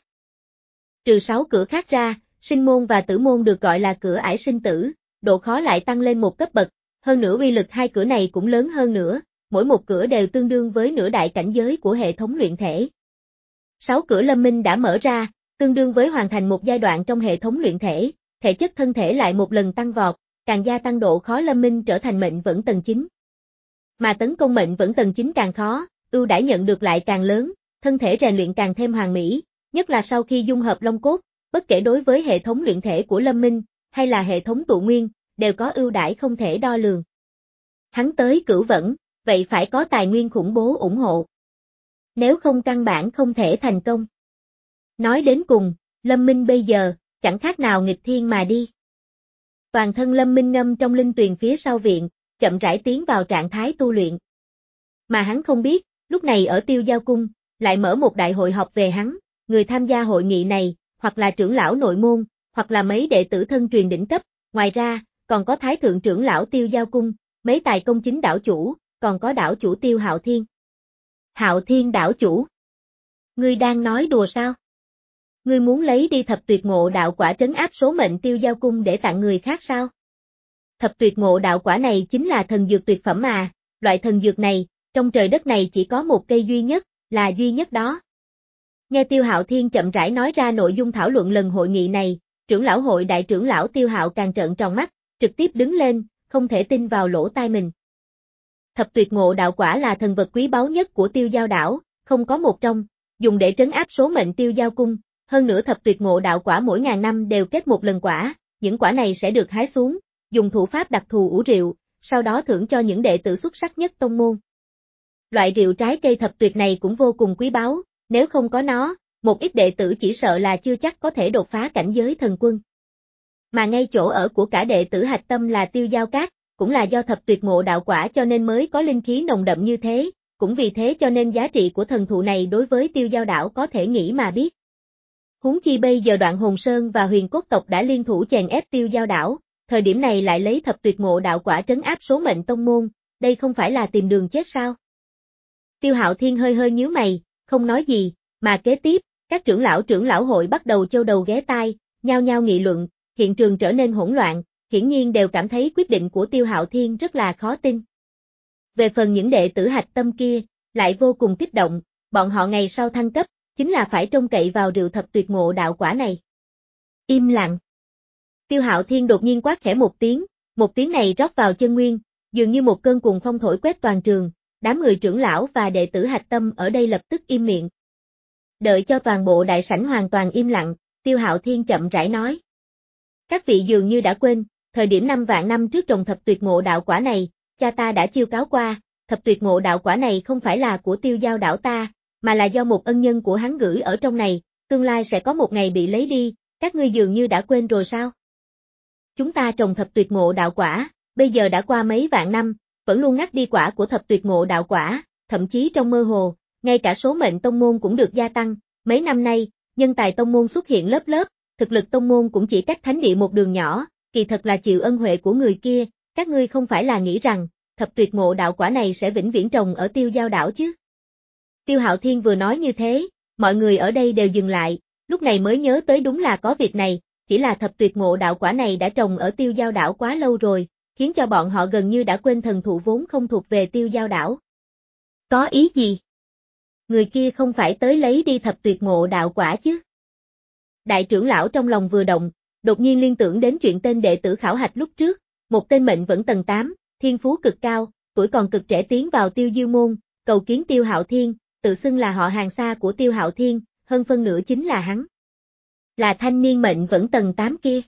Trừ sáu cửa khác ra, sinh môn và tử môn được gọi là cửa ải sinh tử, độ khó lại tăng lên một cấp bậc, hơn nữa uy lực hai cửa này cũng lớn hơn nữa, mỗi một cửa đều tương đương với nửa đại cảnh giới của hệ thống luyện thể. Sáu cửa Lâm Minh đã mở ra, tương đương với hoàn thành một giai đoạn trong hệ thống luyện thể, thể chất thân thể lại một lần tăng vọt, càng gia tăng độ khó Lâm Minh trở thành mệnh vẫn tầng chín. Mà tấn công mệnh vẫn tầng chín càng khó, ưu đãi nhận được lại càng lớn, thân thể rèn luyện càng thêm hoàn mỹ, nhất là sau khi dung hợp long cốt, bất kể đối với hệ thống luyện thể của Lâm Minh, hay là hệ thống tụ nguyên, đều có ưu đãi không thể đo lường. Hắn tới cửu vẫn, vậy phải có tài nguyên khủng bố ủng hộ. Nếu không căn bản không thể thành công. Nói đến cùng, Lâm Minh bây giờ, chẳng khác nào nghịch thiên mà đi. Toàn thân Lâm Minh ngâm trong linh tuyền phía sau viện, chậm rãi tiến vào trạng thái tu luyện. Mà hắn không biết, lúc này ở Tiêu Giao Cung, lại mở một đại hội họp về hắn, người tham gia hội nghị này, hoặc là trưởng lão nội môn, hoặc là mấy đệ tử thân truyền đỉnh cấp, ngoài ra, còn có Thái Thượng trưởng lão Tiêu Giao Cung, mấy tài công chính đảo chủ, còn có đảo chủ Tiêu Hạo Thiên. Hạo Thiên đảo chủ. Ngươi đang nói đùa sao? Ngươi muốn lấy đi thập tuyệt ngộ đạo quả trấn áp số mệnh Tiêu Giao Cung để tặng người khác sao? Thập tuyệt ngộ đạo quả này chính là thần dược tuyệt phẩm à, loại thần dược này, trong trời đất này chỉ có một cây duy nhất, là duy nhất đó. Nghe Tiêu Hạo Thiên chậm rãi nói ra nội dung thảo luận lần hội nghị này, trưởng lão hội đại trưởng lão Tiêu Hạo càng trợn tròn mắt, trực tiếp đứng lên, không thể tin vào lỗ tai mình. Thập tuyệt ngộ đạo quả là thần vật quý báu nhất của Tiêu Giao đảo, không có một trong, dùng để trấn áp số mệnh Tiêu Giao cung, hơn nữa thập tuyệt ngộ đạo quả mỗi ngàn năm đều kết một lần quả, những quả này sẽ được hái xuống, dùng thủ pháp đặc thù ủ rượu, sau đó thưởng cho những đệ tử xuất sắc nhất tông môn. Loại rượu trái cây thập tuyệt này cũng vô cùng quý báu, nếu không có nó, một ít đệ tử chỉ sợ là chưa chắc có thể đột phá cảnh giới thần quân. Mà ngay chỗ ở của cả đệ tử hạch tâm là Tiêu Giao Cát, cũng là do thập tuyệt ngộ đạo quả cho nên mới có linh khí nồng đậm như thế, cũng vì thế cho nên giá trị của thần thụ này đối với Tiêu Giao đảo có thể nghĩ mà biết. Huống chi bây giờ Đoạn Hồn Sơn và Huyền Cốt tộc đã liên thủ chèn ép Tiêu Giao đảo, thời điểm này lại lấy thập tuyệt ngộ đạo quả trấn áp số mệnh tông môn, đây không phải là tìm đường chết sao? Tiêu Hạo Thiên hơi hơi nhíu mày, không nói gì, mà kế tiếp, các trưởng lão trưởng lão hội bắt đầu châu đầu ghé tai, nhao nhao nghị luận, hiện trường trở nên hỗn loạn, hiển nhiên đều cảm thấy quyết định của Tiêu Hạo Thiên rất là khó tin. Về phần những đệ tử hạch tâm kia, lại vô cùng kích động, bọn họ ngày sau thăng cấp, chính là phải trông cậy vào rượu thập tuyệt ngộ đạo quả này. Im lặng. Tiêu Hạo Thiên đột nhiên quát khẽ một tiếng, một tiếng này rót vào chân nguyên, dường như một cơn cuồng phong thổi quét toàn trường, đám người trưởng lão và đệ tử hạch tâm ở đây lập tức im miệng. Đợi cho toàn bộ đại sảnh hoàn toàn im lặng, Tiêu Hạo Thiên chậm rãi nói. Các vị dường như đã quên, thời điểm năm vạn năm trước trồng thập tuyệt ngộ đạo quả này, cha ta đã chiêu cáo qua, thập tuyệt ngộ đạo quả này không phải là của Tiêu Giao đảo ta, mà là do một ân nhân của hắn gửi ở trong này, tương lai sẽ có một ngày bị lấy đi, các ngươi dường như đã quên rồi sao? Chúng ta trồng thập tuyệt ngộ đạo quả, bây giờ đã qua mấy vạn năm, vẫn luôn ngắt đi quả của thập tuyệt ngộ đạo quả, thậm chí trong mơ hồ, ngay cả số mệnh tông môn cũng được gia tăng, mấy năm nay, nhân tài tông môn xuất hiện lớp lớp, thực lực tông môn cũng chỉ cách thánh địa một đường nhỏ, kỳ thật là chịu ân huệ của người kia, các ngươi không phải là nghĩ rằng, thập tuyệt ngộ đạo quả này sẽ vĩnh viễn trồng ở Tiêu Giao đảo chứ? Tiêu Hạo Thiên vừa nói như thế, mọi người ở đây đều dừng lại, lúc này mới nhớ tới đúng là có việc này, chỉ là thập tuyệt ngộ đạo quả này đã trồng ở Tiêu Giao đảo quá lâu rồi, khiến cho bọn họ gần như đã quên thần thụ vốn không thuộc về Tiêu Giao đảo. Có ý gì? Người kia không phải tới lấy đi thập tuyệt ngộ đạo quả chứ? Đại trưởng lão trong lòng vừa động, đột nhiên liên tưởng đến chuyện tên đệ tử khảo hạch lúc trước, một tên mệnh vẫn tầng tám, thiên phú cực cao, tuổi còn cực trẻ tiến vào Tiêu Diêu môn, cầu kiến Tiêu Hạo Thiên, tự xưng là họ hàng xa của Tiêu Hạo Thiên, hơn phân nửa chính là hắn. Là thanh niên mệnh vẫn tầng tám kia.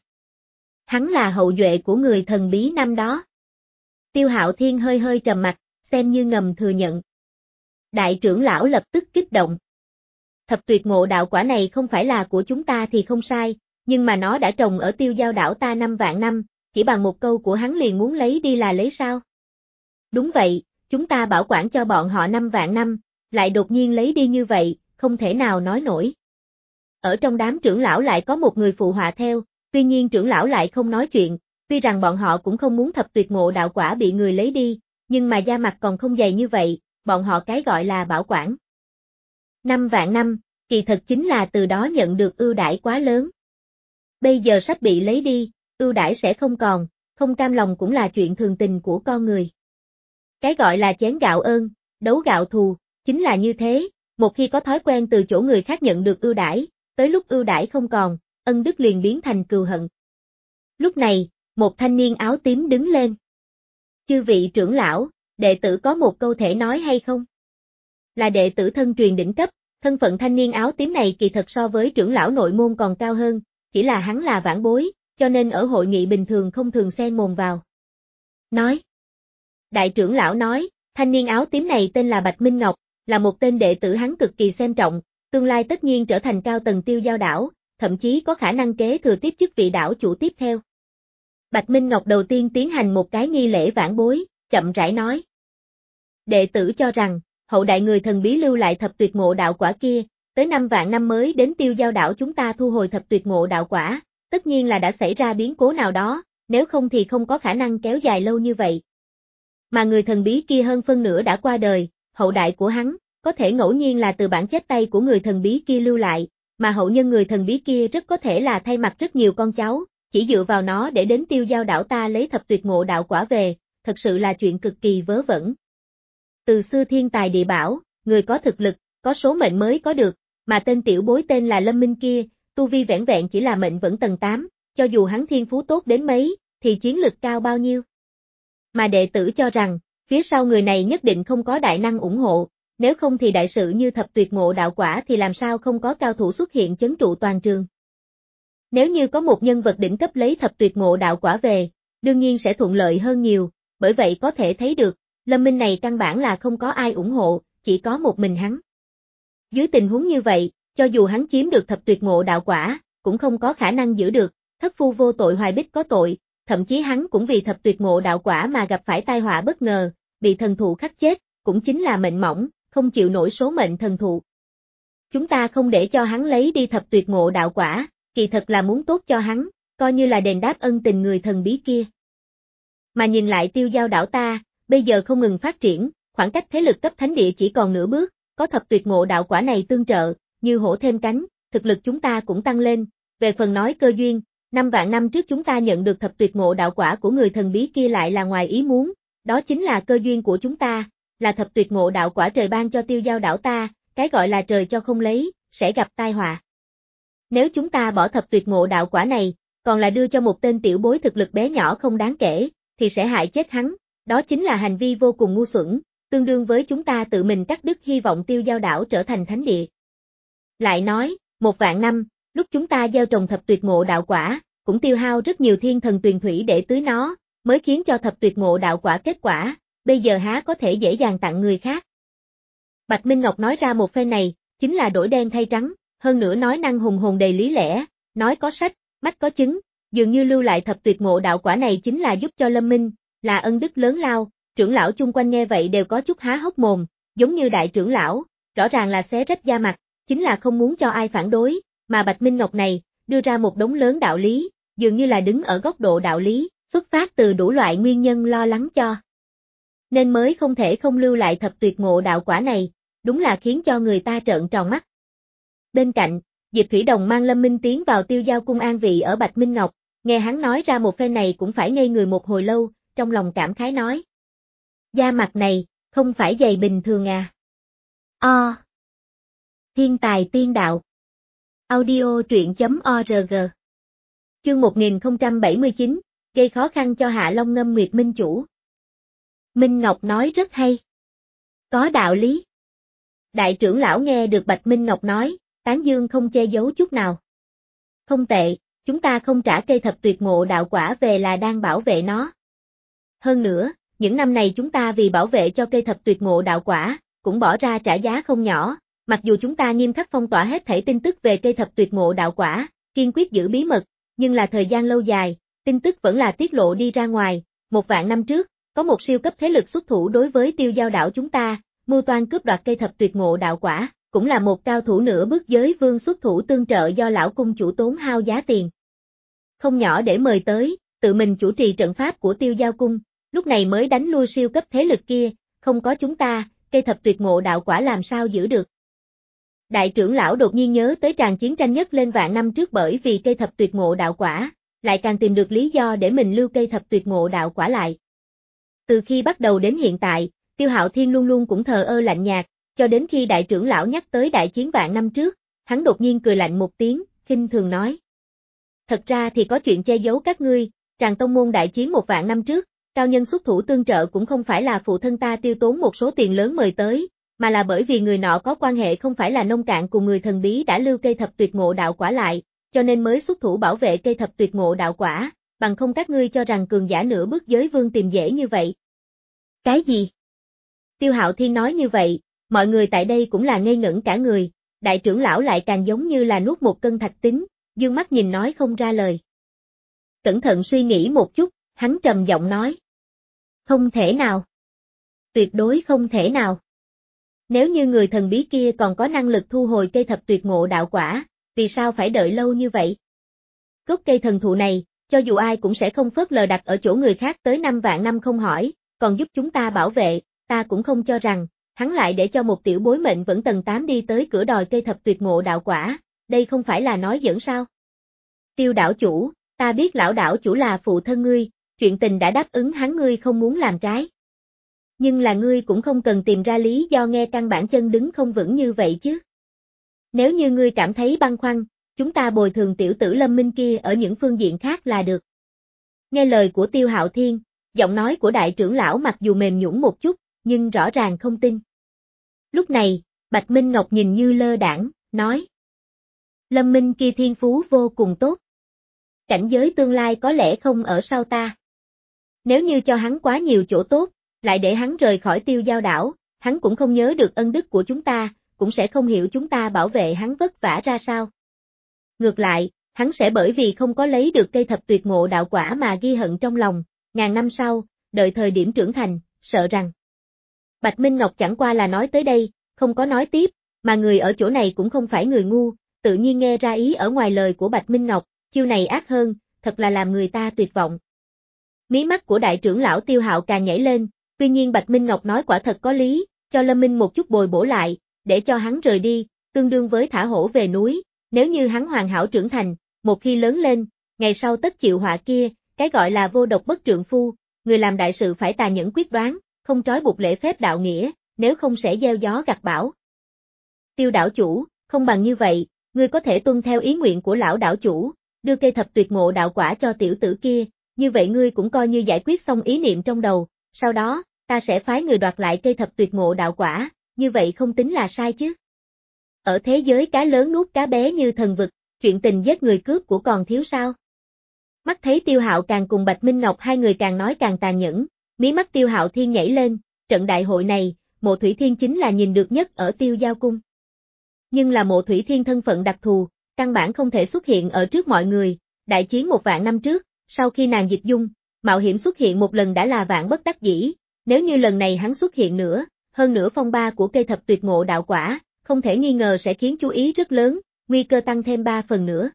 Hắn là hậu duệ của người thần bí năm đó. Tiêu Hạo Thiên hơi hơi trầm mặt, xem như ngầm thừa nhận. Đại trưởng lão lập tức kích động. Thập tuyệt ngộ đạo quả này không phải là của chúng ta thì không sai, nhưng mà nó đã trồng ở Tiêu Giao đảo ta năm vạn năm, chỉ bằng một câu của hắn liền muốn lấy đi là lấy sao? Đúng vậy, chúng ta bảo quản cho bọn họ năm vạn năm, lại đột nhiên lấy đi như vậy, không thể nào nói nổi. Ở trong đám trưởng lão lại có một người phụ họa theo, tuy nhiên trưởng lão lại không nói chuyện, tuy rằng bọn họ cũng không muốn thập tuyệt ngộ đạo quả bị người lấy đi, nhưng mà da mặt còn không dày như vậy, bọn họ cái gọi là bảo quản. Năm vạn năm, kỳ thật chính là từ đó nhận được ưu đãi quá lớn. Bây giờ sắp bị lấy đi, ưu đãi sẽ không còn, không cam lòng cũng là chuyện thường tình của con người. Cái gọi là chén gạo ơn, đấu gạo thù, chính là như thế, một khi có thói quen từ chỗ người khác nhận được ưu đãi, tới lúc ưu đãi không còn, ân đức liền biến thành cừu hận. Lúc này, một thanh niên áo tím đứng lên. Chư vị trưởng lão, đệ tử có một câu thể nói hay không? Là đệ tử thân truyền đỉnh cấp, thân phận thanh niên áo tím này kỳ thật so với trưởng lão nội môn còn cao hơn, chỉ là hắn là vãn bối, cho nên ở hội nghị bình thường không thường xen mồm vào. Nói. Đại trưởng lão nói, thanh niên áo tím này tên là Bạch Minh Ngọc, là một tên đệ tử hắn cực kỳ xem trọng, tương lai tất nhiên trở thành cao tầng Tiêu Giao đảo, thậm chí có khả năng kế thừa tiếp chức vị đảo chủ tiếp theo. Bạch Minh Ngọc đầu tiên tiến hành một cái nghi lễ vãn bối, chậm rãi nói. Đệ tử cho rằng, hậu đại người thần bí lưu lại thập tuyệt ngộ đạo quả kia, tới năm vạn năm mới đến Tiêu Giao đảo chúng ta thu hồi thập tuyệt ngộ đạo quả, tất nhiên là đã xảy ra biến cố nào đó, nếu không thì không có khả năng kéo dài lâu như vậy. Mà người thần bí kia hơn phân nửa đã qua đời, hậu đại của hắn, có thể ngẫu nhiên là từ bản chép tay của người thần bí kia lưu lại, mà hậu nhân người thần bí kia rất có thể là thay mặt rất nhiều con cháu, chỉ dựa vào nó để đến Tiêu Giao đảo ta lấy thập tuyệt ngộ đạo quả về, thật sự là chuyện cực kỳ vớ vẩn. Từ xưa thiên tài địa bảo, người có thực lực, có số mệnh mới có được, mà tên tiểu bối tên là Lâm Minh kia, tu vi vẻn vẹn chỉ là mệnh vẫn tầng tám, cho dù hắn thiên phú tốt đến mấy, thì chiến lực cao bao nhiêu. Mà đệ tử cho rằng, phía sau người này nhất định không có đại năng ủng hộ, nếu không thì đại sự như thập tuyệt ngộ đạo quả thì làm sao không có cao thủ xuất hiện chấn trụ toàn trường. Nếu như có một nhân vật đỉnh cấp lấy thập tuyệt ngộ đạo quả về, đương nhiên sẽ thuận lợi hơn nhiều, bởi vậy có thể thấy được, Lâm Minh này căn bản là không có ai ủng hộ, chỉ có một mình hắn. Dưới tình huống như vậy, cho dù hắn chiếm được thập tuyệt ngộ đạo quả, cũng không có khả năng giữ được, thất phu vô tội hoài bích có tội, thậm chí hắn cũng vì thập tuyệt ngộ đạo quả mà gặp phải tai họa bất ngờ, bị thần thụ khắc chết, cũng chính là mệnh mỏng, không chịu nổi số mệnh thần thụ. Chúng ta không để cho hắn lấy đi thập tuyệt ngộ đạo quả, kỳ thật là muốn tốt cho hắn, coi như là đền đáp ân tình người thần bí kia. Mà nhìn lại Tiêu Giao đảo ta, bây giờ không ngừng phát triển, khoảng cách thế lực cấp thánh địa chỉ còn nửa bước, có thập tuyệt ngộ đạo quả này tương trợ, như hổ thêm cánh, thực lực chúng ta cũng tăng lên, về phần nói cơ duyên, năm vạn năm trước chúng ta nhận được thập tuyệt ngộ đạo quả của người thần bí kia lại là ngoài ý muốn, đó chính là cơ duyên của chúng ta, là thập tuyệt ngộ đạo quả trời ban cho Tiêu Giao đảo ta, cái gọi là trời cho không lấy, sẽ gặp tai họa. Nếu chúng ta bỏ thập tuyệt ngộ đạo quả này, còn là đưa cho một tên tiểu bối thực lực bé nhỏ không đáng kể, thì sẽ hại chết hắn, đó chính là hành vi vô cùng ngu xuẩn, tương đương với chúng ta tự mình cắt đứt hy vọng Tiêu Giao đảo trở thành thánh địa. Lại nói, một vạn năm, lúc chúng ta gieo trồng thập tuyệt ngộ đạo quả, cũng tiêu hao rất nhiều thiên thần tuyền thủy để tưới nó, mới khiến cho thập tuyệt ngộ đạo quả kết quả, bây giờ há có thể dễ dàng tặng người khác. Bạch Minh Ngọc nói ra một phen này, chính là đổi đen thay trắng, hơn nữa nói năng hùng hồn đầy lý lẽ, nói có sách, mắt có chứng, dường như lưu lại thập tuyệt ngộ đạo quả này chính là giúp cho Lâm Minh, là ân đức lớn lao, trưởng lão chung quanh nghe vậy đều có chút há hốc mồm, giống như đại trưởng lão, rõ ràng là xé rách da mặt, chính là không muốn cho ai phản đối, mà Bạch Minh Ngọc này, đưa ra một đống lớn đạo lý, dường như là đứng ở góc độ đạo lý, xuất phát từ đủ loại nguyên nhân lo lắng cho. Nên mới không thể không lưu lại thập tuyệt ngộ đạo quả này, đúng là khiến cho người ta trợn tròn mắt. Bên cạnh, Diệp Thủy Đồng mang Lâm Minh tiến vào Tiêu Giao cung an vị ở Bạch Minh Ngọc, nghe hắn nói ra một phen này cũng phải ngây người một hồi lâu, trong lòng cảm khái nói. Da mặt này, không phải dày bình thường à. O. Thiên tài tiên đạo. Audio truyện chấm org. Chương một nghìn không trăm bảy mươi chín, gây khó khăn cho Hạ Long Ngâm Nguyệt Minh chủ. Minh Ngọc nói rất hay. Có đạo lý. Đại trưởng lão nghe được Bạch Minh Ngọc nói, tán dương không che giấu chút nào. Không tệ, chúng ta không trả cây thập tuyệt ngộ đạo quả về là đang bảo vệ nó. Hơn nữa, những năm này chúng ta vì bảo vệ cho cây thập tuyệt ngộ đạo quả, cũng bỏ ra trả giá không nhỏ, mặc dù chúng ta nghiêm khắc phong tỏa hết thảy tin tức về cây thập tuyệt ngộ đạo quả, kiên quyết giữ bí mật, nhưng là thời gian lâu dài, tin tức vẫn là tiết lộ đi ra ngoài, một vạn năm trước, có một siêu cấp thế lực xuất thủ đối với Tiêu Giao đảo chúng ta, mưu toan cướp đoạt cây thập tuyệt ngộ đạo quả, cũng là một cao thủ nửa bước giới vương xuất thủ tương trợ do lão cung chủ tốn hao giá tiền không nhỏ để mời tới, tự mình chủ trì trận pháp của Tiêu Giao cung, lúc này mới đánh lui siêu cấp thế lực kia, không có chúng ta, cây thập tuyệt ngộ đạo quả làm sao giữ được. Đại trưởng lão đột nhiên nhớ tới tràng chiến tranh nhất lên vạn năm trước, bởi vì cây thập tuyệt ngộ đạo quả, lại càng tìm được lý do để mình lưu cây thập tuyệt ngộ đạo quả lại. Từ khi bắt đầu đến hiện tại, Tiêu Hạo Thiên luôn luôn cũng thờ ơ lạnh nhạt, cho đến khi đại trưởng lão nhắc tới đại chiến vạn năm trước, hắn đột nhiên cười lạnh một tiếng, khinh thường nói. Thật ra thì có chuyện che giấu các ngươi, tràng tông môn đại chiến một vạn năm trước, cao nhân xuất thủ tương trợ cũng không phải là phụ thân ta tiêu tốn một số tiền lớn mời tới, mà là bởi vì người nọ có quan hệ không phải là nông cạn cùng người thần bí đã lưu cây thập tuyệt ngộ đạo quả lại, cho nên mới xuất thủ bảo vệ cây thập tuyệt ngộ đạo quả, bằng không các ngươi cho rằng cường giả nửa bước giới vương tìm dễ như vậy. Cái gì? Tiêu Hạo Thiên nói như vậy, mọi người tại đây cũng là ngây ngẩn cả người, đại trưởng lão lại càng giống như là nuốt một cân thạch tín, dương mắt nhìn nói không ra lời. Cẩn thận suy nghĩ một chút, hắn trầm giọng nói. Không thể nào. Tuyệt đối không thể nào. Nếu như người thần bí kia còn có năng lực thu hồi cây thập tuyệt ngộ đạo quả, vì sao phải đợi lâu như vậy? Gốc cây thần thụ này, cho dù ai cũng sẽ không phớt lờ đặt ở chỗ người khác tới năm vạn năm không hỏi, còn giúp chúng ta bảo vệ, ta cũng không cho rằng, hắn lại để cho một tiểu bối mệnh vẫn tầng tám đi tới cửa đòi cây thập tuyệt ngộ đạo quả, đây không phải là nói giỡn sao? Tiêu đảo chủ, ta biết lão đảo chủ là phụ thân ngươi, chuyện tình đã đáp ứng hắn, ngươi không muốn làm trái. Nhưng là ngươi cũng không cần tìm ra lý do nghe căn bản chân đứng không vững như vậy chứ. Nếu như ngươi cảm thấy băn khoăn, chúng ta bồi thường tiểu tử Lâm Minh kia ở những phương diện khác là được. Nghe lời của Tiêu Hạo Thiên, giọng nói của đại trưởng lão mặc dù mềm nhũn một chút, nhưng rõ ràng không tin. Lúc này, Bạch Minh Ngọc nhìn như lơ đãng, nói. Lâm Minh kia thiên phú vô cùng tốt. Cảnh giới tương lai có lẽ không ở sau ta. Nếu như cho hắn quá nhiều chỗ tốt, lại để hắn rời khỏi Tiêu Giao đảo, hắn cũng không nhớ được ân đức của chúng ta, cũng sẽ không hiểu chúng ta bảo vệ hắn vất vả ra sao. Ngược lại, hắn sẽ bởi vì không có lấy được cây thập tuyệt ngộ đạo quả mà ghi hận trong lòng, ngàn năm sau, đợi thời điểm trưởng thành, sợ rằng. Bạch Minh Ngọc chẳng qua là nói tới đây, không có nói tiếp, mà người ở chỗ này cũng không phải người ngu, tự nhiên nghe ra ý ở ngoài lời của Bạch Minh Ngọc, chiêu này ác hơn, thật là làm người ta tuyệt vọng. Mí mắt của đại trưởng lão Tiêu Hạo càng nhảy lên, tuy nhiên Bạch Minh Ngọc nói quả thật có lý, cho Lâm Minh một chút bồi bổ lại, để cho hắn rời đi, tương đương với thả hổ về núi, nếu như hắn hoàn hảo trưởng thành, một khi lớn lên, ngày sau tất chịu họa kia, cái gọi là vô độc bất trượng phu, người làm đại sự phải tà nhẫn quyết đoán, không trói buộc lễ phép đạo nghĩa, nếu không sẽ gieo gió gặt bão. Tiêu đảo chủ, không bằng như vậy, ngươi có thể tuân theo ý nguyện của lão đảo chủ, đưa cây thập tuyệt ngộ đạo quả cho tiểu tử kia, như vậy ngươi cũng coi như giải quyết xong ý niệm trong đầu, sau đó, ta sẽ phái người đoạt lại cây thập tuyệt ngộ đạo quả, như vậy không tính là sai chứ. Ở thế giới cá lớn nuốt cá bé như thần vực, chuyện tình giết người cướp của còn thiếu sao? Mắt thấy Tiêu Hạo càng cùng Bạch Minh Ngọc hai người càng nói càng tàn nhẫn, mí mắt Tiêu Hạo Thiên nhảy lên, trận đại hội này, Mộ Thủy Thiên chính là nhìn được nhất ở Tiêu Giao cung. Nhưng là Mộ Thủy Thiên thân phận đặc thù, căn bản không thể xuất hiện ở trước mọi người, đại chiến một vạn năm trước, sau khi nàng dịch dung, mạo hiểm xuất hiện một lần đã là vạn bất đắc dĩ, nếu như lần này hắn xuất hiện nữa, hơn nữa phong ba của cây thập tuyệt ngộ đạo quả, không thể nghi ngờ sẽ khiến chú ý rất lớn, nguy cơ tăng thêm ba phần nữa.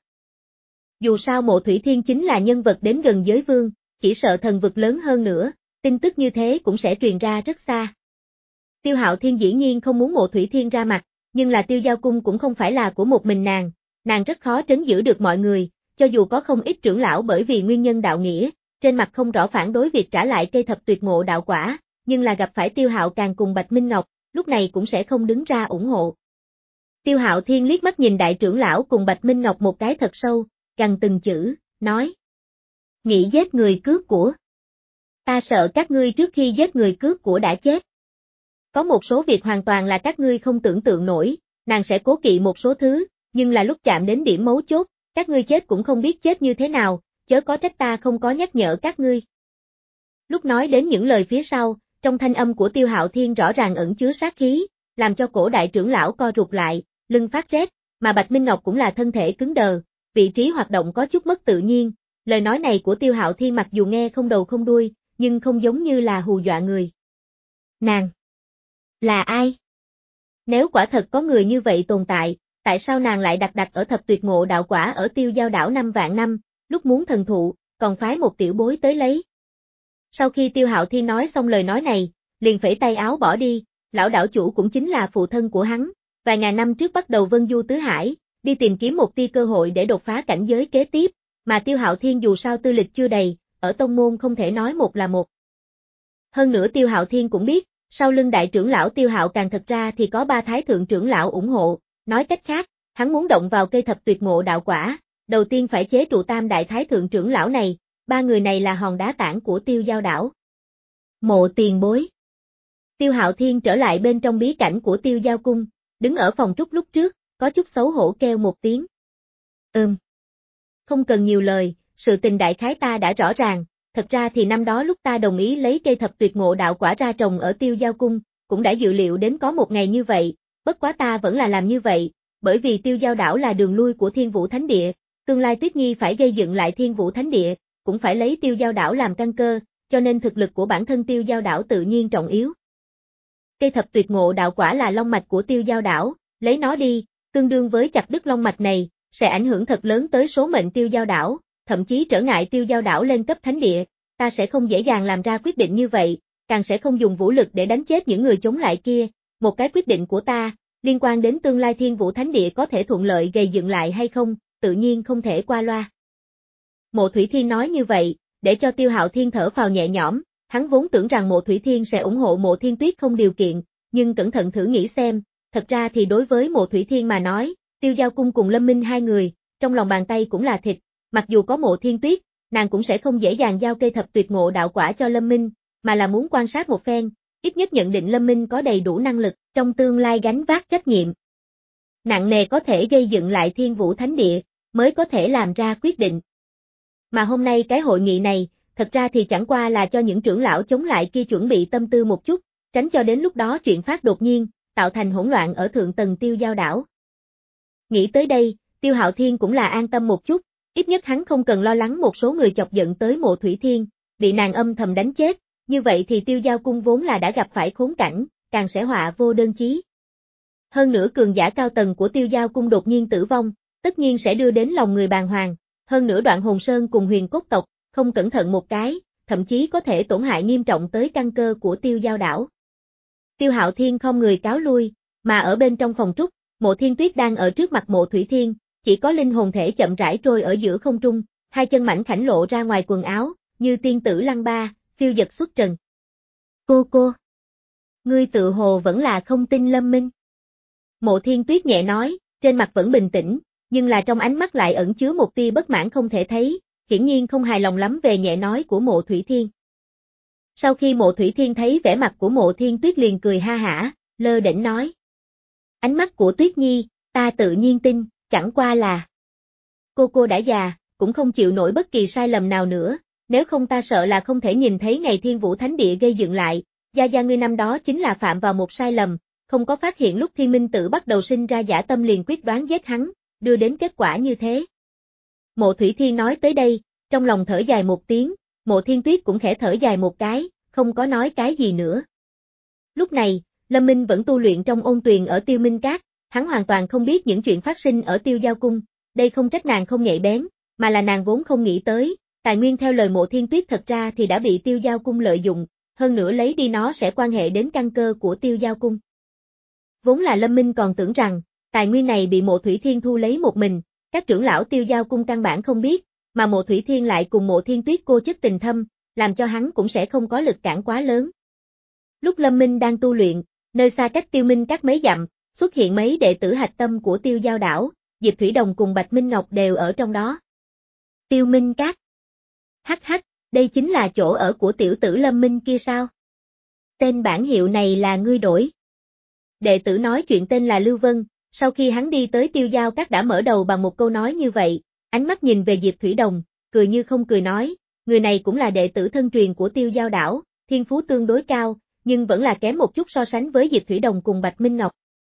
Dù sao Mộ Thủy Thiên chính là nhân vật đến gần giới vương, chỉ sợ thần vực lớn hơn nữa, tin tức như thế cũng sẽ truyền ra rất xa. Tiêu Hạo Thiên dĩ nhiên không muốn Mộ Thủy Thiên ra mặt, nhưng là Tiêu Giao cung cũng không phải là của một mình nàng, nàng rất khó trấn giữ được mọi người, cho dù có không ít trưởng lão bởi vì nguyên nhân đạo nghĩa, trên mặt không rõ phản đối việc trả lại cây thập tuyệt ngộ đạo quả, nhưng là gặp phải Tiêu Hạo càng cùng Bạch Minh Ngọc, lúc này cũng sẽ không đứng ra ủng hộ. Tiêu Hạo Thiên liếc mắt nhìn đại trưởng lão cùng Bạch Minh Ngọc một cái thật sâu, gằn từng chữ, nói. Nghĩ giết người cướp của. Ta sợ các ngươi trước khi giết người cướp của đã chết. Có một số việc hoàn toàn là các ngươi không tưởng tượng nổi, nàng sẽ cố kỵ một số thứ, nhưng là lúc chạm đến điểm mấu chốt, các ngươi chết cũng không biết chết như thế nào, chớ có trách ta không có nhắc nhở các ngươi. Lúc nói đến những lời phía sau, trong thanh âm của Tiêu Hạo Thiên rõ ràng ẩn chứa sát khí, làm cho cổ đại trưởng lão co rụt lại, lưng phát rét, mà Bạch Minh Ngọc cũng là thân thể cứng đờ, vị trí hoạt động có chút mất tự nhiên, lời nói này của Tiêu Hạo Thiên mặc dù nghe không đầu không đuôi, nhưng không giống như là hù dọa người. Nàng! Là ai? Nếu quả thật có người như vậy tồn tại, tại sao nàng lại đặt đặt ở thập tuyệt ngộ đạo quả ở Tiêu Giao đảo năm vạn năm, lúc muốn thần thụ, còn phái một tiểu bối tới lấy? Sau khi Tiêu Hạo Thiên nói xong lời nói này, liền phẩy tay áo bỏ đi, lão đảo chủ cũng chính là phụ thân của hắn, vài ngàn năm trước bắt đầu vân du tứ hải, đi tìm kiếm một tia cơ hội để đột phá cảnh giới kế tiếp, mà Tiêu Hạo Thiên dù sao tư lịch chưa đầy, ở tông môn không thể nói một là một. Hơn nữa Tiêu Hạo Thiên cũng biết, sau lưng đại trưởng lão Tiêu Hạo càng thật ra thì có ba thái thượng trưởng lão ủng hộ, nói cách khác, hắn muốn động vào cây thập tuyệt ngộ đạo quả, đầu tiên phải chế trụ tam đại thái thượng trưởng lão này, ba người này là hòn đá tảng của Tiêu Giao đảo. Mộ tiền bối. Tiêu Hạo Thiên trở lại bên trong bí cảnh của Tiêu Giao cung, đứng ở phòng trúc lúc trước, có chút xấu hổ kêu một tiếng. Ừm. Không cần nhiều lời, sự tình đại khái ta đã rõ ràng, thật ra thì năm đó lúc ta đồng ý lấy cây thập tuyệt ngộ đạo quả ra trồng ở Tiêu Giao cung, cũng đã dự liệu đến có một ngày như vậy, bất quá ta vẫn là làm như vậy, bởi vì Tiêu Giao đảo là đường lui của Thiên Vũ Thánh Địa, tương lai Tuyết Nhi phải gây dựng lại Thiên Vũ Thánh Địa, cũng phải lấy Tiêu Giao đảo làm căn cơ, cho nên thực lực của bản thân Tiêu Giao đảo tự nhiên trọng yếu. Cây thập tuyệt ngộ đạo quả là long mạch của Tiêu Giao đảo, lấy nó đi, tương đương với chặt đứt long mạch này, sẽ ảnh hưởng thật lớn tới số mệnh Tiêu Giao đảo, thậm chí trở ngại Tiêu Giao đảo lên cấp thánh địa, ta sẽ không dễ dàng làm ra quyết định như vậy, càng sẽ không dùng vũ lực để đánh chết những người chống lại kia, một cái quyết định của ta, liên quan đến tương lai Thiên Vũ Thánh Địa có thể thuận lợi gây dựng lại hay không, tự nhiên không thể qua loa. Mộ Thủy Thiên nói như vậy, để cho Tiêu Hạo Thiên thở phào nhẹ nhõm, hắn vốn tưởng rằng Mộ Thủy Thiên sẽ ủng hộ Mộ Thiên Tuyết không điều kiện, nhưng cẩn thận thử nghĩ xem, thật ra thì đối với Mộ Thủy Thiên mà nói, Tiêu Giao cung cùng Lâm Minh hai người, trong lòng bàn tay cũng là thịt, mặc dù có Mộ Thiên Tuyết, nàng cũng sẽ không dễ dàng giao cây thập tuyệt ngộ đạo quả cho Lâm Minh, mà là muốn quan sát một phen, ít nhất nhận định Lâm Minh có đầy đủ năng lực, trong tương lai gánh vác trách nhiệm nặng nề có thể gây dựng lại Thiên Vũ Thánh Địa, mới có thể làm ra quyết định. Mà hôm nay cái hội nghị này, thật ra thì chẳng qua là cho những trưởng lão chống lại kia chuẩn bị tâm tư một chút, tránh cho đến lúc đó chuyện phát đột nhiên, tạo thành hỗn loạn ở thượng tầng Tiêu Giao đảo. Nghĩ tới đây, Tiêu Hạo Thiên cũng là an tâm một chút, ít nhất hắn không cần lo lắng một số người chọc giận tới Mộ Thủy Thiên, bị nàng âm thầm đánh chết, như vậy thì Tiêu Giao cung vốn là đã gặp phải khốn cảnh, càng sẽ họa vô đơn chí. Hơn nữa cường giả cao tầng của Tiêu Giao cung đột nhiên tử vong, tất nhiên sẽ đưa đến lòng người bàng hoàng, hơn nữa Đoạn Hồn Sơn cùng Huyền Cốt tộc, không cẩn thận một cái, thậm chí có thể tổn hại nghiêm trọng tới căn cơ của Tiêu Giao đảo. Tiêu Hạo Thiên không người cáo lui, mà ở bên trong phòng trúc, Mộ Thiên Tuyết đang ở trước mặt Mộ Thủy Thiên, chỉ có linh hồn thể chậm rãi trôi ở giữa không trung, hai chân mảnh khảnh lộ ra ngoài quần áo, như tiên tử lăng ba, phiêu dật xuất trần. Cô cô, ngươi tự hồ vẫn là không tin Lâm Minh. Mộ Thiên Tuyết nhẹ nói, trên mặt vẫn bình tĩnh, nhưng là trong ánh mắt lại ẩn chứa một tia bất mãn không thể thấy, hiển nhiên không hài lòng lắm về nhẹ nói của Mộ Thủy Thiên. Sau khi Mộ Thủy Thiên thấy vẻ mặt của Mộ Thiên Tuyết liền cười ha hả, lơ đễnh nói. Ánh mắt của Tuyết Nhi, ta tự nhiên tin, chẳng qua là cô cô đã già, cũng không chịu nổi bất kỳ sai lầm nào nữa, nếu không ta sợ là không thể nhìn thấy ngày Thiên Vũ Thánh Địa gây dựng lại, gia gia ngươi năm đó chính là phạm vào một sai lầm, không có phát hiện lúc Thiên Minh Tử bắt đầu sinh ra dã tâm liền quyết đoán giết hắn, đưa đến kết quả như thế. Mộ Thủy Thiên nói tới đây, trong lòng thở dài một tiếng, Mộ Thiên Tuyết cũng khẽ thở dài một cái, không có nói cái gì nữa. Lúc này, Lâm Minh vẫn tu luyện trong ôn tuyền ở Tiêu Minh Các, hắn hoàn toàn không biết những chuyện phát sinh ở Tiêu Giao cung, đây không trách nàng không nhạy bén, mà là nàng vốn không nghĩ tới, tài nguyên theo lời Mộ Thiên Tuyết thật ra thì đã bị Tiêu Giao cung lợi dụng, hơn nữa lấy đi nó sẽ quan hệ đến căn cơ của Tiêu Giao cung. Vốn là Lâm Minh còn tưởng rằng, tài nguyên này bị Mộ Thủy Thiên thu lấy một mình, các trưởng lão Tiêu Giao cung căn bản không biết, mà Mộ Thủy Thiên lại cùng Mộ Thiên Tuyết cô chất tình thâm, làm cho hắn cũng sẽ không có lực cản quá lớn. Lúc Lâm Minh đang tu luyện, nơi xa cách Tiêu Minh Các mấy dặm, xuất hiện mấy đệ tử hạch tâm của Tiêu Giao đảo, Diệp Thủy Đồng cùng Bạch Minh Ngọc đều ở trong đó. Tiêu Minh Các. Hắc hắc, đây chính là chỗ ở của tiểu tử Lâm Minh kia sao? Tên bản hiệu này là ngươi đổi. Đệ tử nói chuyện tên là Lưu Vân, sau khi hắn đi tới Tiêu Giao Các đã mở đầu bằng một câu nói như vậy, ánh mắt nhìn về Diệp Thủy Đồng, cười như không cười nói, người này cũng là đệ tử thân truyền của Tiêu Giao đảo, thiên phú tương đối cao, nhưng vẫn là kém một chút so sánh với Diệp Thủy Đồng cùng Bạch Minh Ngọc.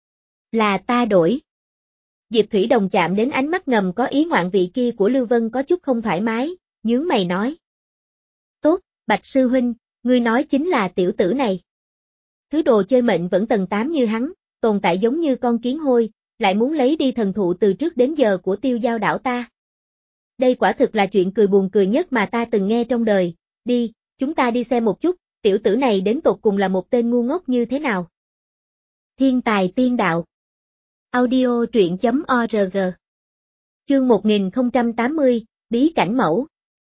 Là ta đổi. Diệp Thủy Đồng chạm đến ánh mắt ngầm có ý ngoạn vị kia của Lưu Vân có chút không thoải mái, nhướng mày nói. Tốt, Bạch Sư Huynh, ngươi nói chính là tiểu tử này. Thứ đồ chơi mệnh vẫn tầng tám như hắn, tồn tại giống như con kiến hôi, lại muốn lấy đi thần thụ từ trước đến giờ của Tiêu Giao đảo ta. Đây quả thực là chuyện cười buồn cười nhất mà ta từng nghe trong đời. Đi, chúng ta đi xem một chút, tiểu tử này đến tột cùng là một tên ngu ngốc như thế nào. Thiên tài tiên đạo. Audio truyện chấm org. Chương một nghìn không trăm tám mươi, Bí cảnh mẫu.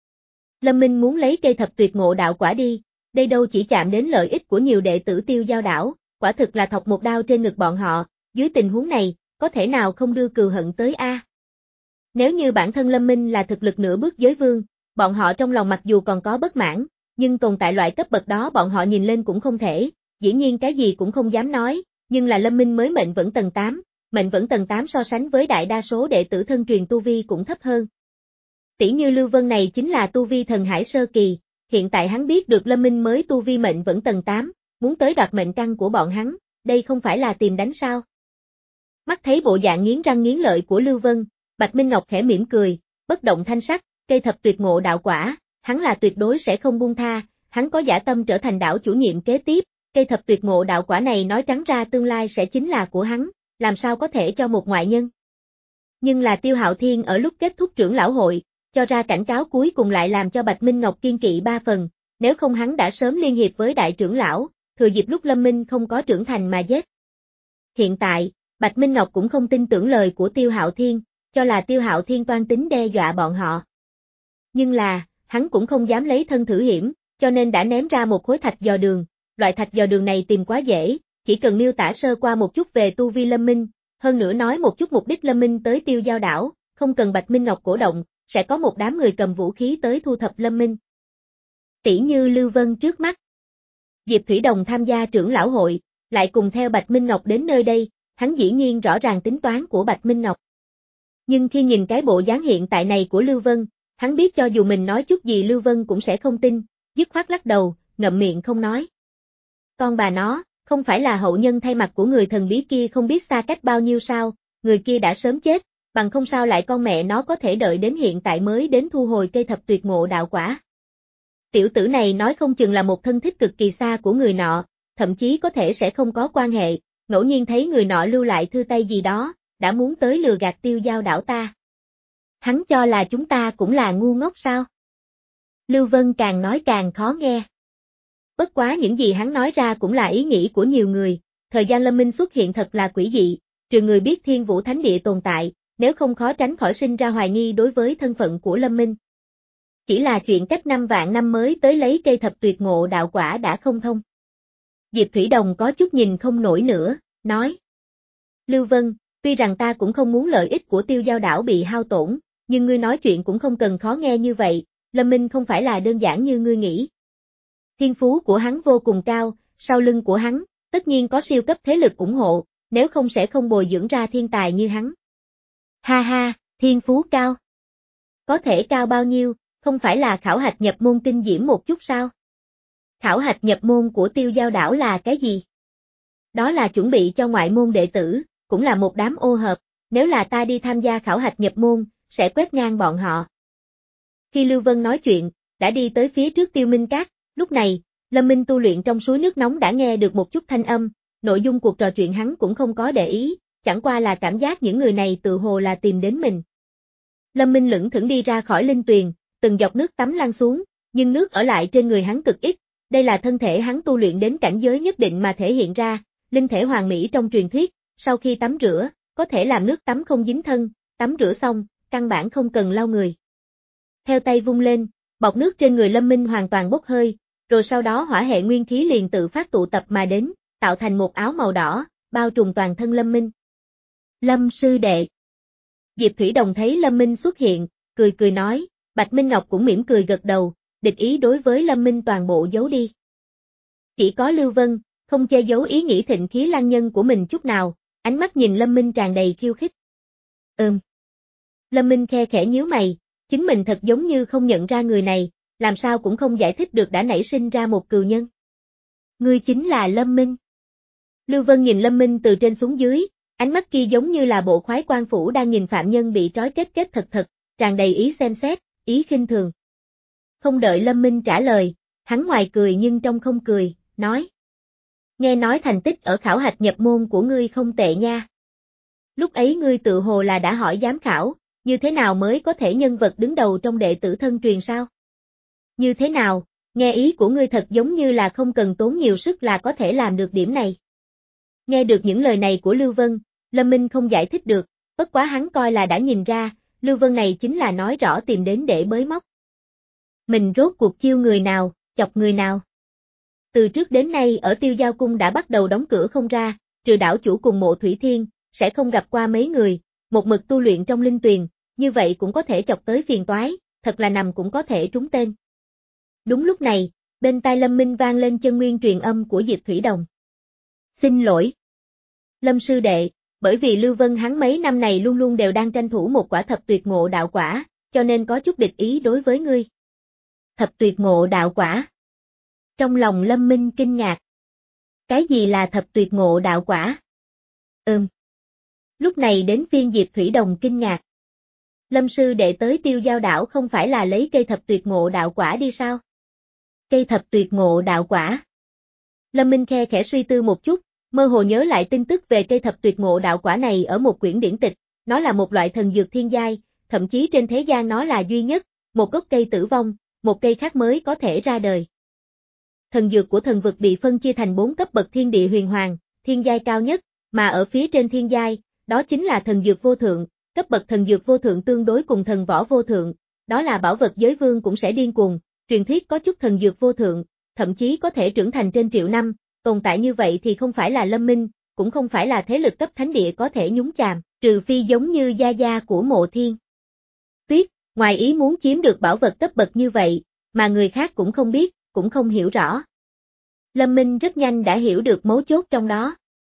Lâm Minh muốn lấy cây thập tuyệt ngộ đạo quả đi, đây đâu chỉ chạm đến lợi ích của nhiều đệ tử Tiêu Giao đảo, quả thực là thọc một đao trên ngực bọn họ, dưới tình huống này, có thể nào không đưa cừu hận tới a? Nếu như bản thân Lâm Minh là thực lực nửa bước giới vương, bọn họ trong lòng mặc dù còn có bất mãn, nhưng tồn tại loại cấp bậc đó bọn họ nhìn lên cũng không thể, dĩ nhiên cái gì cũng không dám nói, nhưng là Lâm Minh mới mệnh vẫn tầng tám, mệnh vẫn tầng tám so sánh với đại đa số đệ tử thân truyền tu vi cũng thấp hơn. Tỷ như Lưu Vân này chính là tu vi thần hải sơ kỳ, hiện tại hắn biết được Lâm Minh mới tu vi mệnh vẫn tầng tám, muốn tới đoạt mệnh căn của bọn hắn, đây không phải là tìm đánh sao. Mắt thấy bộ dạng nghiến răng nghiến lợi của Lưu Vân, Bạch Minh Ngọc khẽ mỉm cười, bất động thanh sắc, cây thập tuyệt ngộ đạo quả, hắn là tuyệt đối sẽ không buông tha, hắn có dã tâm trở thành đảo chủ nhiệm kế tiếp, cây thập tuyệt ngộ đạo quả này nói trắng ra tương lai sẽ chính là của hắn, làm sao có thể cho một ngoại nhân. Nhưng là Tiêu Hạo Thiên ở lúc kết thúc trưởng lão hội, cho ra cảnh cáo cuối cùng lại làm cho Bạch Minh Ngọc kiên kỵ ba phần, nếu không hắn đã sớm liên hiệp với đại trưởng lão, thừa dịp lúc Lâm Minh không có trưởng thành mà giết. Hiện tại, Bạch Minh Ngọc cũng không tin tưởng lời của Tiêu Hạo Thiên, cho là Tiêu Hạo Thiên toan tính đe dọa bọn họ. Nhưng là, hắn cũng không dám lấy thân thử hiểm, cho nên đã ném ra một khối thạch dò đường, loại thạch dò đường này tìm quá dễ, chỉ cần miêu tả sơ qua một chút về tu vi Lâm Minh, hơn nữa nói một chút mục đích Lâm Minh tới Tiêu Giao đảo, không cần Bạch Minh Ngọc cổ động, sẽ có một đám người cầm vũ khí tới thu thập Lâm Minh. Tỷ như Lưu Vân trước mắt. Diệp Thủy Đồng tham gia trưởng lão hội, lại cùng theo Bạch Minh Ngọc đến nơi đây, hắn dĩ nhiên rõ ràng tính toán của Bạch Minh Ngọc. Nhưng khi nhìn cái bộ dáng hiện tại này của Lưu Vân, hắn biết cho dù mình nói chút gì Lưu Vân cũng sẽ không tin, dứt khoát lắc đầu, ngậm miệng không nói. Con bà nó, không phải là hậu nhân thay mặt của người thần bí kia không biết xa cách bao nhiêu sao, người kia đã sớm chết, bằng không sao lại con mẹ nó có thể đợi đến hiện tại mới đến thu hồi cây thập tuyệt ngộ đạo quả. Tiểu tử này nói không chừng là một thân thích cực kỳ xa của người nọ, thậm chí có thể sẽ không có quan hệ, ngẫu nhiên thấy người nọ lưu lại thư tay gì đó, đã muốn tới lừa gạt Tiêu Giao đảo ta. Hắn cho là chúng ta cũng là ngu ngốc sao? Lưu Vân càng nói càng khó nghe. Bất quá những gì hắn nói ra cũng là ý nghĩ của nhiều người, thời gian Lâm Minh xuất hiện thật là quỷ dị, trừ người biết Thiên Vũ Thánh Địa tồn tại, nếu không khó tránh khỏi sinh ra hoài nghi đối với thân phận của Lâm Minh. Chỉ là chuyện cách năm vạn năm mới tới lấy cây thập tuyệt ngộ đạo quả đã không thông. Diệp Thủy Đồng có chút nhìn không nổi nữa, nói. Lưu Vân, tuy rằng ta cũng không muốn lợi ích của Tiêu Giao đảo bị hao tổn, nhưng ngươi nói chuyện cũng không cần khó nghe như vậy, Lâm Minh không phải là đơn giản như ngươi nghĩ. Thiên phú của hắn vô cùng cao, sau lưng của hắn, tất nhiên có siêu cấp thế lực ủng hộ, nếu không sẽ không bồi dưỡng ra thiên tài như hắn. Ha ha, thiên phú cao. Có thể cao bao nhiêu, không phải là khảo hạch nhập môn kinh diễm một chút sao? Khảo hạch nhập môn của Tiêu Giao đảo là cái gì? Đó là chuẩn bị cho ngoại môn đệ tử, cũng là một đám ô hợp, nếu là ta đi tham gia khảo hạch nhập môn, sẽ quét ngang bọn họ. Khi Lưu Vân nói chuyện, đã đi tới phía trước Tiêu Minh Các, lúc này, Lâm Minh tu luyện trong suối nước nóng đã nghe được một chút thanh âm, nội dung cuộc trò chuyện hắn cũng không có để ý, chẳng qua là cảm giác những người này tự hồ là tìm đến mình. Lâm Minh lững thững đi ra khỏi linh tuyền, từng dọc nước tắm lăn xuống, nhưng nước ở lại trên người hắn cực ít, đây là thân thể hắn tu luyện đến cảnh giới nhất định mà thể hiện ra, linh thể hoàn mỹ trong truyền thuyết, sau khi tắm rửa, có thể làm nước tắm không dính thân, tắm rửa xong, căn bản không cần lau người. Theo tay vung lên, bọt nước trên người Lâm Minh hoàn toàn bốc hơi, rồi sau đó hỏa hệ nguyên khí liền tự phát tụ tập mà đến, tạo thành một áo màu đỏ, bao trùm toàn thân Lâm Minh. Lâm sư đệ. Diệp Thủy Đồng thấy Lâm Minh xuất hiện, cười cười nói, Bạch Minh Ngọc cũng mỉm cười gật đầu, địch ý đối với Lâm Minh toàn bộ giấu đi. Chỉ có Lưu Vân, không che giấu ý nghĩ thịnh khí lang nhân của mình chút nào, ánh mắt nhìn Lâm Minh tràn đầy khiêu khích. Ừm. Lâm Minh khe khẽ nhíu mày, chính mình thật giống như không nhận ra người này, làm sao cũng không giải thích được đã nảy sinh ra một cừu nhân. Ngươi chính là Lâm Minh. Lưu Vân nhìn Lâm Minh từ trên xuống dưới, ánh mắt kia giống như là bộ khoái quan phủ đang nhìn phạm nhân bị trói kết kết thật thật, tràn đầy ý xem xét, ý khinh thường. Không đợi Lâm Minh trả lời, hắn ngoài cười nhưng trong không cười, nói. Nghe nói thành tích ở khảo hạch nhập môn của ngươi không tệ nha. Lúc ấy ngươi tự hồ là đã hỏi giám khảo, như thế nào mới có thể nhân vật đứng đầu trong đệ tử thân truyền sao? Như thế nào, nghe ý của ngươi thật giống như là không cần tốn nhiều sức là có thể làm được điểm này. Nghe được những lời này của Lưu Vân, Lâm Minh không giải thích được, bất quá hắn coi là đã nhìn ra, Lưu Vân này chính là nói rõ tìm đến để bới móc. Mình rốt cuộc chiêu người nào, chọc người nào. Từ trước đến nay ở Tiêu Giao Cung đã bắt đầu đóng cửa không ra, trừ đảo chủ cùng Mộ Thủy Thiên, sẽ không gặp qua mấy người, một mực tu luyện trong linh tuyền, như vậy cũng có thể chọc tới phiền toái, thật là nằm cũng có thể trúng tên. Đúng lúc này, bên tai Lâm Minh vang lên chân nguyên truyền âm của Diệp Thủy Đồng. Xin lỗi. Lâm sư đệ, bởi vì Lưu Vân hắn mấy năm này luôn luôn đều đang tranh thủ một quả thập tuyệt ngộ đạo quả, cho nên có chút địch ý đối với ngươi. Thập tuyệt ngộ đạo quả. Trong lòng Lâm Minh kinh ngạc. Cái gì là thập tuyệt ngộ đạo quả? Ừm. Lúc này đến phiên Diệp Thủy Đồng kinh ngạc. Lâm sư đệ tới Tiêu Giao đảo không phải là lấy cây thập tuyệt ngộ đạo quả đi sao? Cây thập tuyệt ngộ đạo quả. Lâm Minh khe khẽ suy tư một chút, mơ hồ nhớ lại tin tức về cây thập tuyệt ngộ đạo quả này ở một quyển điển tịch, nó là một loại thần dược thiên giai, thậm chí trên thế gian nó là duy nhất, một gốc cây tử vong, một cây khác mới có thể ra đời. Thần dược của thần vực bị phân chia thành bốn cấp bậc thiên địa huyền hoàng, thiên giai cao nhất, mà ở phía trên thiên giai, đó chính là thần dược vô thượng, cấp bậc thần dược vô thượng tương đối cùng thần võ vô thượng, đó là bảo vật giới vương cũng sẽ điên cuồng, truyền thuyết có chút thần dược vô thượng, thậm chí có thể trưởng thành trên triệu năm, tồn tại như vậy thì không phải là Lâm Minh, cũng không phải là thế lực cấp thánh địa có thể nhúng chàm, trừ phi giống như gia gia của Mộ Thiên. Tuyết, ngoài ý muốn chiếm được bảo vật cấp bậc như vậy, mà người khác cũng không biết, cũng không hiểu rõ. Lâm Minh rất nhanh đã hiểu được mấu chốt trong đó.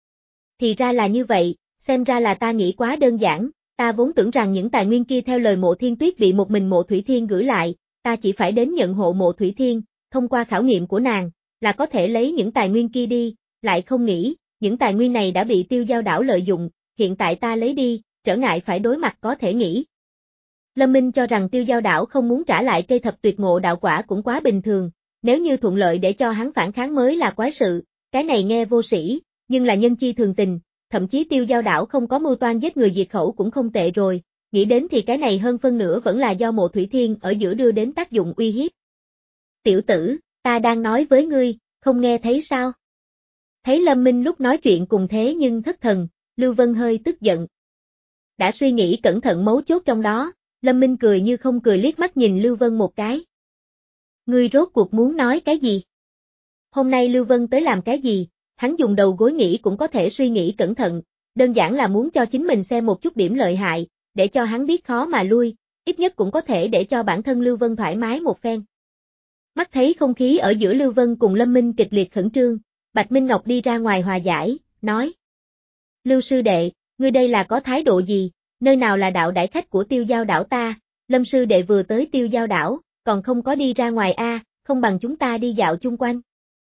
Thì ra là như vậy, xem ra là ta nghĩ quá đơn giản, ta vốn tưởng rằng những tài nguyên kia theo lời Mộ Thiên Tuyết bị một mình Mộ Thủy Thiên gửi lại, ta chỉ phải đến nhận hộ Mộ Thủy Thiên, thông qua khảo nghiệm của nàng, là có thể lấy những tài nguyên kia đi, lại không nghĩ, những tài nguyên này đã bị Tiêu Giao đảo lợi dụng, hiện tại ta lấy đi, trở ngại phải đối mặt có thể nghĩ. Lâm Minh cho rằng Tiêu Giao đảo không muốn trả lại cây thập tuyệt ngộ đạo quả cũng quá bình thường, nếu như thuận lợi để cho hắn phản kháng mới là quái sự, cái này nghe vô sĩ, nhưng là nhân chi thường tình, thậm chí Tiêu Giao đảo không có mưu toan giết người diệt khẩu cũng không tệ rồi, nghĩ đến thì cái này hơn phân nửa vẫn là do Mộ Thủy Thiên ở giữa đưa đến tác dụng uy hiếp. Tiểu tử, ta đang nói với ngươi, không nghe thấy sao? Thấy Lâm Minh lúc nói chuyện cùng thế nhưng thất thần, Lưu Vân hơi tức giận. Đã suy nghĩ cẩn thận mấu chốt trong đó, Lâm Minh cười như không cười liếc mắt nhìn Lưu Vân một cái. Ngươi rốt cuộc muốn nói cái gì? Hôm nay Lưu Vân tới làm cái gì? Hắn dùng đầu gối nghĩ cũng có thể suy nghĩ cẩn thận, đơn giản là muốn cho chính mình xem một chút điểm lợi hại, để cho hắn biết khó mà lui, ít nhất cũng có thể để cho bản thân Lưu Vân thoải mái một phen. Mắt thấy không khí ở giữa Lưu Vân cùng Lâm Minh kịch liệt khẩn trương, Bạch Minh Ngọc đi ra ngoài hòa giải, nói. Lưu sư đệ, ngươi đây là có thái độ gì, nơi nào là đạo đại khách của Tiêu Giao đảo ta, Lâm sư đệ vừa tới Tiêu Giao đảo, còn không có đi ra ngoài a, không bằng chúng ta đi dạo chung quanh.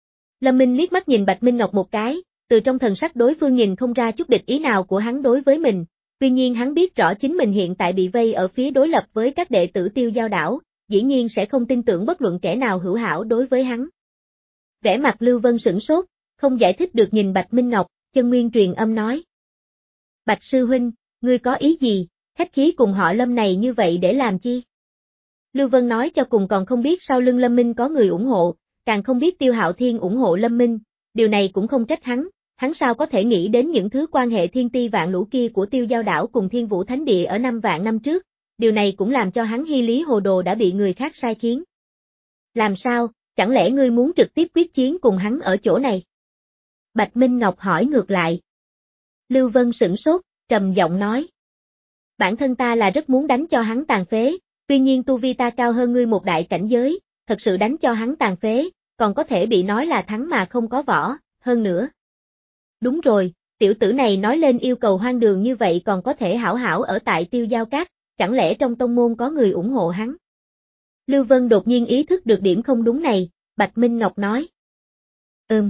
Lâm Minh liếc mắt nhìn Bạch Minh Ngọc một cái, từ trong thần sắc đối phương nhìn không ra chút địch ý nào của hắn đối với mình, tuy nhiên hắn biết rõ chính mình hiện tại bị vây ở phía đối lập với các đệ tử Tiêu Giao đảo, dĩ nhiên sẽ không tin tưởng bất luận kẻ nào hữu hảo đối với hắn. Vẻ mặt Lưu Vân sửng sốt, không giải thích được nhìn Bạch Minh Ngọc, chân nguyên truyền âm nói. Bạch sư huynh, ngươi có ý gì, khách khí cùng họ Lâm này như vậy để làm chi? Lưu Vân nói cho cùng còn không biết sau lưng Lâm Minh có người ủng hộ, càng không biết Tiêu Hạo Thiên ủng hộ Lâm Minh, điều này cũng không trách hắn, hắn sao có thể nghĩ đến những thứ quan hệ thiên ti vạn lũ kia của Tiêu Giao đảo cùng Thiên Vũ Thánh Địa ở năm vạn năm trước, điều này cũng làm cho hắn hy lý hồ đồ đã bị người khác sai khiến. Làm sao, chẳng lẽ ngươi muốn trực tiếp quyết chiến cùng hắn ở chỗ này? Bạch Minh Ngọc hỏi ngược lại. Lưu Vân sửng sốt, trầm giọng nói. Bản thân ta là rất muốn đánh cho hắn tàn phế, tuy nhiên tu vi ta cao hơn ngươi một đại cảnh giới, thật sự đánh cho hắn tàn phế, còn có thể bị nói là thắng mà không có võ, hơn nữa. Đúng rồi, tiểu tử này nói lên yêu cầu hoang đường như vậy còn có thể hảo hảo ở tại Tiêu Giao Các, chẳng lẽ trong tông môn có người ủng hộ hắn? Lưu Vân đột nhiên ý thức được điểm không đúng này, Bạch Minh Ngọc nói. Ừm.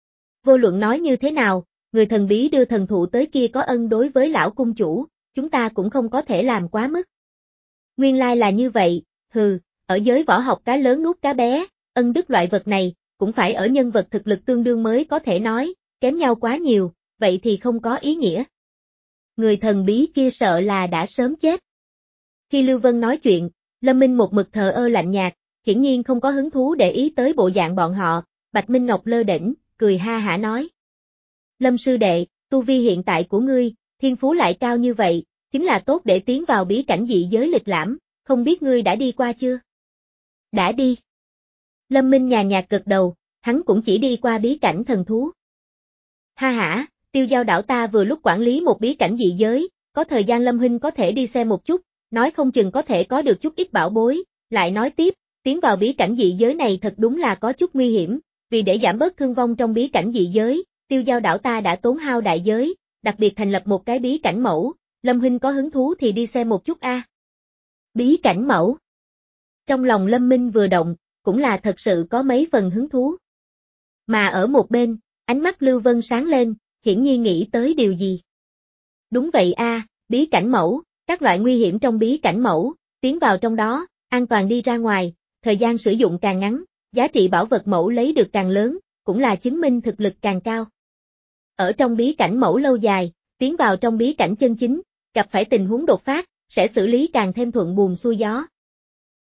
Vô luận nói như thế nào, người thần bí đưa thần thụ tới kia có ân đối với lão cung chủ, chúng ta cũng không có thể làm quá mức. Nguyên lai là như vậy, hừ, ở giới võ học cá lớn nuốt cá bé, ân đức loại vật này, cũng phải ở nhân vật thực lực tương đương mới có thể nói, kém nhau quá nhiều, vậy thì không có ý nghĩa. Người thần bí kia sợ là đã sớm chết. Khi Lưu Vân nói chuyện, Lâm Minh một mực thờ ơ lạnh nhạt, hiển nhiên không có hứng thú để ý tới bộ dạng bọn họ, Bạch Minh Ngọc lơ đễnh, cười ha hả nói. Lâm sư đệ, tu vi hiện tại của ngươi, thiên phú lại cao như vậy, chính là tốt để tiến vào bí cảnh dị giới lịch lãm, không biết ngươi đã đi qua chưa? Đã đi. Lâm Minh nhàn nhạt gật đầu, hắn cũng chỉ đi qua bí cảnh thần thú. Ha hả, Tiêu Giao đảo ta vừa lúc quản lý một bí cảnh dị giới, có thời gian Lâm huynh có thể đi xem một chút, nói không chừng có thể có được chút ít bảo bối, lại nói tiếp, tiến vào bí cảnh dị giới này thật đúng là có chút nguy hiểm, vì để giảm bớt thương vong trong bí cảnh dị giới, Tiêu Giao đảo ta đã tốn hao đại giới, đặc biệt thành lập một cái bí cảnh mẫu, Lâm huynh có hứng thú thì đi xem một chút a. Bí cảnh mẫu. Trong lòng Lâm Minh vừa động, cũng là thật sự có mấy phần hứng thú. Mà ở một bên, ánh mắt Lưu Vân sáng lên, hiển nhiên nghĩ tới điều gì. Đúng vậy a, bí cảnh mẫu, các loại nguy hiểm trong bí cảnh mẫu, tiến vào trong đó, an toàn đi ra ngoài, thời gian sử dụng càng ngắn, giá trị bảo vật mẫu lấy được càng lớn, cũng là chứng minh thực lực càng cao. Ở trong bí cảnh mẫu lâu dài, tiến vào trong bí cảnh chân chính, gặp phải tình huống đột phát, sẽ xử lý càng thêm thuận buồm xuôi gió.